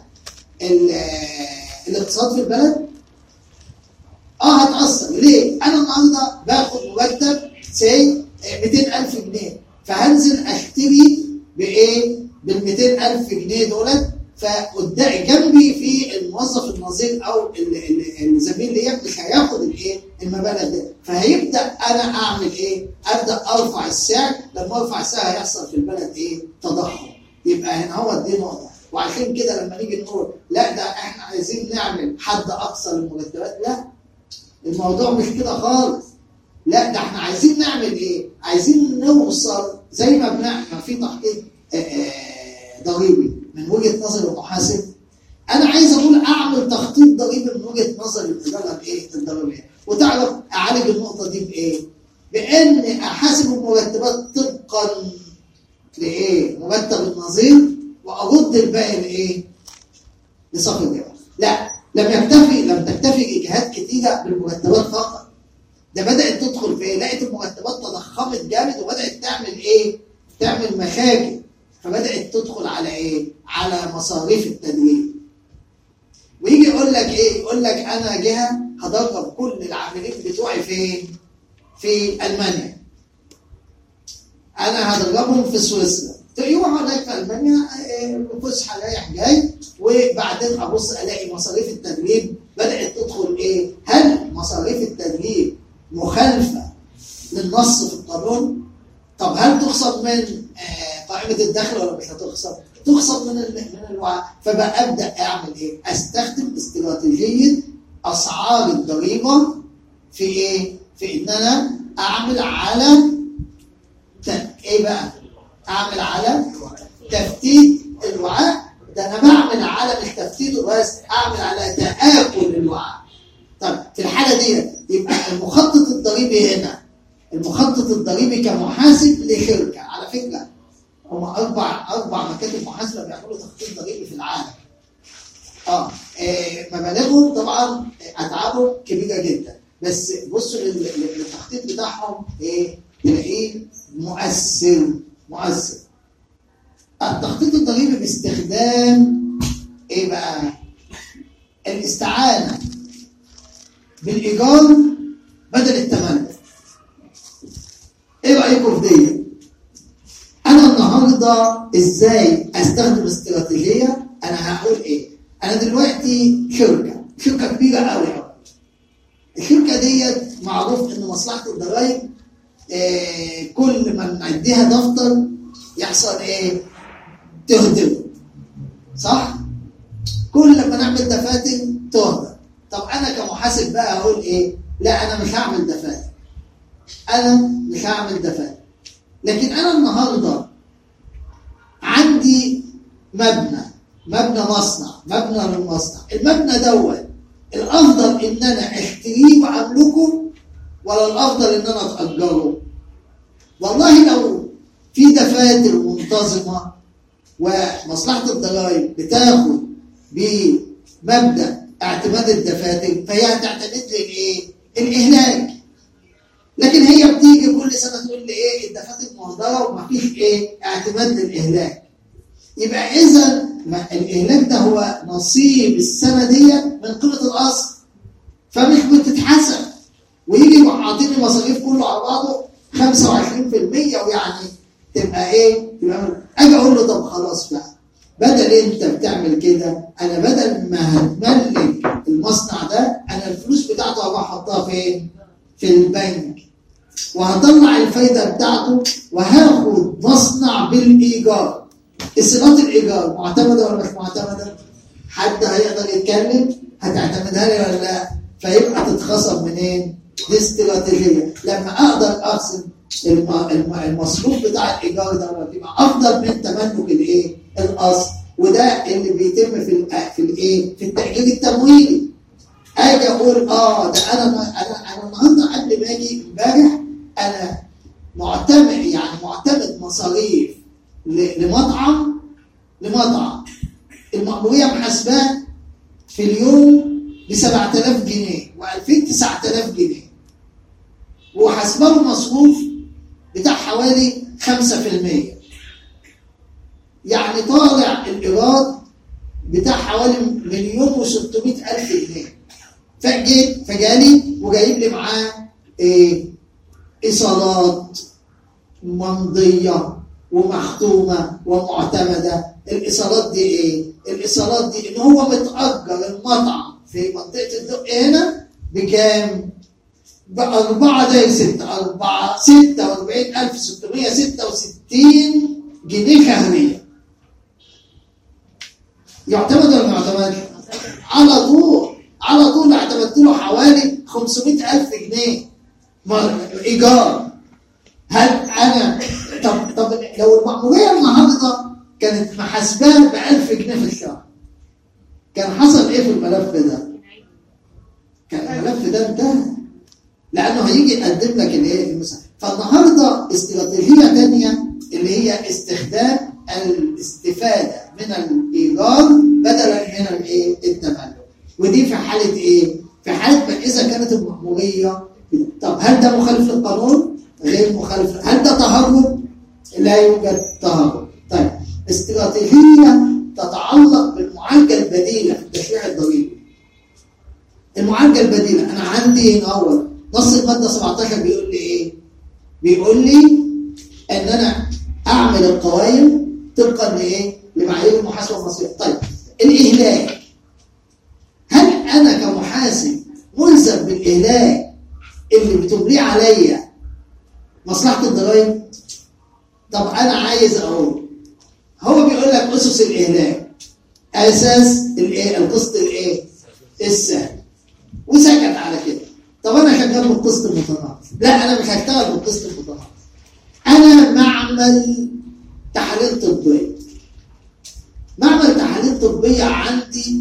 الاقتصاد في البلد؟ اه هتأثر. ليه؟ انا النهارده باخد مرتب سي مئتين ألف جنيه، فهنزل اشتري بايه؟ بال مئتين ألف جنيه دولت، فقدامي جنبي في الموظف النظير او الزميل ليا مش هياخد الايه؟ المبالغ ده، فهيبدا انا اعمل ايه؟ ابدا ارفع السعر، لما ارفع السعر هيحصل في البلد ايه؟ تضخم. يبقى هنا هو دي نقطه، وعشان كده لما نيجي نقول لا ده احنا عايزين نعمل حد اقصى للمرتبات، لا الموضوع مش كده خالص. لا ده احنا عايزين نعمل ايه؟ عايزين نوصل زي ما بنعمل في تحقيق ضريبي من وجهه نظر المحاسب، انا عايز اقول اعمل تخطيط ضريبي من وجهه نظر الاداره الايه؟ الضريبيه. وتعرف اعالج النقطه دي بايه؟ بان احاسب المرتبات طبقا لايه؟ مرتب النظير، وارد الباقي لايه؟ لصف الجمع. لا لم يكتفي لم تكتفي جهات كتيره بالمرتبات فقط، ده بدات تدخل في ايه؟ لقيت المرتبات تضخمت جامد وبدات تعمل ايه؟ تعمل مشاكل، فبدات تدخل على ايه؟ على مصاريف التدريب. ويجي يقول لك ايه؟ يقول لك انا جهه هدرب كل العاملين بتوعي فين؟ في المانيا. انا هدربهم في سويسرا. يروح هناك في المانيا فسحه رايح جاي، وبعدين ابص الاقي مصاريف التدريب بدات تدخل ايه؟ هل مصاريف التدريب مخالفه للنص في القانون؟ طب هل تخصم من قائمه الدخل ولا مش هتخسر؟ تخسر من من الوعاء. فبقى ابدا اعمل ايه؟ استخدم استراتيجيه اسعار الضريبه في ايه؟ في ان انا اعمل على ايه بقى؟ اعمل على تفتيت الوعاء. ده انا بعمل على مش تفتيته بس، اعمل على تآكل الوعاء. طب في الحاله دي يبقى المخطط الضريبي هنا، المخطط الضريبي كمحاسب لشركه، على فكره هم اربع اربع مكاتب محاسبه بيعملوا تخطيط ضريبي في العالم. اه, آه مبالغهم طبعا اتعابهم كبيره جدا، بس بصوا للتخطيط بتاعهم ايه؟ تلاقيه مؤثر مؤثر. التخطيط الضريبي باستخدام ايه بقى؟ الاستعانه بالايجار بدل التملك. ايه رايكم في دي؟ انا النهارده ازاي استخدم استراتيجيه؟ انا هقول ايه؟ انا دلوقتي شركه شركه كبيره قوي قوي. الشركه ديت معروف ان مصلحه الضرايب آه كل ما نعديها دفتر يحصل ايه؟ تهدر. صح؟ كل ما نعمل دفاتر تهدر. طب انا كمحاسب بقى هقول ايه؟ لا انا مش هعمل دفاتر. انا مش هعمل دفاتر. لكن انا النهارده عندي مبنى مبنى مصنع مبنى للمصنع. المبنى دوت الافضل ان انا اشتريه واملكه ولا الافضل ان انا اتاجره؟ والله لو في دفاتر منتظمه ومصلحه الضرائب بتاخد بمبدا اعتماد الدفاتر، فهي هتعتمد لي الايه؟ الاهلاك. لكن هي بتيجي كل سنه تقول لي ايه؟ الدفاتر مهدره ومفيش ايه؟ اعتماد للاهلاك. يبقى اذا الاهلاك ده هو نصيب السنه ديت من قيمه الاصل، فمش بتتحسب. ويجي يروح عاطيني مصاريف كله على بعضه خمسة وعشرين بالمية، ويعني تبقى ايه؟ تبقى اجي اقول له طب خلاص بقى، بدل انت بتعمل كده، انا بدل ما هتملك المصنع ده، انا الفلوس بتاعته هبقى احطها فين؟ في البنك، وهطلع الفايده بتاعته، وهاخد مصنع بالايجار. اصالات الايجار معتمده ولا مش معتمده؟ حد هيقدر يتكلم؟ هتعتمدها لي ولا لا؟ فيبقى تتخصم منين؟ دي استراتيجيه. لما اقدر اقسم المصروف بتاع الايجار ده يبقى افضل من تملك الايه؟ الاصل. وده اللي بيتم في في الايه؟ في التأجير التمويلي. اجي اقول اه ده انا انا انا النهارده قبل ما اجي امبارح انا معتمد يعني معتمد مصاريف لمطعم لمطعم المأمورية محاسباه في اليوم ب سبعة آلاف جنيه وألفين تسعة آلاف جنيه، وحاسبه له مصروف بتاع حوالي خمسة في المية، يعني طالع الإيراد بتاع حوالي مليون وستمائة ألف جنيه. فجيت فجالي وجايب لي معاه ايه؟ ايصالات ممضيه ومختومه ومعتمده. الايصالات دي ايه؟ الايصالات دي ان هو متاجر المطعم في منطقه الدق هنا بكام؟ بأربعة داي ستة أربعة ستة وأربعين ألف ستمائة وستة وستين جنيه شهريا. يعتمد ولا ما يعتمدش؟ على طول على طول اعتمدت له حوالي خمسمائة ألف جنيه ايجار. هل انا طب طب لو المأمورية النهارده كانت محاسباه ب ألف جنيه في الشهر، كان حصل ايه في الملف ده؟ كان الملف ده انتهى، لانه هيجي يقدم لك الايه؟ المساعده. فالنهارده استراتيجيه ثانيه اللي هي استخدام الاستفاده من الايجار بدلا من الايه؟ التملك. ودي في حاله ايه؟ في حاله ما اذا كانت المأموريه. طب هل ده مخالف للقانون؟ غير مخالف. هل ده تهرب؟ لا يوجد تهرب. طيب استراتيجيه تتعلق بالمعالجه البديله في التشريع الضريبي. المعالجه البديله انا عندي هنا اول نص الماده سبعة عشر بيقول لي ايه؟ بيقول لي ان انا اعمل القوائم طبقا لايه؟ لمعايير المحاسبه المصريه. طيب الاهلاك، هل انا كمحاسب ملزم بالاهلاك اللي بتمليه عليا مصلحه الضرائب؟ طب انا عايز اقول هو بيقول لك اسس الاهلاك اساس الايه القسط الايه السهل وسكت على كده. طب انا شغال بالقسط المتناقص، لا انا مش هشتغل بالقسط المتناقص، انا معمل تحاليل طبيه. معمل تحاليل طبيه عندي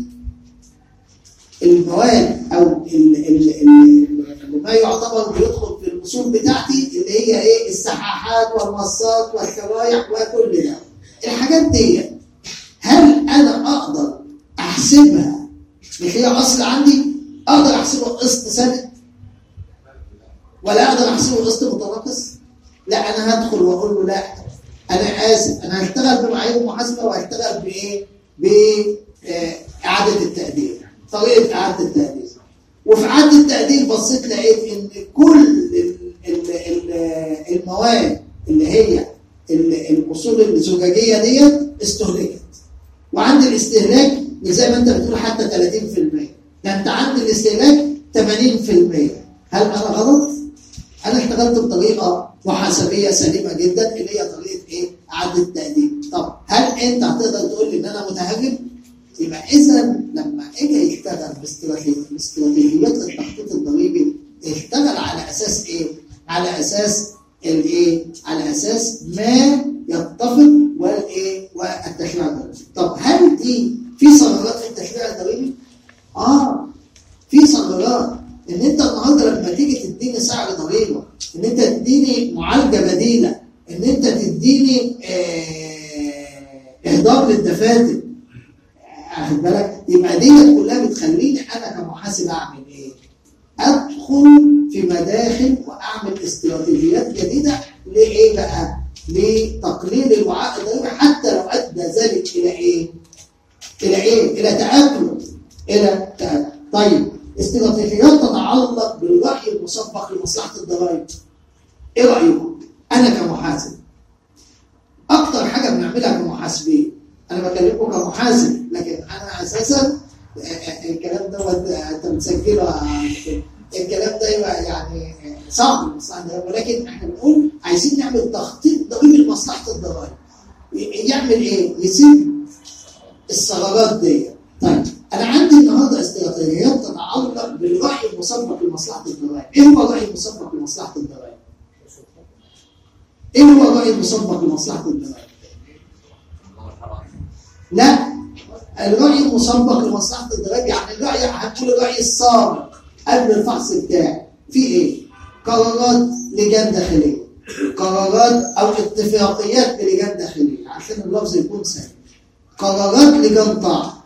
المواد او اللي ما يعتبر بيدخل في الاصول بتاعتي اللي هي ايه السحاحات والمصات والشرايح وكل ده. الحاجات دي هل انا اقدر احسبها مش هي اصل عندي؟ اقدر احسبه قسط ثابت ولا اقدر احسبه قسط متناقص؟ لا انا هدخل واقول له لا انا اسف انا هشتغل بمعايير المحاسبه وهشتغل بايه؟ باعاده التقدير، طريقه اعاده التقدير. وفي اعاده التقدير بصيت لقيت ان كل المواد اللي هي الاصول الزجاجيه ديت استهلكت، وعند الاستهلاك زي ما انت بتقول حتى ثلاثين بالمية، ده انت عند الاستهلاك ثمانين بالمية. هل انا غلط؟ انا اشتغلت بطريقه محاسبيه سليمه جدا اللي هي طريقه ايه؟ اعاده التقدير. طب هل انت هتقدر تقول لي ان انا متهرب؟ يبقى اذا لما اجي يشتغل باستراتيجيات التخطيط الضريبي اشتغل على اساس ايه؟ على اساس الايه؟ على اساس ما يتفق والايه؟ والتشريع الضريبي. طب هل دي في ثغرات في التشريع الضريبي؟ اه في ثغرات. ان انت النهارده لما تيجي تديني سعر ضريبه، ان انت تديني معالجه بديله، ان انت تديني آه اهدار للدفاتر، واخد بالك؟ يبقى ديت كلها بتخليني انا كمحاسب اعمل ايه؟ ادخل في مداخل واعمل استراتيجيات جديده لايه بقى؟ لتقليل الوعاء الضريبي حتى لو ادى ذلك الى ايه؟ الى ايه؟ الى تاكل الى تاكل. طيب استراتيجيات تتعلق بالوحي المسبق لمصلحه الضرائب. ايه رايكم؟ انا كمحاسب اكتر حاجه بنعملها كمحاسبين، انا بكلمكم كمحاسب لكن انا اساسا الكلام دوت انت بتسجله، الكلام ده يعني صعب لمصلحه الضرائب، ولكن احنا بنقول عايزين نعمل تخطيط ضريبي لمصلحه الضرائب. يعمل ايه؟ يسيب الثغرات دي. طيب انا عندي النهارده استراتيجيات تتعلق بالوعي المسبق لمصلحه الضرائب. ايه هو الوعي المسبق لمصلحه الضرائب؟ ايه هو الوعي المسبق لمصلحه الضرائب؟ لا، الرأي المسبق لمصلحة الضرائب يعني الرأي هنقول الرأي السابق قبل الفحص بتاعي في ايه؟ قرارات لجان داخلية، قرارات او اتفاقيات بلجان داخلية عشان اللفظ يكون سهل، قرارات لجان طاعة،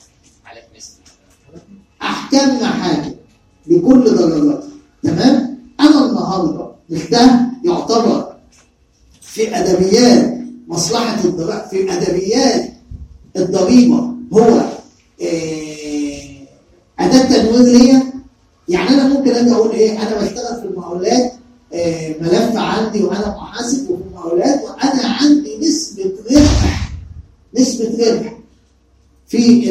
احكام محاكم بكل درجاتها. تمام؟ انا النهارده مش ده يعتبر في ادبيات مصلحة الضرائب، في ادبيات الضريبه هو إيه اداه تنوير ليا؟ يعني انا ممكن اجي اقول ايه؟ انا بشتغل في المقاولات إيه ملف عندي وانا محاسب وفي المقاولات وانا عندي نسبه ربح، نسبه ربح في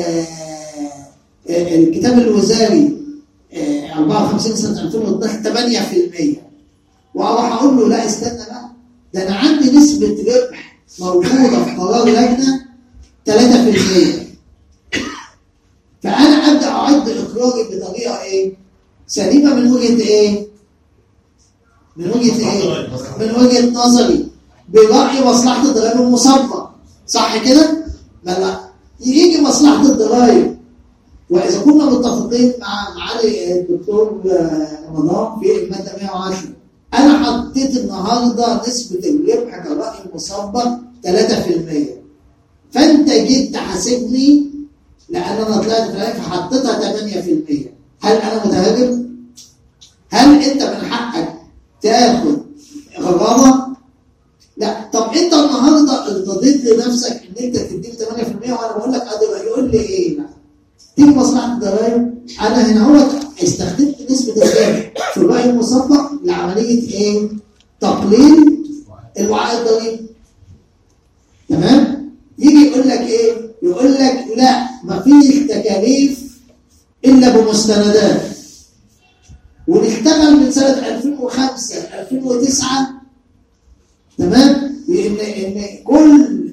الكتاب الوزاري إيه أربعة وخمسين سنه ألفين واثني عشر ثمانية بالمية، واروح اقول له لا استنى بقى، ده انا عندي نسبه ربح موجوده في قرار لجنه ثلاثة بالمية. فأنا أبدأ أعد إقراري بطريقة إيه؟ سليمة من وجهة إيه؟ من وجهة إيه؟ من وجهة نظري برأي مصلحة الضرائب المسبق. صح كده؟ لا يجي مصلحة الضرائب وإذا كنا متفقين مع معالي الدكتور رمضان في المادة مئة وعشرة، أنا حطيت النهارده نسبة الربح كرأي مسبق ثلاثة بالمية، فانت جيت تحاسبني لان انا طلعت في الاخر فحطيتها ثمانية بالمية. هل انا متهاجم؟ هل انت من حقك تاخد غرامه؟ لا. طب انت النهارده ارتضيت لنفسك ان انت تديني ثمانية بالمية وانا بقول لك قادر يقول لي ايه بقى؟ تيجي مصلحه الضرائب انا هنا هو استخدمت نسبه الربح في الوعي المسبق لعمليه ايه؟ تقليل الوعاء الضريبي. تمام؟ يجي يقول لك ايه؟ يقول لك لا مفيش تكاليف الا بمستندات، ونشتغل من سنه ألفين وخمسة ألفين وتسعة. تمام؟ لان ان كل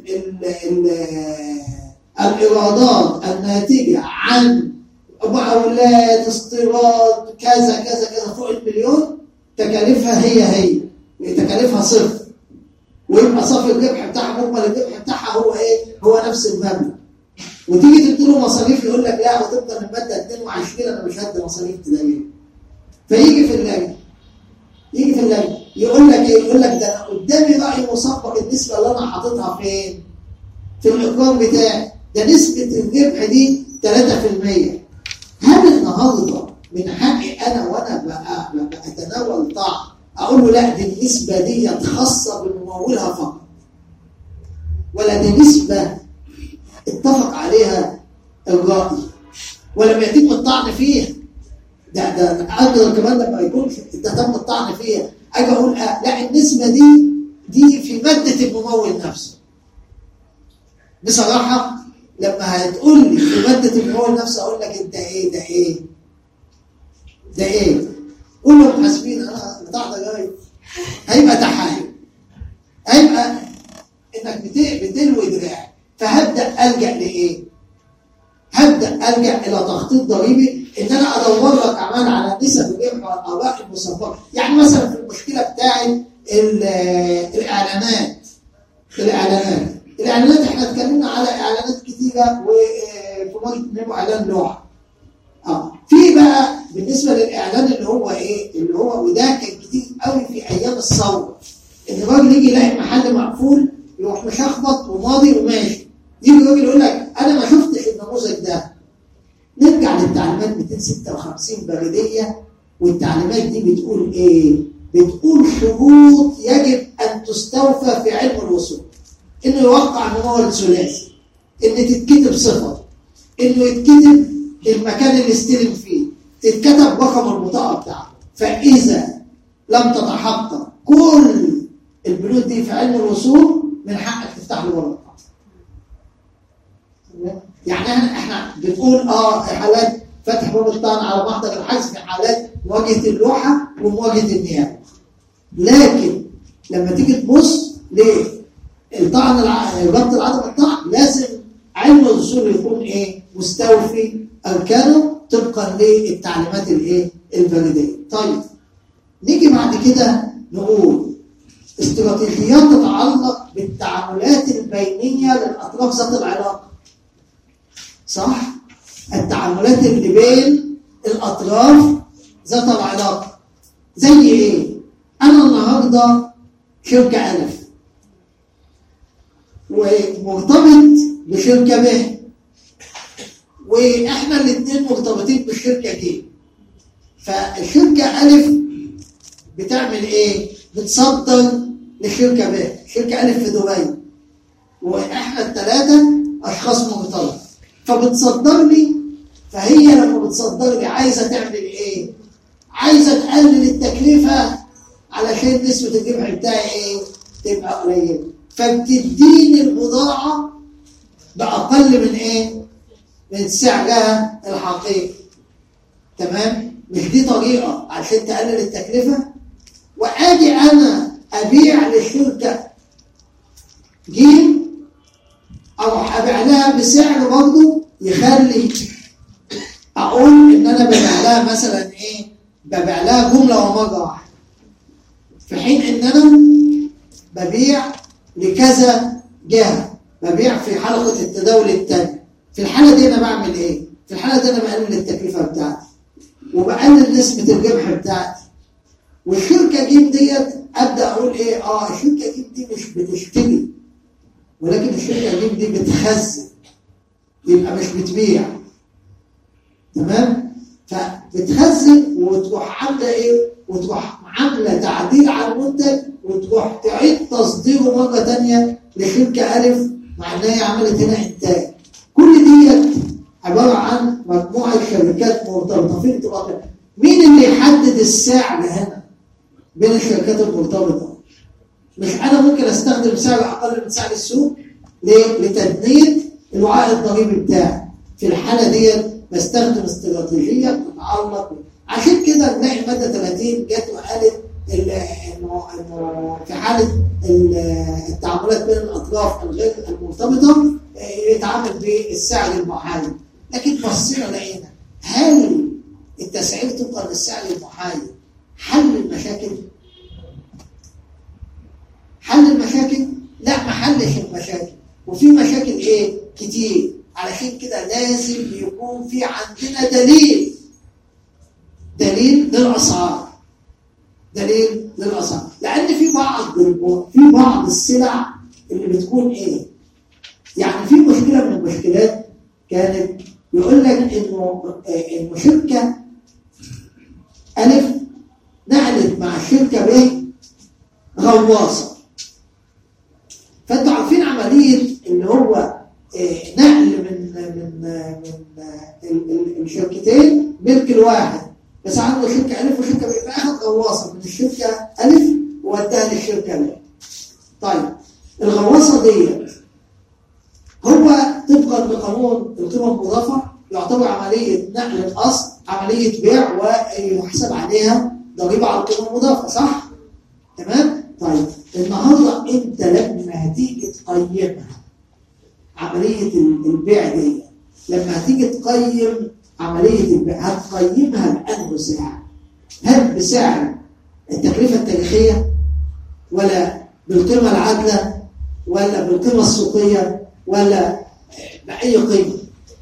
ال ال الايرادات الناتجه عن مقاولات استيراد كذا كذا كذا فوق المليون تكاليفها هي هي تكاليفها صفر، ويبقى صافي الربح بتاعها مجمل الربح بتاعها هو ايه؟ هو نفس المبلغ. وتيجي تديله مصاريف يقول لك لا وتفضل الماده اتنين وعشرين انا مش هدي مصاريف ابتدائيه. فيجي في اللجنه يجي في اللجنه يقول لك ايه؟ يقول لك ده انا قدامي راي مسبق النسبه اللي انا حاططها فين؟ في الاقرار بتاعي، ده نسبه الربح دي ثلاثة في المية. هل النهارده من حقي انا وانا بقى بتناول طعم اقول له لا دي النسبه دي خاصه بممولها فقط، ولا دي نسبه اتفق عليها الرأي ولم يتم الطعن فيها؟ ده ده اقدر كمان لما يكون ده تم الطعن فيها اجي اقول آه لا النسبه دي دي في ماده الممول نفسه. بصراحه لما هتقول لي في ماده الممول نفسه اقول لك انت ايه ده ايه؟ ده ايه؟ قول له محاسبين انا بتاع ده جاي هيبقى تحايل، هيبقى انك بتلوي دراعي. فهبدا الجا لايه؟ هبدا الجا الى تخطيط ضريبي ان انا ادور لك كمان على نسب الربح والاراء المسبقه. يعني مثلا في المشكله بتاعت الاعلانات الاعلانات الاعلانات احنا اتكلمنا على اعلانات كتيره وفي مره اعلان لوحه. اه في بقى بالنسبه للاعلان اللي هو ايه؟ اللي هو وده كان كتير قوي في ايام الثوره، ان الراجل يجي يلاقي محل مقفول يروح مشخبط وماضي وماشي، يجي الراجل يقول لك انا ما شفتش النموذج ده. نرجع للتعليمات مئتين وستة وخمسين بريديه، والتعليمات دي بتقول ايه؟ بتقول شروط يجب ان تستوفى في علم الوصول. انه يوقع ممول ثلاثي، ان تتكتب صفه، انه يتكتب المكان اللي استلم فيه، تتكتب رقم البطاقه بتاعته. فاذا لم تتحقق كل البنود دي في علم الوصول من حقك تفتح له ورقه. يعني احنا بنقول اه حالات فتح باب الطعن على محضر الحجز في حالات مواجهه اللوحه ومواجهه النيابه. لكن لما تيجي تبص للطعن ربط العدم الطعن لازم علم الوصول يكون ايه؟ مستوفي اركانه طبقا للتعليمات الايه؟ البريديه. طيب نيجي بعد كده نقول استراتيجيات تتعلق بالتعاملات البينيه للاطراف ذات العلاقه. صح؟ التعاملات اللي بين الاطراف ذات العلاقه زي ايه؟ انا النهارده شركه الف ومرتبط بشركه ب، واحنا الاثنين مرتبطين بالشركه ج. فالشركه الف بتعمل ايه؟ بتصدر لشركه ب، شركه الف في دبي، واحنا الثلاثه اشخاص مرتبطه، فبتصدر لي. فهي لما بتصدر لي عايزه تعمل ايه؟ عايزه تقلل التكلفه علشان نسبه الربح بتاعي ايه؟ تبقى قليله، فبتديني البضاعه باقل من ايه؟ من سعرها الحقيقي. تمام؟ مش دي طريقه عشان تقلل التكلفه؟ واجي انا ابيع للشركه جيم اروح ابيع لها بسعر برضه يخلي اقول ان انا ببيع لها مثلا ايه؟ ببيع لها جمله ومره واحده، في حين ان انا ببيع لكذا جهه، ببيع في حلقه التداول الثانيه. في الحاله دي انا بعمل ايه؟ في الحاله دي انا بقلل التكلفه بتاعتي وبقلل نسبه الربح بتاعتي. والشركه جيم ديت ابدا اقول ايه؟ اه الشركه جيم دي مش بتشتري، ولكن الشركه جيم دي بتخزن، يبقى مش بتبيع. تمام؟ فبتخزن وتروح عامله ايه؟ وتروح عامله تعديل على المنتج وتروح تعيد تصديره مره ثانيه لشركه الف مع ان هي عملت هنا انتاج. كل ديت عباره عن مجموعه شركات مرتبطه في ارتباط. مين اللي يحدد السعر هنا بين الشركات المرتبطه؟ مش انا ممكن استخدم سعر اقل من سعر السوق ليه؟ لتدنيه الوعاء الضريبي بتاعي. في الحاله ديت بستخدم استراتيجيه تتعلق. عشان كده نلاقي الماده ثلاثين جت وقالت انه انه في حاله التعاملات بين الاطراف الغير المرتبطه يتعامل بالسعر المحايد. لكن بصينا لقينا هل التسعير طبقا للسعر المحايد حل المشاكل؟ حل المشاكل؟ لا، ما حلش المشاكل، وفي مشاكل ايه؟ كتير. علشان كده لازم يكون في عندنا دليل دليل للاسعار دليل للاسعار لان في بعض في بعض السلع اللي بتكون ايه؟ يعني في مشكله من المشكلات كانت يقول لك انه انه شركه الف نقلت مع الشركه ب غواصه. فانتوا عارفين عمليه اللي هو نقل من من من الشركتين ملك الواحد، بس عنده شركه الف وشركه ب، فاخد غواصه من الشركه الف ووداها للشركه ب. طيب الغواصه دي هو طبقا لقانون القيمه المضافه يعتبر عمليه نقل الاصل عمليه بيع ويحسب عليها ضريبه على القيمه المضافه، صح؟ تمام؟ طيب النهارده انت لما هتيجي تقيمها عمليه البيع دي، لما هتيجي تقيم عمليه البيع هتقيمها بأنه سعر؟ هل بسعر التكلفه التاريخيه ولا بالقيمه العادله ولا بالقيمه السوقيه ولا بأي قيمة؟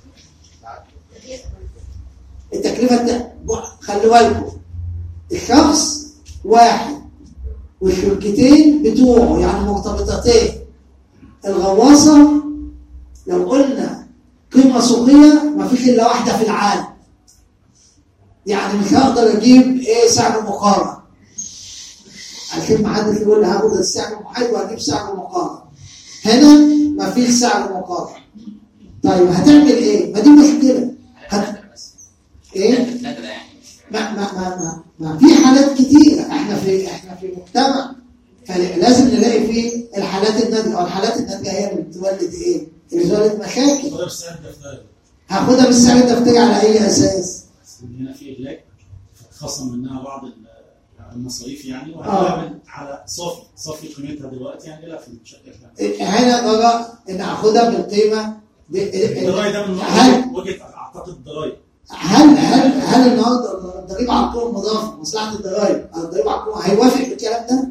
التكلفة خلوا بالكم الشخص واحد والشركتين بتوعه يعني مرتبطتين. الغواصة لو قلنا قيمة سوقية ما فيش إلا واحدة في العالم، يعني مش هقدر أجيب إيه سعر مقارن عشان ما حدش يقول لي هاخد السعر المحايد وهجيب سعر مقارن. هنا ما فيش سعر مقارن. طيب هتعمل ايه؟ ما دي مشكله. هت... ايه؟ ما ما ما ما, ما في حالات كتيره، احنا في احنا في مجتمع فلازم نلاقي فيه الحالات الناتجه، او الحالات الناتجه هي اللي بتولد ايه؟ اللي بتولد مشاكل. هاخدها بالسعر الدفتري على اي اساس؟ هنا في اهلاك خصم منها بعض المصاريف يعني، وهنعمل على صافي صافي قيمتها دلوقتي يعني لا في الشركه. هنا بقى ان اخدها بالقيمه الضرايب ده من وجهه اعتقد الضرايب. هل هل هل النهارده الضريبه على القيمه المضافه مصلحه الضرايب الضريبه على القيمه هيوافق بالكلام ده؟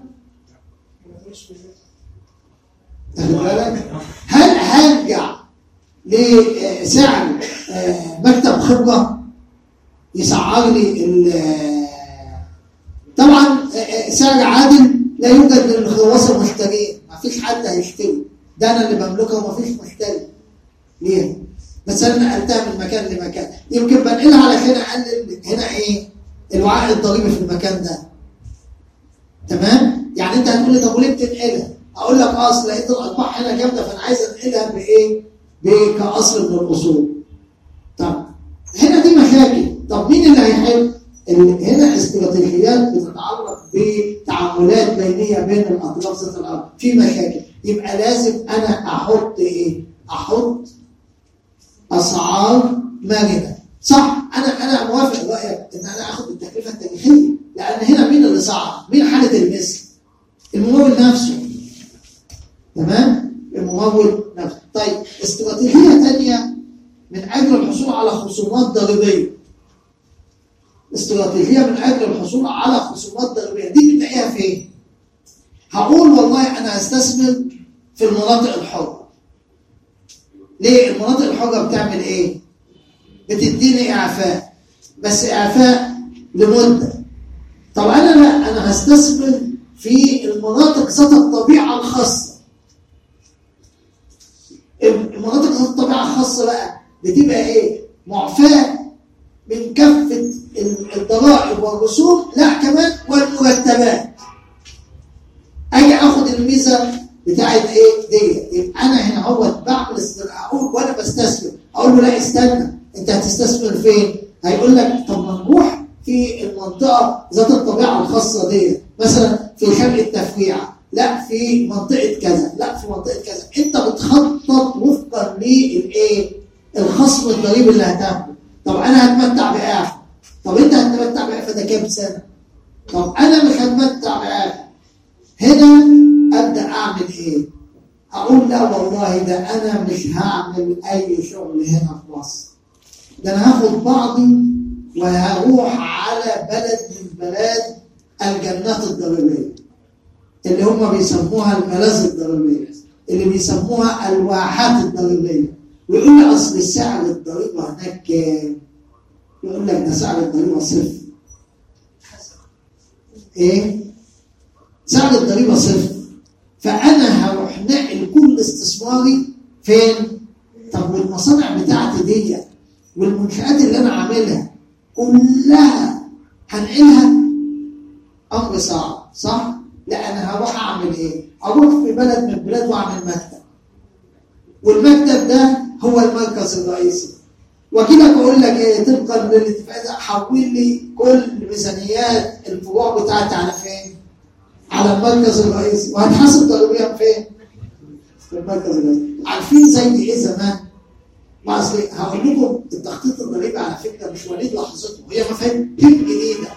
هل هرجع لسعر مكتب خبره يسعر لي طبعا سعر عادل لا يوجد للغواصه المشترين، ما فيش حد هيشتري، ده انا اللي بملكها وما فيش مشتري. ليه؟ بس انا نقلتها من مكان لمكان، يمكن بنقلها علشان اقلل هنا ايه؟ الوعاء الضريبي في المكان ده. تمام؟ يعني انت هتقول لي طب وليه بتنقلها؟ اقول لك اصل لقيت الارباح هنا جامده فانا عايز انقلها بايه؟ كاصل من الاصول. طب هنا دي مشاكل، طب مين اللي هيحل؟ هنا استراتيجيات بتتعلق بتعاملات بينيه بين الاطراف ذات الامر، في مشاكل، يبقى لازم انا احط ايه؟ احط اسعار مرنه، صح؟ انا انا موافق رايك ان انا اخد التكلفه التاريخيه، لان هنا مين اللي صعب؟ مين حاله المثل؟ الممول نفسه. تمام؟ الممول نفسه. طيب استراتيجيه ثانيه من اجل الحصول على خصومات ضريبيه. استراتيجيه من اجل الحصول على خصومات ضريبيه، دي بنلاقيها فين؟ هقول والله انا هستثمر في المناطق الحره. ليه؟ المناطق الحره بتعمل ايه؟ بتديني اعفاء، بس اعفاء لمده. طب انا لا، انا هستثمر في المناطق ذات الطبيعه الخاصه. المناطق ذات الطبيعه الخاصه بقى بتبقى ايه؟ معفاه من كافه الضرائب والرسوم، لا كمان والمرتبات. اجي اخد الميزه بتاعت ايه دي؟ يبقى انا هنا اهوت بعمل اقول وانا بستثمر، اقول له لا استنى، انت هتستثمر فين؟ هيقول لك طب ما نروح في المنطقه ذات الطبيعه الخاصه دي، مثلا في شرق التفريعه، لا في منطقه كذا، لا في منطقه كذا. انت بتخطط وفقا للايه؟ الخصم الضريبي اللي هتاخده. طب انا هتمتع باعفاء، طب انت هتمتع باعفاء ده كام سنه؟ طب انا مش هتمتع بآخر. هنا ابدا اعمل ايه؟ اقول لا والله ده انا مش هعمل اي شغل هنا في مصر، ده انا هاخد بعضي وهروح على بلد من بلاد الجنات الضريبيه اللي هم بيسموها الملاذ الضريبيه، اللي بيسموها الواحات الضريبيه. ويقول لي اصل سعر الضريبه هناك كام؟ يقول لك ده سعر الضريبه صفر. ايه؟ سعر الضريبه صفر. فانا هروح نقل كل استثماري فين؟ طب والمصانع بتاعتي دي والمنشآت اللي انا عاملها كلها هنقلها؟ امر صعب، صح؟ لا انا هروح اعمل ايه؟ اروح في بلد من البلاد واعمل مكتب، والمكتب ده هو المركز الرئيسي. وكده بقول لك ايه؟ طبقا للاتفاق ده حول لي كل ميزانيات الفروع بتاعتي على فين؟ على المركز الرئيسي. وهتحاسب ضريبيا فين؟ في المركز الرئيسي. عارفين زي ايه زمان؟ ما اصل هقول لكم التخطيط الضريبي على فكره مش وليد لحظته، هي مفاهيم جديده.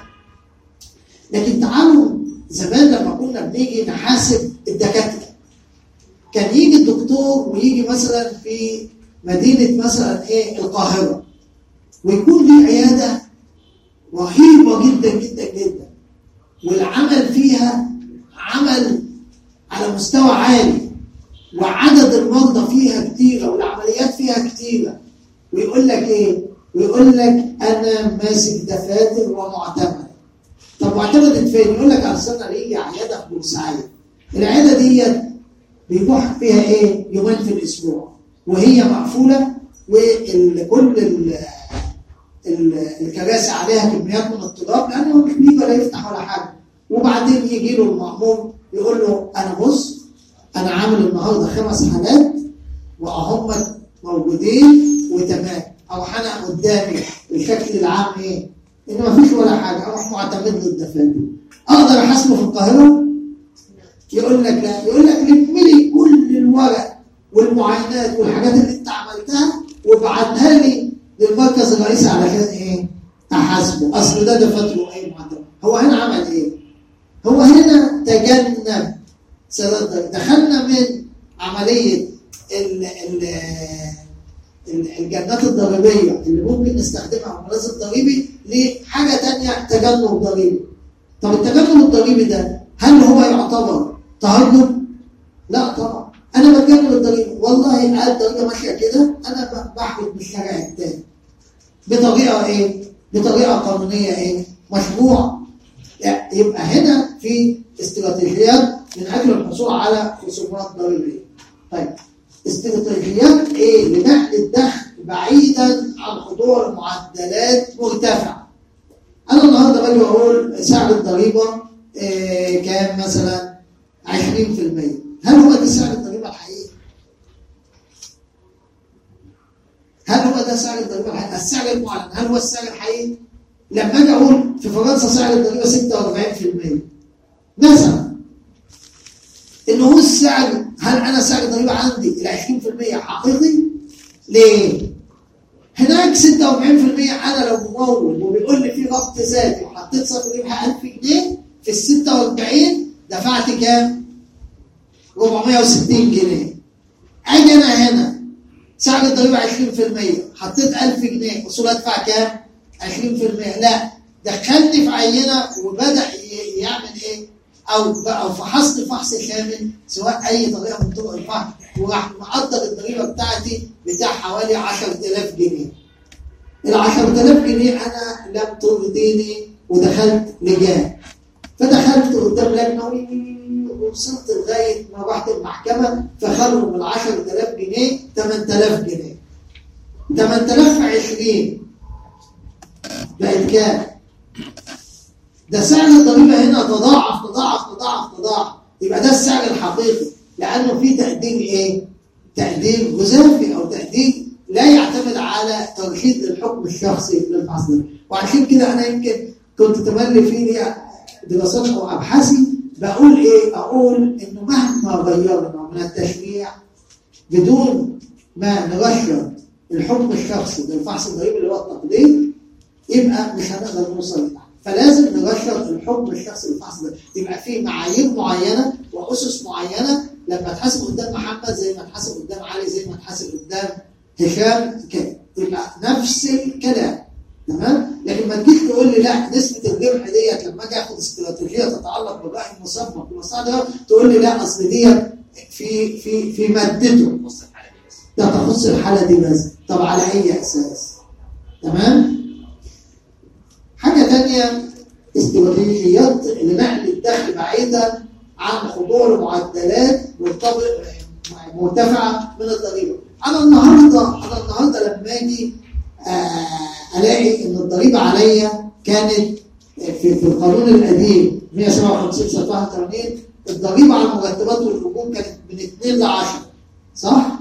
لكن تعالوا زمان لما كنا بنيجي نحاسب الدكاتره، كان يجي الدكتور ويجي مثلا في مدينه مثلا ايه القاهره، ويكون ليه عياده رهيبه جدا جدا جدا، والعمل فيها عمل على مستوى عالي، وعدد المرضى فيها كتيره، والعمليات فيها كتيره. ويقول لك ايه؟ ويقول لك انا ماسك دفاتر ومعتمد. طب معتمدت فين؟ يقول لك اصل انا ليا عياده في بورسعيد، العياده ديت بيروح فيها ايه؟ يومين في الاسبوع، وهي مقفوله، وكل الكراسي عليها كميات من التراب لانه مش بيجي ولا يفتح ولا حاجه. وبعدين يجي له المأمور يقول له انا بص انا عامل النهارده خمس حالات واهم موجودين وتمام، او انا قدامي الشكل العام ايه؟ ان مفيش ولا حاجه، اروح معتمد له الدفاتر. اقدر احاسبه في القاهره؟ يقول لك لا، يقول لك لملي كل الورق والمعاينات والحاجات اللي انت عملتها وابعتها لي للمركز الرئيسي علشان ايه؟ احاسبه. اصل ده دفاتره ايه معتمد. هو هنا عمل ايه؟ هو هنا تجنب سداد. دخلنا من عمليه ال ال الجنات الضريبيه اللي ممكن نستخدمها في الملاذ الضريبي لحاجه ثانيه، تجنب ضريبي. طب التجنب الضريبي ده هل هو يعتبر تهرب؟ لا طبعا. انا بتجنب الضريبه، والله الضريبه ماشيه كده، انا بحكم بالشرع الثاني بطريقه ايه؟ بطريقه قانونيه ايه؟ مشروع. يبقى هنا في استراتيجيات من اجل الحصول على خصومات ضريبيه. طيب استراتيجيات ايه؟ لنقل الدخل بعيدا عن خضوع معدلات مرتفعه. انا النهارده باجي اقول سعر الضريبه إيه كام مثلا؟ عشرين في المية. هل هو ده سعر الضريبه الحقيقي؟ هل هو ده سعر الضريبه الحقيقي؟ السعر المعلن هل هو السعر الحقيقي؟ لما اجي اقول في فرنسا سعر الضريبه ستة وأربعين في المية مثلا، انه هو السعر، هل انا سعر الضريبه عندي ال عشرين في المية حقيقي؟ ليه؟ هناك ستة وأربعين في المية انا لو ممول وبيقول لي في ربط ذاتي وحطيت صافي ربح ألف جنيه، في ال ستة وأربعين دفعت كام؟ أربعمية وستين جنيه. اجي انا هنا سعر الضريبه عشرين في المية، حطيت ألف جنيه، اصول ادفع كام؟ عشرين في المية. لا، دخلني في عينه وبدا يعمل ايه؟ او او فحصت فحص شامل سواء اي طريقه من طرق الفحص، وراح مقدر الضريبه بتاعتي بتاع حوالي عشرة آلاف جنيه. ال عشرة آلاف جنيه انا لم ترضيني ودخلت لجان، فدخلت قدام لجنه ووصلت لغايه ما رحت المحكمه، فخلوا من عشرة آلاف جنيه ثمانية آلاف جنيه. ثمانية آلاف في عشرين بقت كام؟ ده سعر الضريبه هنا تضاعف تضاعف تضاعف تضاعف. يبقى ده السعر الحقيقي، لانه في تقدير ايه؟ تقدير جزافي او تقدير لا يعتمد على ترشيد الحكم الشخصي للفحص ده. وعشان كده انا يمكن كنت تملي فيه دراسات او ابحاثي بقول ايه؟ اقول انه مهما غيرنا من التشريع بدون ما نرشد الحكم الشخصي للفحص الضريبي اللي هو التقدير، يبقى مش هنقدر نوصل لتحت. فلازم نرشد الحكم الشخصي للفحص ده، يبقى فيه معايير معينه واسس معينه لما تحاسب قدام محمد زي ما تحاسب قدام علي زي ما تحاسب قدام هشام كده، يبقى نفس الكلام. تمام؟ لكن ما تجيش تقول لي لا نسبه الربح ديت لما اجي اخد استراتيجيه تتعلق بالراي المسبق ومصادره تقول لي لا اصل ديت في في في مادته ده تخص الحاله دي بس. طب على اي اساس؟ تمام؟ حاجه ثانيه استراتيجيات لنقل الدخل بعيدا عن خضوع لمعدلات مرتفعه من الضريبه. انا النهارده انا النهارده لما اجي الاقي ان الضريبه عليا كانت في في القانون القديم مئة وسبعة وخمسين سنه واحد وثمانين الضريبه على المرتبات والحقوق كانت من اثنين ل عشرة، صح؟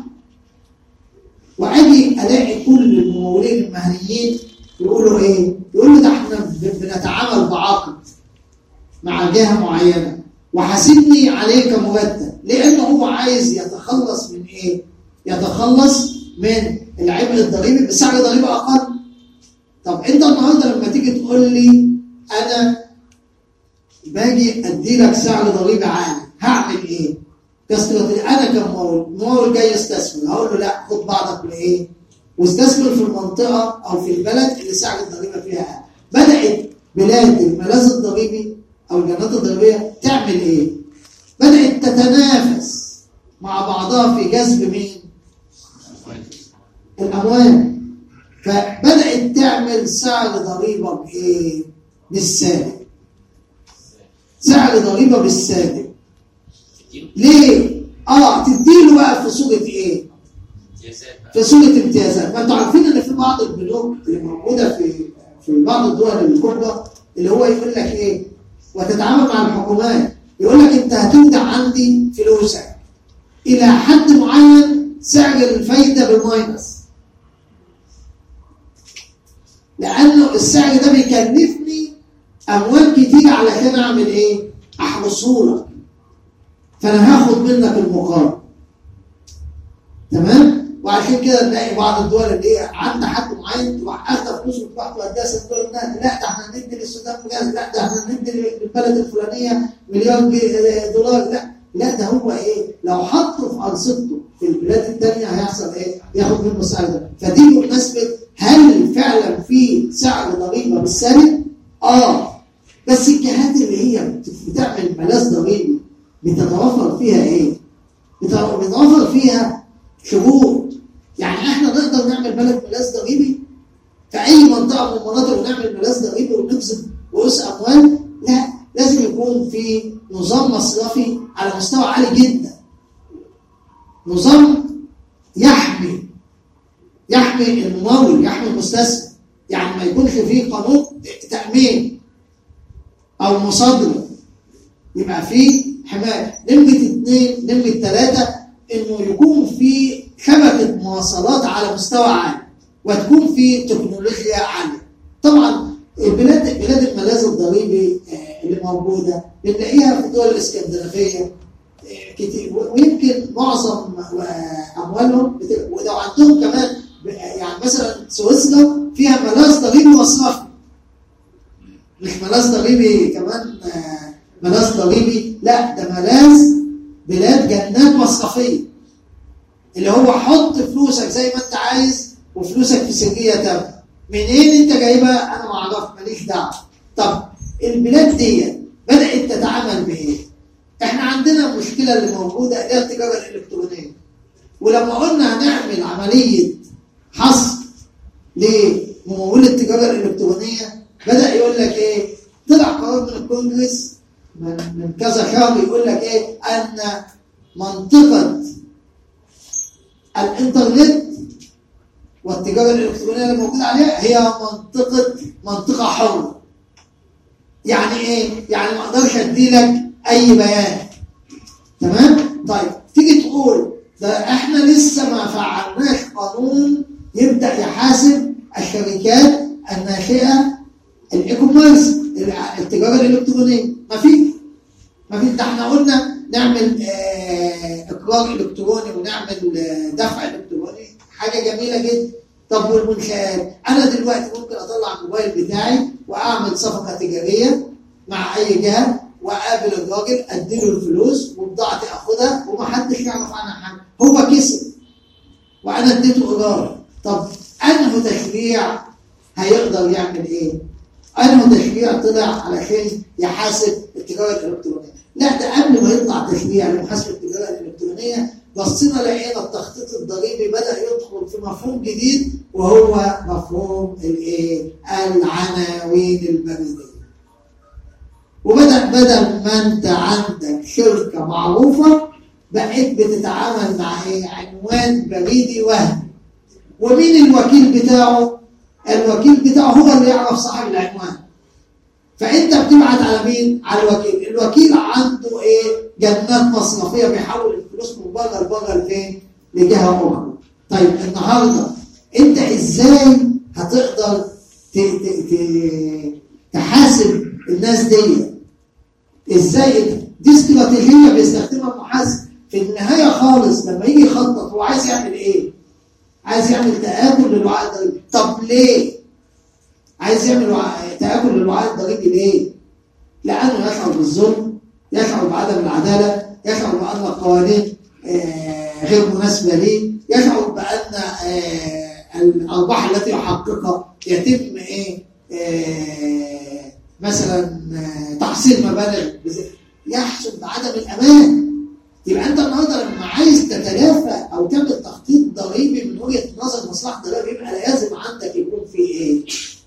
واجي الاقي كل الممولين المهنيين يقولوا ايه؟ يقولوا ده احنا بنتعامل بعقد مع جهه معينه وحاسبني عليه كمرتب، لانه هو عايز يتخلص من ايه؟ يتخلص من العبء الضريبي بسعر ضريبه اقل. طب انت النهارده لما تيجي تقول لي انا باجي ادي لك سعر ضريبي عالي، هعمل ايه؟ انا كممول، ممول جاي يستثمر، هقول له لا خد بعضك لايه؟ واستثمر في المنطقه او في البلد اللي سعر الضريبه فيها اقل. بدات بلاد الملاذ الضريبي او الجنات الضريبيه تعمل ايه؟ بدات تتنافس مع بعضها في جذب مين؟ الاموال. فبدات تعمل سعر ضريبه بايه؟ بالسالب. سعر ضريبه بالسالب. ليه؟ اه تديله بقى في صوره ايه؟ في صوره امتيازات. ما انتوا عارفين ان في بعض البنوك اللي موجوده في في بعض الدول الكبرى اللي هو يقول لك ايه؟ وتتعامل مع الحكومات يقول لك انت هتودع عندي فلوسك الى حد معين سعر الفايده بالماينس، لانه السعر ده بيكلفني اموال كتير علشان اعمل ايه؟ احرسه لك، فانا هاخد منك المقابل. تمام؟ وعشان كده نلاقي بعض الدول اللي هي عندها حد معين تروح اخد فلوس وتروح توديها صندوق النقد، لا ده احنا هندي للسودان غاز، لا ده احنا هندي للبلد الفلانيه مليار دولار، لا لا ده هو ايه؟ لو حطه في ارصدته في البلاد الثانيه هيحصل ايه؟ ياخد منه السعر ده. فدي بمناسبه هل فعلا في سعر ضريبه بالسالب؟ اه بس الجهات اللي هي بتعمل ملاذ ضريبي بتتوفر فيها ايه؟ بتتوفر فيها شروط. يعني احنا نقدر نعمل بلد ملاذ ضريبي في اي منطقه من المناطق ونعمل ملاذ ضريبي ونجذب رؤوس اموال؟ لا، لازم يكون في نظام مصرفي على مستوى عالي جدا، نظام يحمي يحمي الممول، يحمي المستثمر. يعني ما يكونش فيه قانون تامين او مصادره، يبقى فيه حمايه. نمره اثنين، نمره ثلاثه، انه يكون في شبكه مواصلات على مستوى عالي وتكون في تكنولوجيا عاليه. طبعا البلاد بلاد الملاذ الضريبي اللي موجوده بنلاقيها في الدول الاسكندنافيه كتير، ويمكن معظم اموالهم ولو عندهم كمان يعني مثلا سويسرا فيها ملاذ ضريبي مصرفي، مش ملاذ ضريبي كمان ملاذ ضريبي، لا ده ملاذ بلاد جنات مصرفيه اللي هو حط فلوسك زي ما انت عايز وفلوسك في سريه تامه. منين انت جايبها؟ انا ما اعرف، ماليش دعوه. طب البلاد دي بدات تتعامل بايه؟ احنا عندنا المشكله اللي موجوده اللي هي التجاره الالكترونيه، ولما قلنا هنعمل عمليه حصر لممول التجاره الالكترونيه بدا يقول لك ايه؟ طلع قرار من الكونجرس من, من كذا شهر يقول لك ايه؟ ان منطقه الانترنت والتجاره الالكترونيه اللي موجوده عليها هي منطقه منطقه حره. يعني ايه؟ يعني ما اقدرش ادي لك اي بيان. تمام؟ طيب تيجي تقول ده احنا لسه ما فعلناش قانون يبدا يحاسب الشركات الناشئه الاي كوميرس التجاره الالكترونيه. ما في ما في ده احنا قلنا نعمل اه اقرار الكتروني ونعمل اه دفع الكتروني، حاجه جميله جدا. طب والمنشآت، انا دلوقتي ممكن اطلع الموبايل بتاعي واعمل صفقه تجاريه مع اي جهه واقابل الراجل اديله الفلوس وبضاعتي اخدها ومحدش يعرف عنها حاجه، هو كسب وانا اديته ايجار. طب انه تشريع هيقدر يعمل ايه؟ انه تشريع طلع علشان يحاسب التجاره الالكترونيه؟ لا، ده قبل ما يطلع تشريع لمحاسبه التجاره الالكترونيه بصينا لقينا التخطيط الضريبي بدا يدخل في مفهوم جديد وهو مفهوم الايه؟ العناوين البريديه. وبدأ بدل ما انت عندك شركة معروفة بقيت بتتعامل مع ايه؟ عنوان بريدي وهمي. ومين الوكيل بتاعه؟ الوكيل بتاعه هو اللي يعرف صاحب العنوان. فانت بتبعت على مين؟ على الوكيل. الوكيل عنده ايه؟ جنات مصرفية بيحول الفلوس من بره لبره لفين؟ لجهة أخرى. طيب النهارده انت ازاي هتقدر ت ت ت تحاسب الناس دي؟ ازاي؟ دي استراتيجيه بيستخدمها المحاسب في النهايه خالص. لما يجي يخطط هو عايز يعمل ايه؟ عايز يعمل تآكل للوعاء الضريبي. طب ليه؟ عايز يعمل تآكل للوعاء الضريبي ليه؟ لانه يشعر بالظلم، يشعر بعدم العداله، يشعر بان القوانين آه غير مناسبه ليه، يشعر بان آه الارباح التي يحققها يتم ايه؟ آه مثلا تحصيل مبالغ، يحصل بعدم الامان. يبقى انت النهارده لما عايز تتلافى او تعمل تخطيط ضريبي من وجهه نظر مصلحه الضريبه يبقى لازم عندك يكون في ايه؟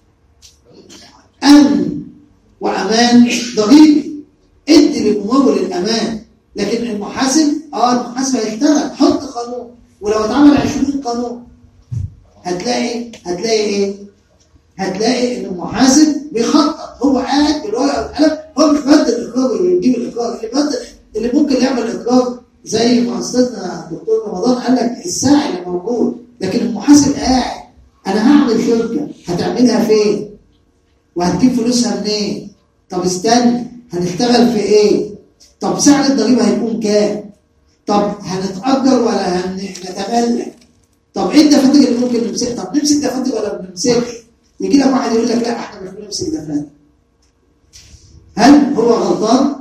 امن وامان ضريبي. ادي للممول الامان. لكن المحاسب اه المحاسب هيشتغل، حط قانون، ولو اتعمل عشرين قانون هتلاقي هتلاقي ايه؟ هتلاقي ان المحاسب بيخطط. هو قاعد بالورقه والقلم، هو مش بدل الاقرار ويجيب الاقرار. اللي بدل اللي ممكن يعمل اقرار زي ما استاذنا الدكتور رمضان قال لك الساعي اللي موجود، لكن المحاسب قاعد انا هعمل شركه، هتعملها فين؟ وهتجيب فلوسها منين؟ طب استنى، هنشتغل في ايه؟ طب سعر الضريبه هيكون كام؟ طب هنتاجر ولا هنتملك؟ طب ايه الدفاتر اللي ممكن نمسكها؟ طب نمسك دفاتر ولا ما بنمسكش؟ يجي لك واحد يقول لك لا احنا مش بنمسك دفاتر. هل هو غلطان؟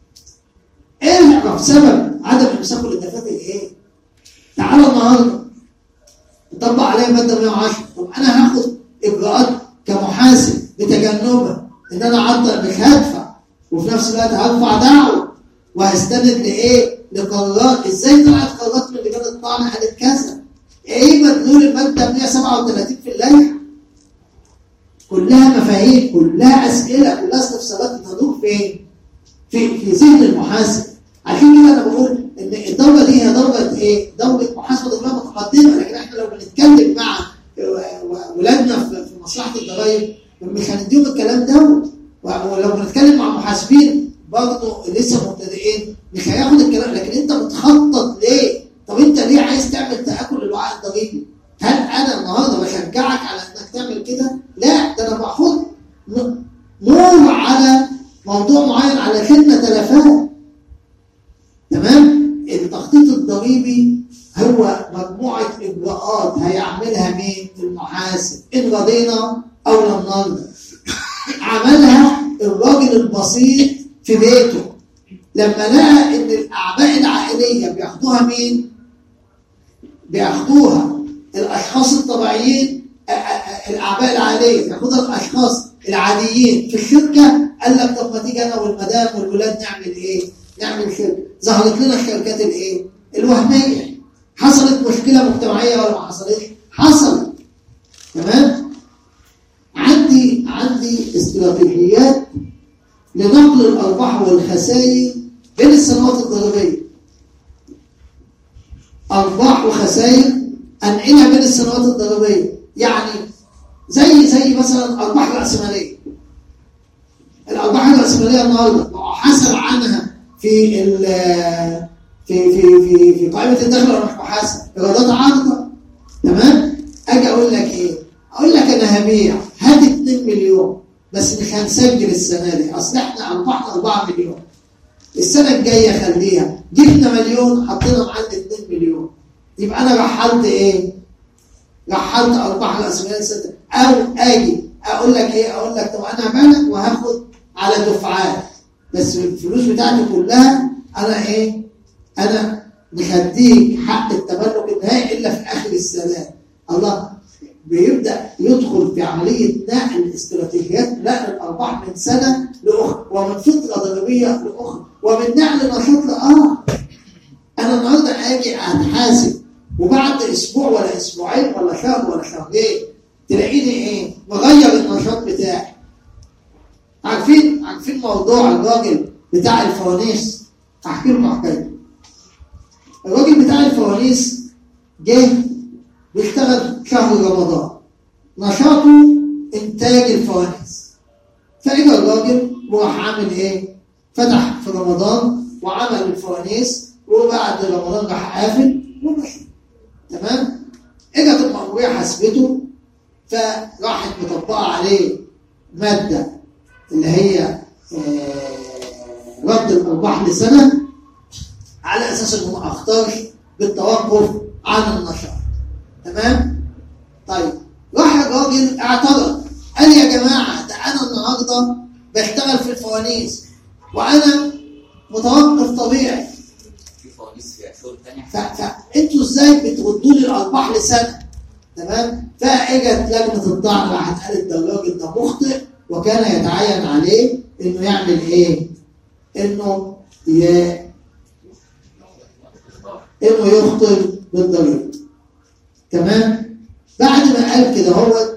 اعرف سبب عدم امساكه للدفاتر ايه؟ تعالى النهارده نطبق عليها ماده مية وعشرة. طب انا هاخد اجراءات كمحاسب بتجنبها ان انا اعطل، مش هدفع، وفي نفس الوقت هرفع دعوه وهستند لايه؟ لقرارات. ازاي طلعت قرارات من لجان الطعن قالت كذا؟ ايه مدلول الماده مية وسبعة وثلاثين في اللائحه؟ كلها مفاهيم، كلها اسئله، كلها استفسارات تدور فين؟ في في ذهن المحاسب. عشان كده انا بقول ان الدوله دي هي دوله ايه؟ دوله محاسبه ضريبيه متقدمه. لكن احنا لو بنتكلم مع ولادنا في مصلحه الضرايب مش هنديهم الكلام ده. ولو بنتكلم مع محاسبين برضه لسه مبتدئين مش هياخد الكلام. لكن انت بتخطط ليه؟ طب انت ليه عايز تعمل تآكل للوعاء الضريبي؟ هل انا النهارده بشجعك على انك تعمل كده؟ لا، ده انا باخد نور على موضوع معين علشان نتلافاه. تمام؟ التخطيط الضريبي هو مجموعه اجراءات هيعملها مين؟ المحاسب، ان رضينا او لم نرضى. عملها الراجل البسيط في بيته لما لقى ان الاعباء العائليه بياخدوها مين؟ بياخدوها الاشخاص الطبيعيين. الاعباء العائليه بياخدوها الاشخاص العاديين في الشركه. قال لك طب ما تيجي انا والمدام والولاد نعمل ايه؟ نعمل شركه. ظهرت لنا الشركات الايه؟ الوهميه. حصلت مشكله مجتمعيه ولا ما حصلتش؟ حصلت. تمام؟ عندي عندي استراتيجيات لنقل الارباح والخسائر بين السنوات الضريبيه. ارباح وخسائر انقلها بين السنوات الضريبيه. يعني زي زي مثلا ارباح راسماليه. الارباح الراسماليه النهارده محاسب عنها في ال في في في في قائمه الدخل ولا مش محاسب؟ ايرادات عارضه. تمام؟ اجي اقول لك ايه؟ اقول لك انا هبيع، هات اتنين مليون بس مش هنسجل السنه دي، اصل احنا ارباحنا اربعة مليون. السنه الجايه خليها، جبنا مليون حطينا معانا اتنين مليون. يبقى انا رحلت ايه؟ رحلت ارباح راس مال سنه، او اجي اقول لك ايه، اقول لك طب انا هبالغ وهاخد على دفعات، بس الفلوس بتاعتي كلها انا ايه، انا مخديك حق التملك النهائي الا في اخر السنه. الله بيبدا يدخل في عمليه نقل استراتيجيات نقل الارباح من سنه لاخرى، ومن فتره ضريبيه لاخرى، ومن نقل نشاط لاخر. انا النهارده اجي اتحاسب وبعد اسبوع ولا اسبوعين ولا شهر ولا شهرين تلاقيني ايه، مغير النشاط بتاعي. عارفين عارفين موضوع الراجل بتاع الفوانيس؟ احكي لكم حكايه. الراجل بتاع الفوانيس جه بيشتغل شهر رمضان، نشاطه انتاج الفوانيس. فاجى الراجل وراح عامل ايه؟ فتح في رمضان وعمل الفوانيس، وبعد رمضان راح قافل ومشي. تمام؟ اجت المأمورية حسبته، فراحت مطبقه عليه ماده اللي هي رد الارباح لسنه، على اساس انه ما اخطرش بالتوقف عن النشاط. تمام؟ طيب راح الراجل اعترض، قال يا جماعه ده انا النهارده بشتغل في الفوانيس وانا متوقف طبيعي، في فوانيس في شغل ثاني، فانتوا ازاي بتردوا لي الارباح لسنه؟ تمام؟ فاجت لجنه الطعن راحت قالت ده الراجل ده مخطئ، وكان يتعين عليه انه يعمل ايه؟ انه ي... انه يخطئ بالضريبه. تمام؟ بعد ما قال كده هو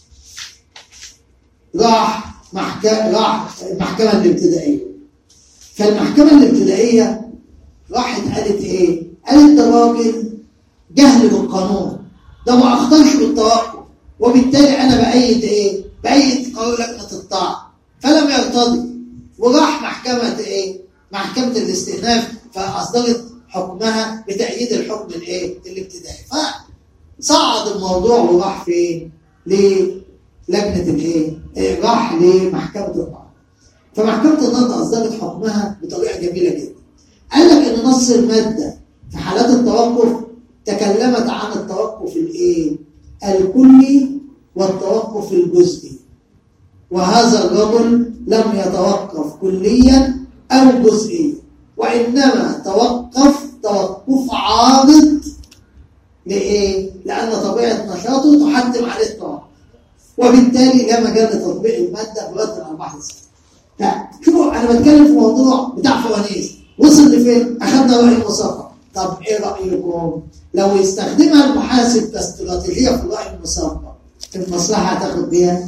راح محكمه راح المحكمه الابتدائيه. فالمحكمه الابتدائيه راحت قالت ايه؟ قالت ده راجل جهل بالقانون، ده ما اخطرش بالتوقف، وبالتالي انا بايد ايه؟ بايد قرار لجنه الطعن. فلم يرتضي وراح محكمه ايه؟ محكمه الاستئناف، فاصدرت حكمها بتأييد الحكم الايه؟ الابتدائي. فصعد الموضوع وراح فين؟ للجنه الايه؟ راح لمحكمه الطعن. فمحكمه النقض اصدرت حكمها بطريقه جميله جدا. قال لك ان نص الماده في حالات التوقف تكلمت عن التوقف الايه؟ الكلي والتوقف الجزئي. وهذا الرجل لم يتوقف كليا او جزئيا، وانما توقف توقف عارض. لايه؟ لان طبيعه نشاطه تحتم عليه التوقف، وبالتالي لا مجال لتطبيق الماده برد الارباح للسنه. شوفوا انا بتكلم في موضوع بتاع فوانيس، وصل لفين؟ اخذنا راي المصفى. طب ايه رايكم لو يستخدمها المحاسب كاستراتيجيه في الراي المصفى، المصلحه هتاخد بيها؟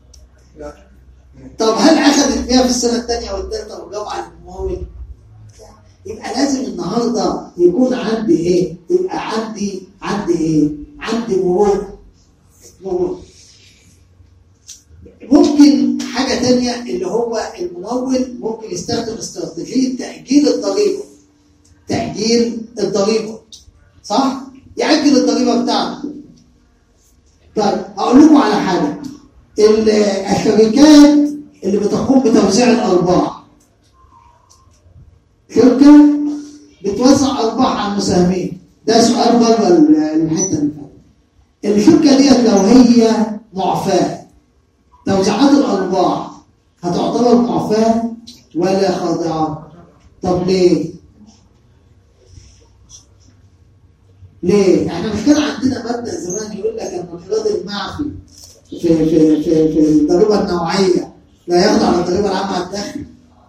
طب هل اخذت بيها في السنه الثانيه والثالثه والرابعه للممول؟ يبقى لازم النهارده يكون عندي ايه؟ يبقى عندي عندي ايه؟ عندي مرونه. مرونه. ممكن حاجه ثانيه اللي هو الممول ممكن يستخدم استراتيجيه تاجيل الضريبه. تاجيل الضريبه. صح؟ ياجل الضريبه بتاعته. طيب هقول لكم على حاجه. الشركات اللي بتقوم بتوزيع الارباح، شركه بتوزع ارباح على المساهمين، ده سؤال بره الحته اللي فاتت. الشركه ديت لو هي معفاه، توزيعات الارباح هتعتبر معفاه ولا خاضعه؟ طب ليه؟ ليه؟ احنا مش كان عندنا مبدا زمان يقول لك ان الايراد المعفي في في في في الضريبه النوعيه لا يخضع للضريبه العامه على الدخل.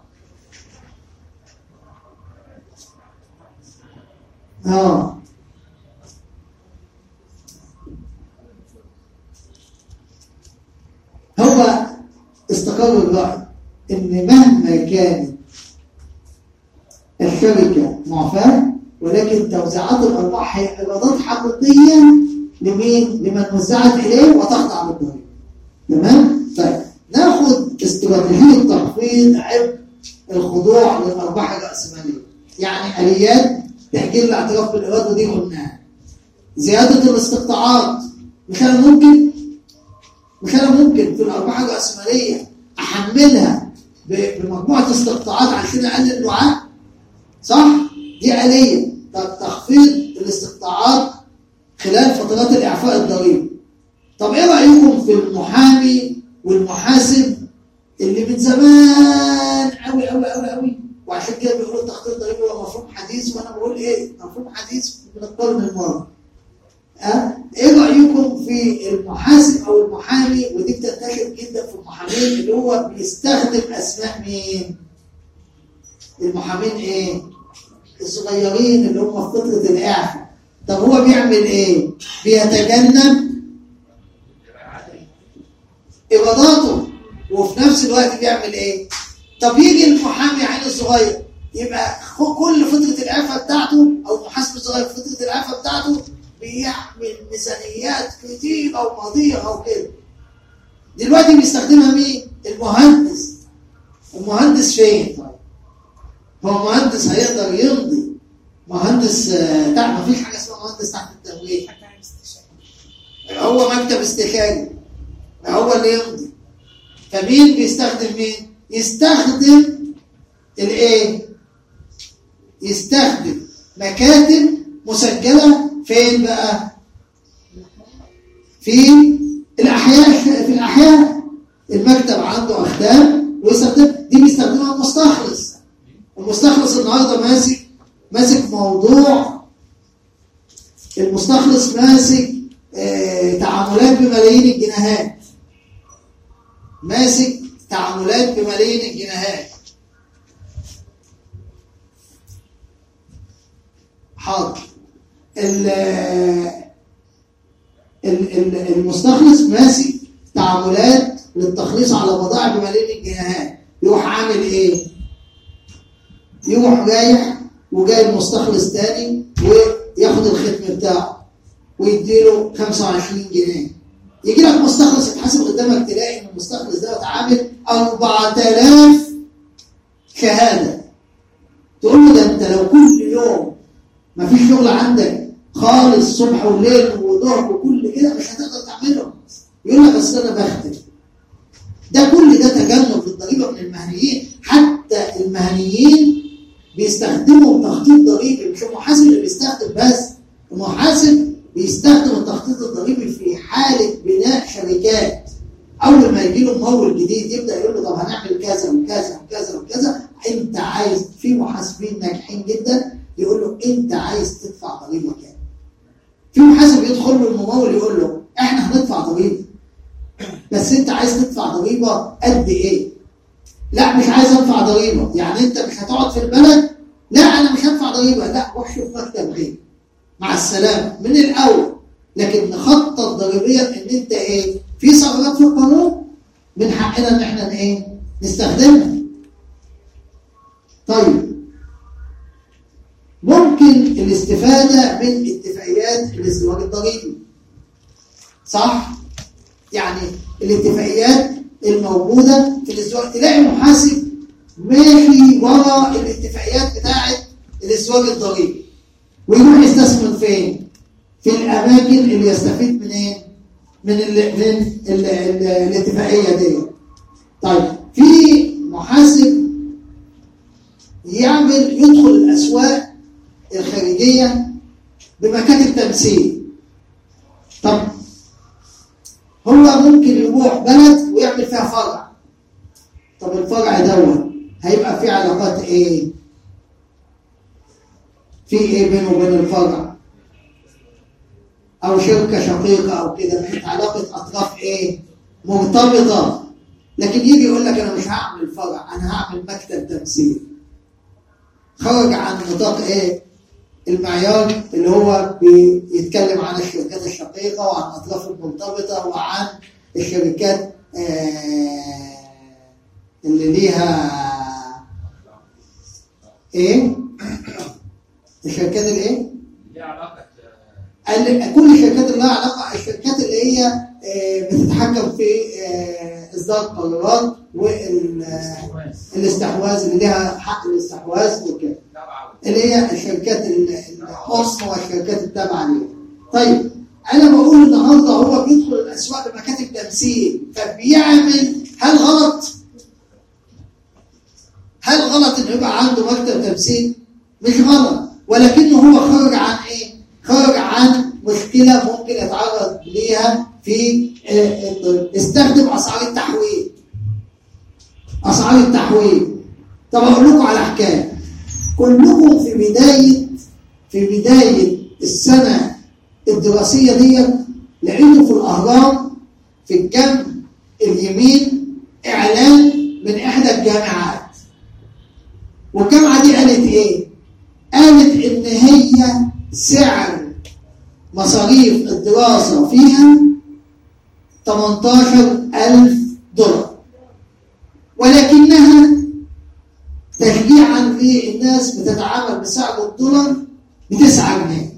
اه هو استقر الرأي ان مهما كانت الشركه معفاه، ولكن توزيعات الارباح هي ايرادات حقيقيه لمين؟ لمن وزعت اليه وتخضع للضريبه. تمام؟ طيب ناخد استراتيجيه تخفيض عبء الخضوع للارباح الراسماليه. يعني اليات تاجيل الاعتراف بالايراد ودي قلناها. زياده الاستقطاعات، مش انا ممكن مش انا ممكن في الارباح الراسماليه احملها بمجموعه استقطاعات عشان اقلل الوعاء. صح؟ دي آلية. طب تخفيض الاستقطاعات خلال فترات الإعفاء الضريبي. طب إيه رأيكم في المحامي والمحاسب اللي من زمان أوي أوي أوي أوي، وعشان كده بيقولوا التخطيط الضريبي هو مفهوم حديث، وأنا بقول إيه؟ مفهوم حديث من القرن الماضي. أه؟ إيه رأيكم في المحاسب أو المحامي، ودي بتنتشر جدا في المحامين، اللي هو بيستخدم أسماء مين؟ المحامين إيه؟ الصغيرين اللي هم في فترة الإعفاء. طب هو بيعمل إيه؟ بيتجنب إيراداته، وفي نفس الوقت بيعمل إيه؟ طب يجي المحامي عين الصغير يبقى كل فترة الإعفاء بتاعته، أو المحاسب الصغير في فترة الإعفاء بتاعته بيعمل ميزانيات كتيرة ومضيعة وكده. دلوقتي بيستخدمها مين؟ المهندس. المهندس فين؟ هو مهندس هيقدر يمضي؟ مهندس تحت، ما فيش حاجة اسمها مهندس تحت التمويل، هو مكتب استشاري هو اللي يمضي. فمين بيستخدم مين؟ يستخدم الايه؟ يستخدم مكاتب مسجلة فين بقى؟ في الأحياء. في الأحياء المكتب عنده أخدام ويستخدم دي، بيستخدمها المستخلص. المستخلص النهارده ماسك ماسك موضوع، المستخلص ماسك آه تعاملات بملايين الجنيهات، ماسك تعاملات بملايين الجنيهات. حاضر. المستخلص ماسك تعاملات للتخليص على بضائع بملايين الجنيهات، يروح عامل ايه؟ يروح رايح وجاي المستخلص تاني وياخد الختم بتاعه ويديله خمسة وعشرين جنيه. يجي لك مستخلص يتحاسب قدامك تلاقي ان المستخلص ده عامل أربعة آلاف شهاده. تقول له ده انت لو كل يوم ما فيش شغل عندك خالص صبح وليل وظهر وكل كده مش هتقدر تعمله. يقول لك اصل انا بختم. ده كل ده تجنب للضريبه من المهنيين. حتى المهنيين بيستخدموا تخطيط ضريبي، مش المحاسب اللي بيستخدم بس، المحاسب بيستخدم التخطيط الضريبي في حاله بناء شركات. اول ما يجي له ممول جديد يبدا يقول له طب هنعمل كذا وكذا وكذا وكذا، انت عايز. في محاسبين ناجحين جدا يقول له انت عايز تدفع ضريبه كام. في محاسب يدخل له الممول يقول له احنا هندفع ضريبه بس انت عايز تدفع ضريبه قد ايه؟ لا مش عايز ادفع ضريبه. يعني انت مش هتقعد في البلد؟ لا انا مش هدفع ضريبه. لا روح شوف مكتب غير، مع السلامه من الاول. لكن نخطط ضريبيا ان انت ايه؟ في ثغرات في القانون من حقنا ان احنا ايه؟ نستخدمها. طيب ممكن الاستفاده من اتفاقيات الازدواج الضريبي، صح؟ يعني الاتفاقيات الموجوده في الازدواج، تلاقي محاسب ماشي ورا الاتفاقيات بتاعه الازدواج الضريبي ويروح يستثمر فين؟ في الاماكن اللي يستفيد من ايه؟ من ال من ال ال الاتفاقيه دي. طيب في محاسب يعمل يدخل الاسواق الخارجيه بمكاتب تمثيل. طب هو ممكن يروح بلد ويعمل فيها فرع. طب الفرع دوت هيبقى فيه علاقات ايه؟ في ايه بينه وبين الفرع؟ او شركه شقيقه او كده، بقت علاقه اطراف ايه؟ مرتبطه. لكن يجي يقول لك انا مش هعمل فرع، انا هعمل مكتب تمثيل. خرج عن نطاق ايه؟ المعيار اللي هو بيتكلم عن الشركات الشقيقه وعن الاطراف المرتبطه وعن الشركات آه اللي ليها ايه؟ الشركات الايه؟ ليها علاقه كل الشركات اللي لها علاقه، الشركات اللي هي آه بتتحكم في آه اصدار القرارات والاستحواذ، اللي لها حق الاستحواذ وكده، اللي هي الشركات الام والشركات التابعه ليها. طيب انا بقول النهارده هو بيدخل الاسواق بمكاتب تمثيل، فبيعمل هل غلط؟ هل غلط انه يبقى عنده مكتب تمثيل؟ مش غلط، ولكنه هو خرج عن ايه؟ خرج عن مشكله ممكن يتعرض ليها في الطب. استخدم اسعار التحويل. اسعار التحويل. طب اقول لكم على حكايه. كلكم في بدايه في بدايه السنه الدراسيه دي لقيتوا في الاهرام في الجنب اليمين اعلان من احدى الجامعات. والجامعه دي قالت ايه؟ قالت ان هي سعر مصاريف الدراسه فيها ثمانية عشر ألف دولار، ولكنها تشجيعا للناس بتتعامل بسعر الدولار بتسعة جنيه.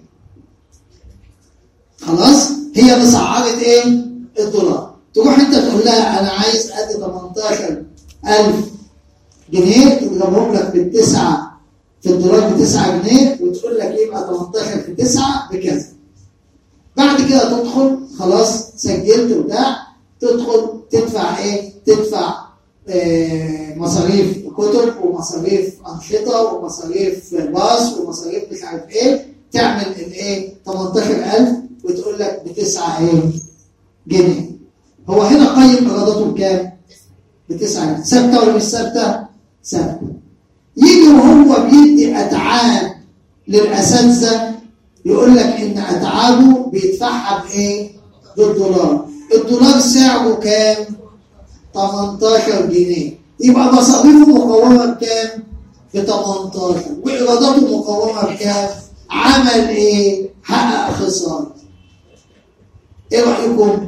خلاص؟ هي اللي سعرت ايه؟ الدولار. تروح انت تقول لها انا عايز ادي ثمانية عشر ألف جنيه، تضربهم لك بالتسعه في الدولار بتسعة جنيه، وتقول لك يبقى ثمانية عشر في تسعة بكذا. بعد كده تدخل خلاص سجلت وبتاع، تدخل تدفع ايه؟ تدفع آه مصاريف كتب ومصاريف انشطه ومصاريف باص ومصاريف مش عارف ايه، تعمل الايه؟ ثمانية عشر ألف وتقول لك بتسعة ايه؟ جنيه. هو هنا قيم ايراداته بكام؟ بتسعة جنيه. ثابته ولا مش ثابته؟ ثابته. يجي وهو بيدي اتعاب للاساتذه يقول لك ان اتعابه بيدفعها بايه؟ بالدولار. الدولار سعره كام؟ ثمانية عشر جنيه. يبقى مصاريفه مقومه بكام؟ ب ثمانية عشر، وايراداته مقومه بكام؟ عمل ايه؟ حقق خساره. ايه رايكم؟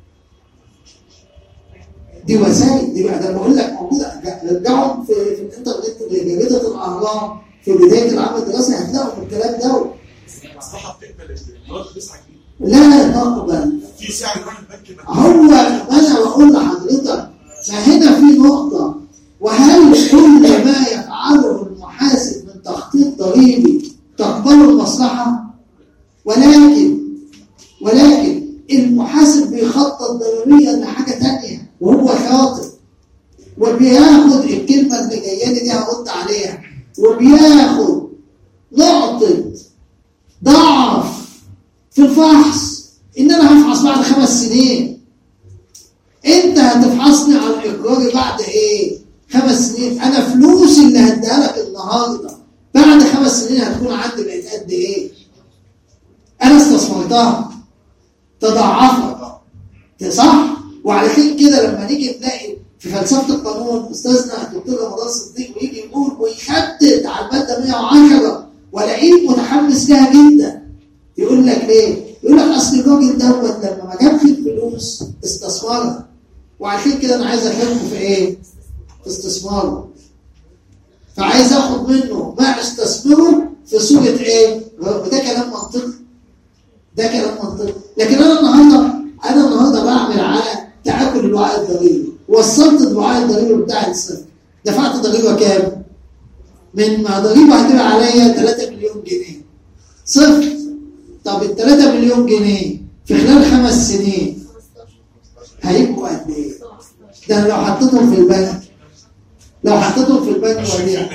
دي وسائل، دي بقى ده بقول لك موجوده. رجعوا في, في الانترنت لجريده الاهرام في بدايه العام الدراسي هتلاقوا الكلام ده. المصلحه بتقبل الدولار تسعة جنيه؟ لا تقبل. في سعر واحد بنك هو انا بقول لحضرتك ما هنا في نقطه، وهل كل ما يفعله المحاسب من تخطيط ضريبي تقبله المصلحه؟ ولكن ولكن المحاسب بيخطط ضريبيا لحاجه ثانيه وهو شاطر، وبياخد الكلمه اللي جايه لي دي هرد عليها، وبياخد نقطه ضعف في الفحص ان انا هفحص بعد خمس سنين. انت هتفحصني على الاقرار بعد ايه؟ خمس سنين. انا فلوسي اللي هديها لك النهارده بعد خمس سنين هتكون عندي بقت قد ايه؟ انا استثمرتها تضاعفت، صح؟ وعلشان كده لما نيجي نلاقي في فلسفه القانون استاذنا الدكتور رمضان صديق ويجي يقول ويشدد على الماده مئة وعشرة والاقيه متحمس لها جدا، يقول لك ليه؟ يقول لك اصل الراجل دوت لما ما جابش الفلوس استثمرها، وعشان كده انا عايز اشاركه في ايه؟ في استثماره. فعايز اخد منه ما استثمره في صوره ايه؟ وده كلام منطقي. ده كلام منطقي، لكن انا النهارده انا النهارده بعمل على تاكل الوعاء الضريبي، وصلت الوعاء الضريبي بتاعي الصفر، دفعت ضريبه كام؟ من ما ضريبه هتبقى عليا ثلاثة مليون جنيه. صفر. طب ال ثلاثة مليون جنيه في خلال خمس سنين هيبقوا قد ايه؟ ده لو حطيتهم في البنك لو حطيتهم في البنك وديع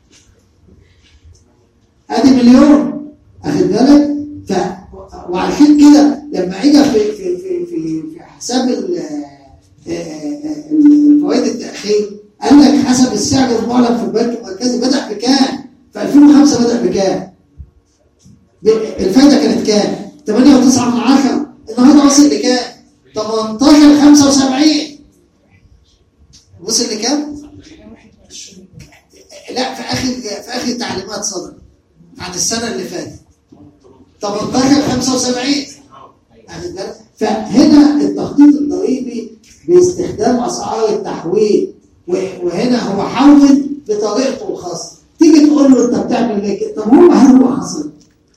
ادي مليون، اخد بالك؟ ف وعشان كده لما اجى في في في في, في حساب الفوائد التاخير قال لك حسب السعر المعلن في البنك المركزي بدأ بكام؟ في ألفين وخمسة بدأ بكام؟ الفايده كانت كام؟ ثمانية وتسعة من عشرة. النهارده وصل لكام؟ ثمانية عشر خمسة وسبعين. وصل لكام؟ لا في اخر في اخر تعليمات صدر عن السنه اللي فاتت ثمانية عشر خمسة وسبعين. فهنا التخطيط الضريبي باستخدام اسعار التحويل، وهنا هو حول بطريقته الخاصه. تيجي تقول له انت بتعمل ليه كده؟ طب هو هل هو حصل؟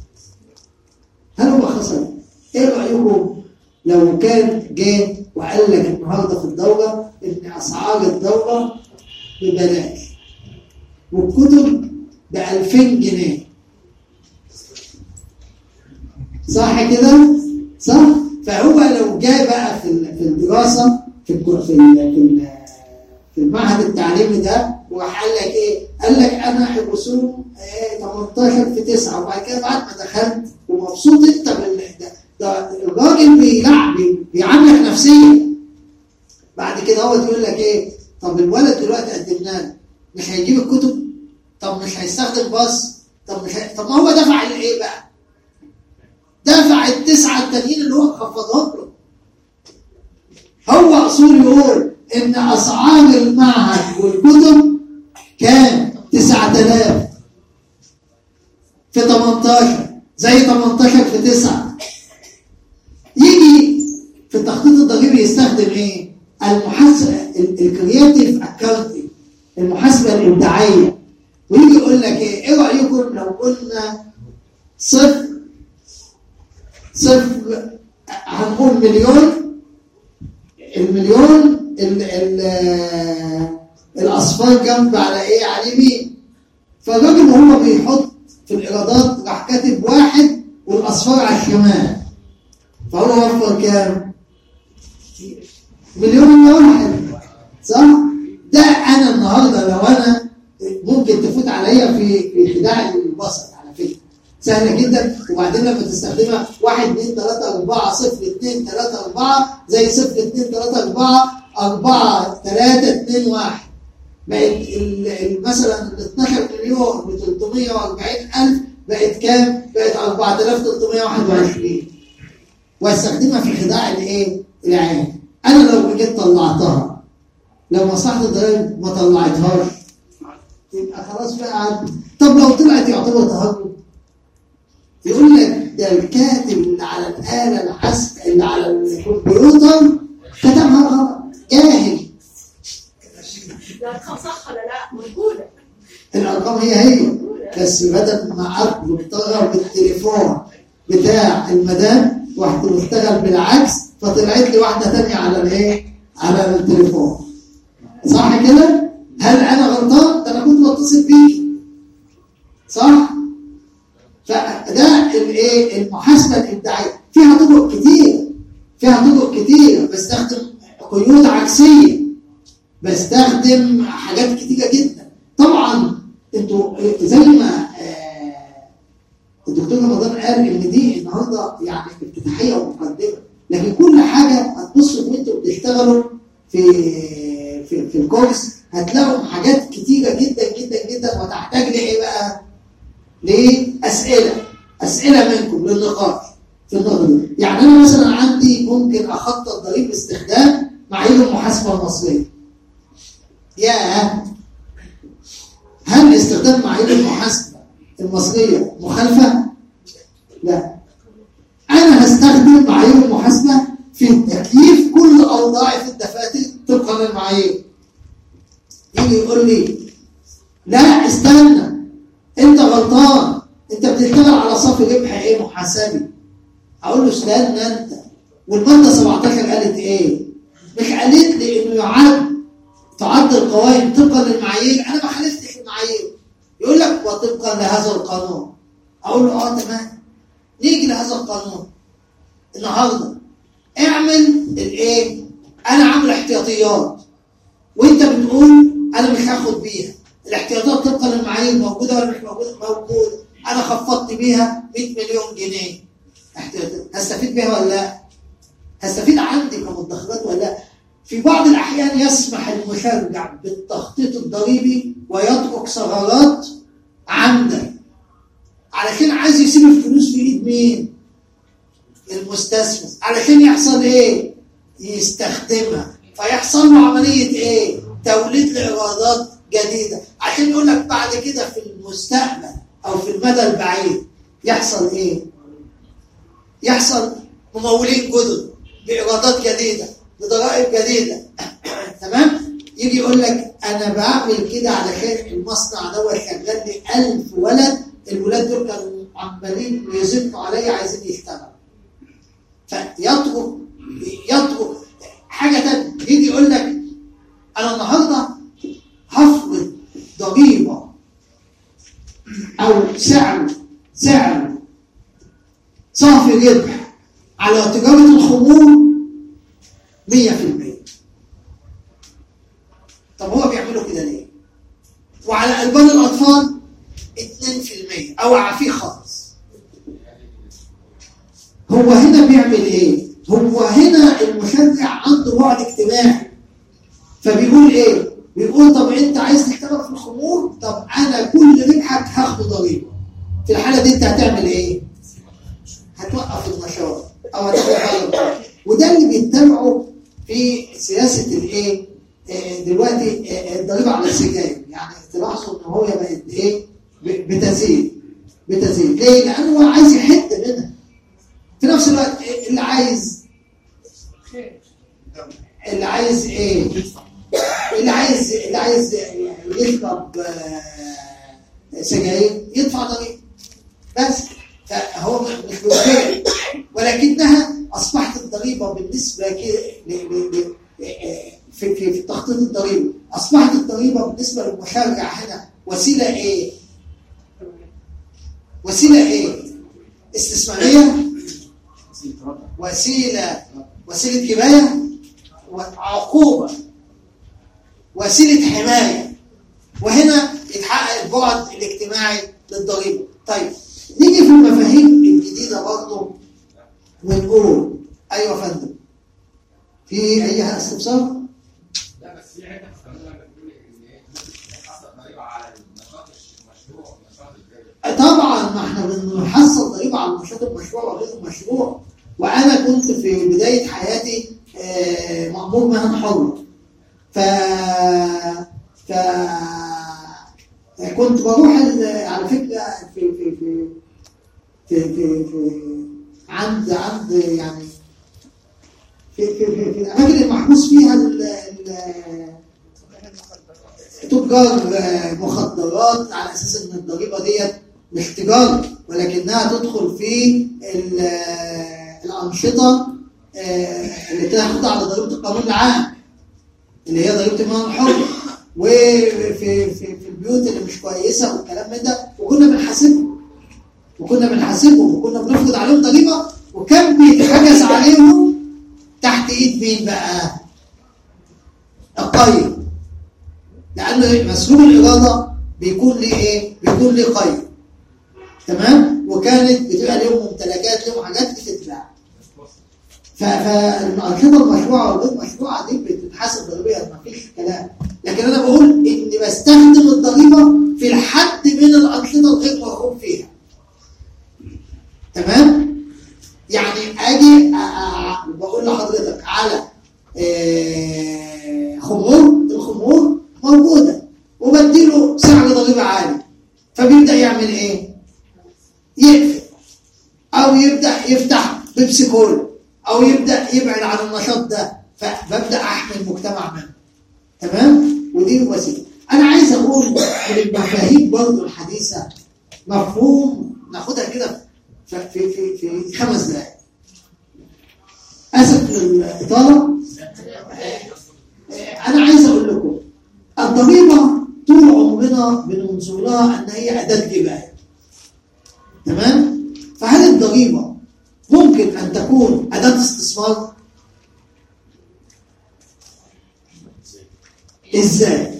هل هو حصل؟ ايه رايكم لو كان جه وقال لك النهارده في الدوله ان اسعار الدوله ببلاش والكتب ب ألفين جنيه، صح كده؟ صح؟ فهو لو جاء بقى في في الدراسه في في في المعهد التعليمي ده وقال لك ايه؟ قال لك انا الرسوم ثمانية عشر في تسعة، وبعد كده بعد ما دخلت ومبسوط انت ده الراجل بيلعب بيعاملك نفسيا. بعد كده هو يقول لك ايه؟ طب الولد دلوقتي قدمنا له مش هيجيب الكتب؟ طب مش هيستخدم باص؟ طب مش هي... طب ما هو دفع الايه بقى؟ دفع التسعه التانيين اللي هو خفضهم له. هو اصول يقول ان اسعار المعهد والكتب كام؟ تسعة آلاف في تمنتاشر زي تمنتاشر في تسعة. يجي في التخطيط الضريبي يستخدم ايه؟ المحاسبه الكرياتيف اكاونتنج، المحاسبه الابداعيه، ويجي يقول لك ايه؟ ايه رايكم لو قلنا صفر صفر هنقول مليون، المليون ال ال الاصفار جنب على ايه؟ على اليمين. فالراجل وهو بيحط في الايرادات راح كاتب واحد والاصفار على الشمال، فهو وفر كام؟ مليون الا واحد، صح؟ ده انا النهارده لو انا ممكن تفوت عليا في في خداع البصر على فكره سهله جدا. وبعدين لما تستخدمها واحد اتنين تلاته اربعه صفر اتنين تلاته اربعه زي صفر اتنين تلاته اربعه اربعه تلاته اتنين واحد، بقت مثلا ال اتناشر مليون ب تلتمية واربعين الف بقت كام؟ بقت اربعة آلاف وتلتمية وواحد وعشرين. واستخدمها في خداع الايه؟ العين. انا لو جيت طلعتها، لو مصلحه الضرائب ما طلعتهاش يبقى خلاص بقى. طب لو طلعت يعتبر تهرب؟ يقول لك ده الكاتب اللي على الاله الحاسبه اللي على الكمبيوتر كتبها غلط، جاهل. الارقام صح ولا لا؟ موجوده الارقام هي هي، بس بدل ما اطلب مشتغل بالتليفون بتاع المدام رحت مشتغل بالعكس، فطلعت لي واحده ثانيه على الايه؟ على التليفون. صح كده؟ هل انا غلطان؟ ده انا كنت بتصل بيكي، صح؟ فده الايه؟ المحاسبه الابداعيه فيها طرق كتير، فيها طرق كتير. بستخدم قيود عكسيه، بستخدم حاجات كتيره جدا. طبعا انتوا زي ما الدكتور رمضان قال ان دي النهارده يعني افتتاحيه ومقدمه، لكن كل حاجه هتبصوا وانتوا بتشتغلوا في في في الكورس هتلاقوا حاجات كتيره جدا جدا جدا، وتحتاج لايه بقى؟ لاسئله، اسئله منكم للنقاش في النقطه دي. يعني انا مثلا عندي ممكن اخطط ضريب باستخدام معايير المحاسبه المصريه. يا هل استخدام معايير المحاسبه المصريه مخالفه؟ لا. انا هستخدم معايير المحاسبه في تكييف كل اوضاع في الدفاتر طبقا للمعايير. يجي يقول لي لا استنى، انت غلطان، انت بتشتغل على صافي ربح ايه؟ محاسبي. اقول له استنى انت، والماده سبعتاشر قالت ايه؟ مش قالت لي انه يعد تعد القوائم طبقا للمعايير؟ انا ما خالفتش المعايير. يقول لك وطبقا لهذا القانون. اقول له اه تمام، نيجي لهذا القانون النهارده اعمل الايه؟ انا عامل احتياطيات وانت بتقول انا مش هاخد بيها. الاحتياطات طبقا للمعايير موجوده ولا مش موجوده؟ موجوده. انا خفضت بيها مية مليون جنيه احتياطات، هستفيد بيها ولا لا؟ هستفيد عندي كمدخرات ولا لا؟ في بعض الاحيان يسمح المشرع بالتخطيط الضريبي ويترك ثغرات عمدا علشان عايز يسيب الفلوس في ايد مين؟ المستثمر، علشان يحصل ايه؟ يستخدمها، فيحصل له عمليه ايه؟ توليد لايرادات جديده، عشان يقول لك بعد كده في المستقبل او في المدى البعيد يحصل ايه؟ يحصل ممولين جدد بايرادات جديده بضرائب جديده. تمام؟ يجي يقول لك انا بعمل كده علشان المصنع دوت شغال لي ألف ولد، الولاد دول كانوا عمالين يزنوا عليا عايزين يشتغلوا. فيترك يترك حاجه ثانيه. يجي يقول لك انا النهارده هفرض ضريبه او سعر سعر صافي ربح على تجاره الخمور مية في المية. طب هو بيعملوا كده ليه؟ وعلى ألبان الأطفال اتنين في المية أو عفيه خالص. هو هنا بيعمل ايه؟ هو هنا المشرع عنده بعد اجتماعي. فبيقول ايه؟ بيقول طب انت عايز تشتغل في الخمور؟ طب انا كل ربحك هاخده ضريبه. في الحاله دي انت هتعمل ايه؟ هتوقف النشاط او هتعمل. وده اللي بيتبعه في سياسه الايه؟ دلوقتي الضريبه على السجاير. يعني تلاحظوا ان هو بقت ايه؟ بتزيد بتزيد. ليه؟ لانه هو عايز يحد منها. في نفس الوقت اللي عايز اللي عايز ايه؟ اللي عايز اللي عايز يشرب سجاير يدفع ضريبه بس. فهو مش بالخير، ولكنها اصبحت الضريبه بالنسبه في في في تخطيط الضريبه، اصبحت الضريبه بالنسبه للمشرع هنا وسيله ايه؟ وسيله ايه؟ استثماريه، وسيله وسيله كفايه، وعقوبه، وسيله حمايه. وهنا يتحقق البعد الاجتماعي للضريبه. طيب نيجي في المفاهيم الجديده برضه ونقول ايوه يا فندم، في اي استفسار؟ لا بس في حته في القانون لما بتقول ان ايه بتحصل ضريبه على النشاط المشروع والنشاط الغير. طبعا ما احنا بنحصل ضريبه على النشاط المشروع وغير المشروع. وانا كنت في بدايه حياتي مأمور مهن حر. ف ف كنت بروح على فكره في في في في في, في عند عند يعني في في في, في الاماكن المحبوس فيها تجار مخدرات، على اساس ان الضريبه ديت مش تجاره ولكنها تدخل في الانشطه اللي تاخدها على ضريبه القانون العام اللي هي ضريبه المهن الحر، وفي في في البيوت اللي مش كويسه والكلام من ده. وكنا بنحاسبهم وكنا بنحاسبهم وكنا بنفرض عليهم ضريبه، وكان بيتحجز عليهم تحت ايد مين بقى؟ القيد. لان مسلوب الاراده بيكون ليه ايه؟ بيكون ليه قيد. تمام؟ وكانت بتبقى لهم ممتلكات، لهم حاجات بتتباع. فالأنشطة المشروعة والغير مشروعة دي بتتحاسب ضريبيا، ما فيش كلام. لكن أنا بقول إني بستخدم الضريبة في الحد من الأنشطة الغير مرغوب فيها. تمام؟ يعني أجي بقول لحضرتك على خمور، الخمور موجودة وبديله سعر ضريبة عالي، فبيبدأ يعمل إيه؟ يقفل أو يبدأ يفتح بيبسي كولا أو يبدأ يبعد عن النشاط ده، فببدأ أحمي المجتمع منه. تمام؟ ودي وسيلة. أنا عايز أقول من المفاهيم برضه الحديثة مفهوم ناخدها كده في في في, في خمس دقائق. أسف للإطالة. أنا عايز أقول لكم الضريبة طول عمرنا بننظر لها أن هي أداة جباية. تمام؟ فهل الضريبة ممكن أن تكون أداة استثمار؟ إزاي؟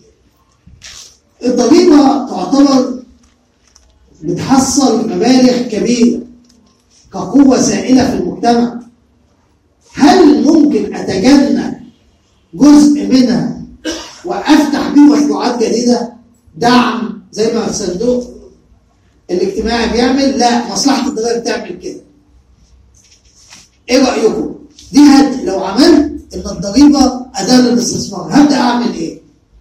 الضريبة تعتبر بتحصل مبالغ كبيرة كقوة سائلة في المجتمع. هل ممكن أتجنب جزء منها وأفتح بيه مشروعات جديدة؟ دعم زي ما الصندوق الاجتماعي بيعمل؟ لا، مصلحة الضرائب بتعمل كده. ايه رأيكم؟ دي هد لو عملت ان الضريبة أداة للاستثمار هبدأ أعمل ايه؟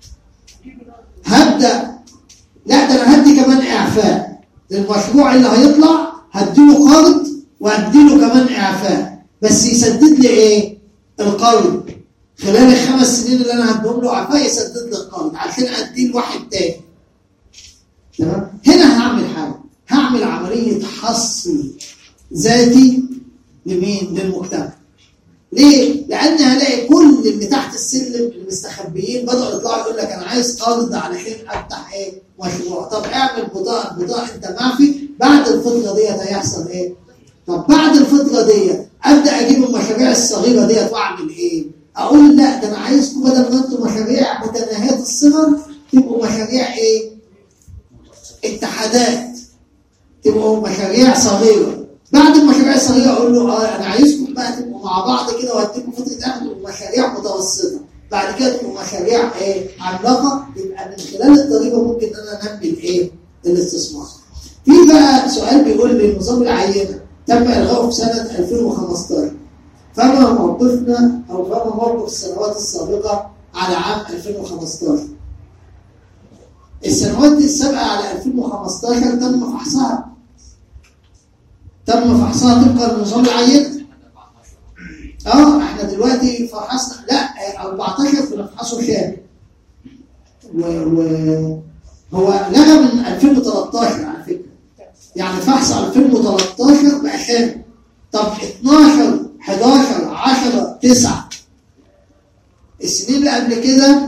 هبدأ لا ده أنا هدي كمان إعفاء للمشروع اللي هيطلع، هديله قرض وهديله كمان إعفاء، بس يسدد لي ايه؟ القرض خلال الخمس سنين اللي أنا هديهم له إعفاء، يسدد لي القرض عشان أديه لواحد تاني. تمام؟ هنا هعمل حاجة، هعمل عملية حصر ذاتي لمين؟ للمجتمع. ليه؟ لأن هلاقي كل اللي تحت السلم المستخبيين بدأوا يطلعوا يقول لك أنا عايز قرض علشان أفتح إيه؟ مشروع. طب اعمل بطاقة بطاقة أنت معفي، بعد الفترة ديت هيحصل إيه؟ طب بعد الفترة ديت أبدأ أجيب المشاريع الصغيرة ديت وأعمل إيه؟ أقول لا ده أنا عايزكم بدل ما أنتم مشاريع متناهية الصغر تبقوا مشاريع إيه؟ اتحادات، تبقوا مشاريع صغيرة بعد المشاريع الصغيره اقول له اه انا عايزكم بقى تبقوا مع بعض كده وهديكم فتره تعملوا مشاريع متوسطه، بعد كده تبقوا مشاريع ايه عملاقه، يبقى من خلال الضريبه ممكن ان انا انمي الايه؟ الاستثمار. في بقى سؤال بيقول لي نظام العينه تم الغائه في سنه ألفين وخمستاشر، فما موقفنا او فما موقف السنوات السابقه على عام ألفين وخمستاشر؟ السنوات دي السابقه على ألفين وخمستاشر تم فحصها تم فحصها طبقا لنظام العينه. اه احنا دلوقتي فحصنا لا أربعتاشر بنفحصه كامل، وهو لغى من ألفين وتلتاشر على فكره، يعني فحص ألفين وتلتاشر بقى كامل. طب اتناشر حداشر عشرة تسعة السنين اللي قبل كده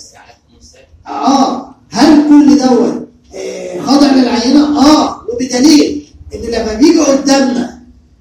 اه هل كل دوت آه خاضع للعينه؟ اه وبدليل ان لما بيجي قدامنا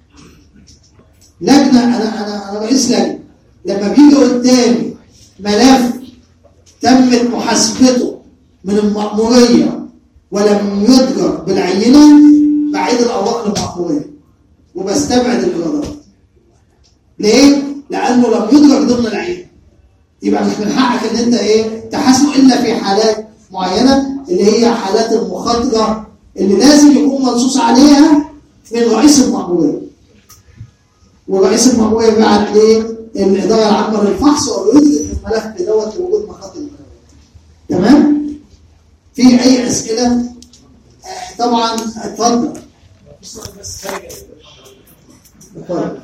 لجنه، انا انا انا رئيس لجنه، لما بيجي قدامي ملف تمت محاسبته من المأموريه ولم يدرج بالعينه بعيد الاوراق للمأموريه وبستبعد الايرادات. ليه؟ لانه لم يدرج ضمن العينه. يبقى مش من حقك ان انت ايه تحاسبه الا في حالات معينه اللي هي حالات المخاطره اللي لازم يكون منصوص عليها من رئيس المأموريه. ورئيس المأموريه بعت ليه الاداره العامه للفحص ويدرك الملف دوت وجود مخاطر. تمام؟ في اي اسئله؟ آه طبعا اتفضل. بس خارج اتفضل.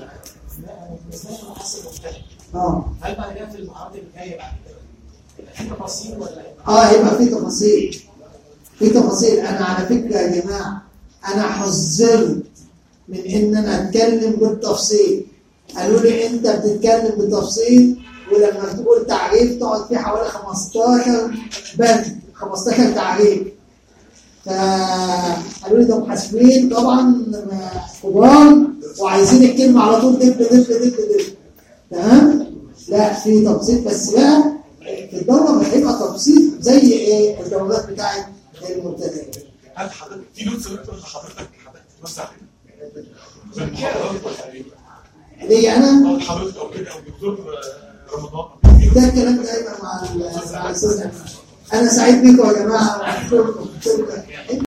اه هل بعد كده في المحاضرات اللي جايه بعد كده في تفاصيل ولا اه هيبقى في تفاصيل في تفاصيل انا على فكره يا جماعه انا حذرت من ان انا اتكلم بالتفصيل. قالوا لي انت بتتكلم بالتفصيل ولما تقول تعريف تقعد فيه حوالي خمستاشر بند خمستاشر تعريف. فقالوا لي ده محاسبين طبعا كبار وعايزين الكلمه على طول دب دب دب دب. تمام؟ لا في تفصيل بس بقى في الدوره مش هيبقى تفصيل زي ايه الدورات بتاعت المبتدئين. هل حضرتك في نوتس اللي حضرتك حضرتك توزع في المحاضرات ولا ايه؟ ليه انا؟ او حضرتك او كده او دكتور رمضان ده الكلام ده هيبقى مع مع الاستاذ. انا سعيد بيكم يا جماعه واشكركم.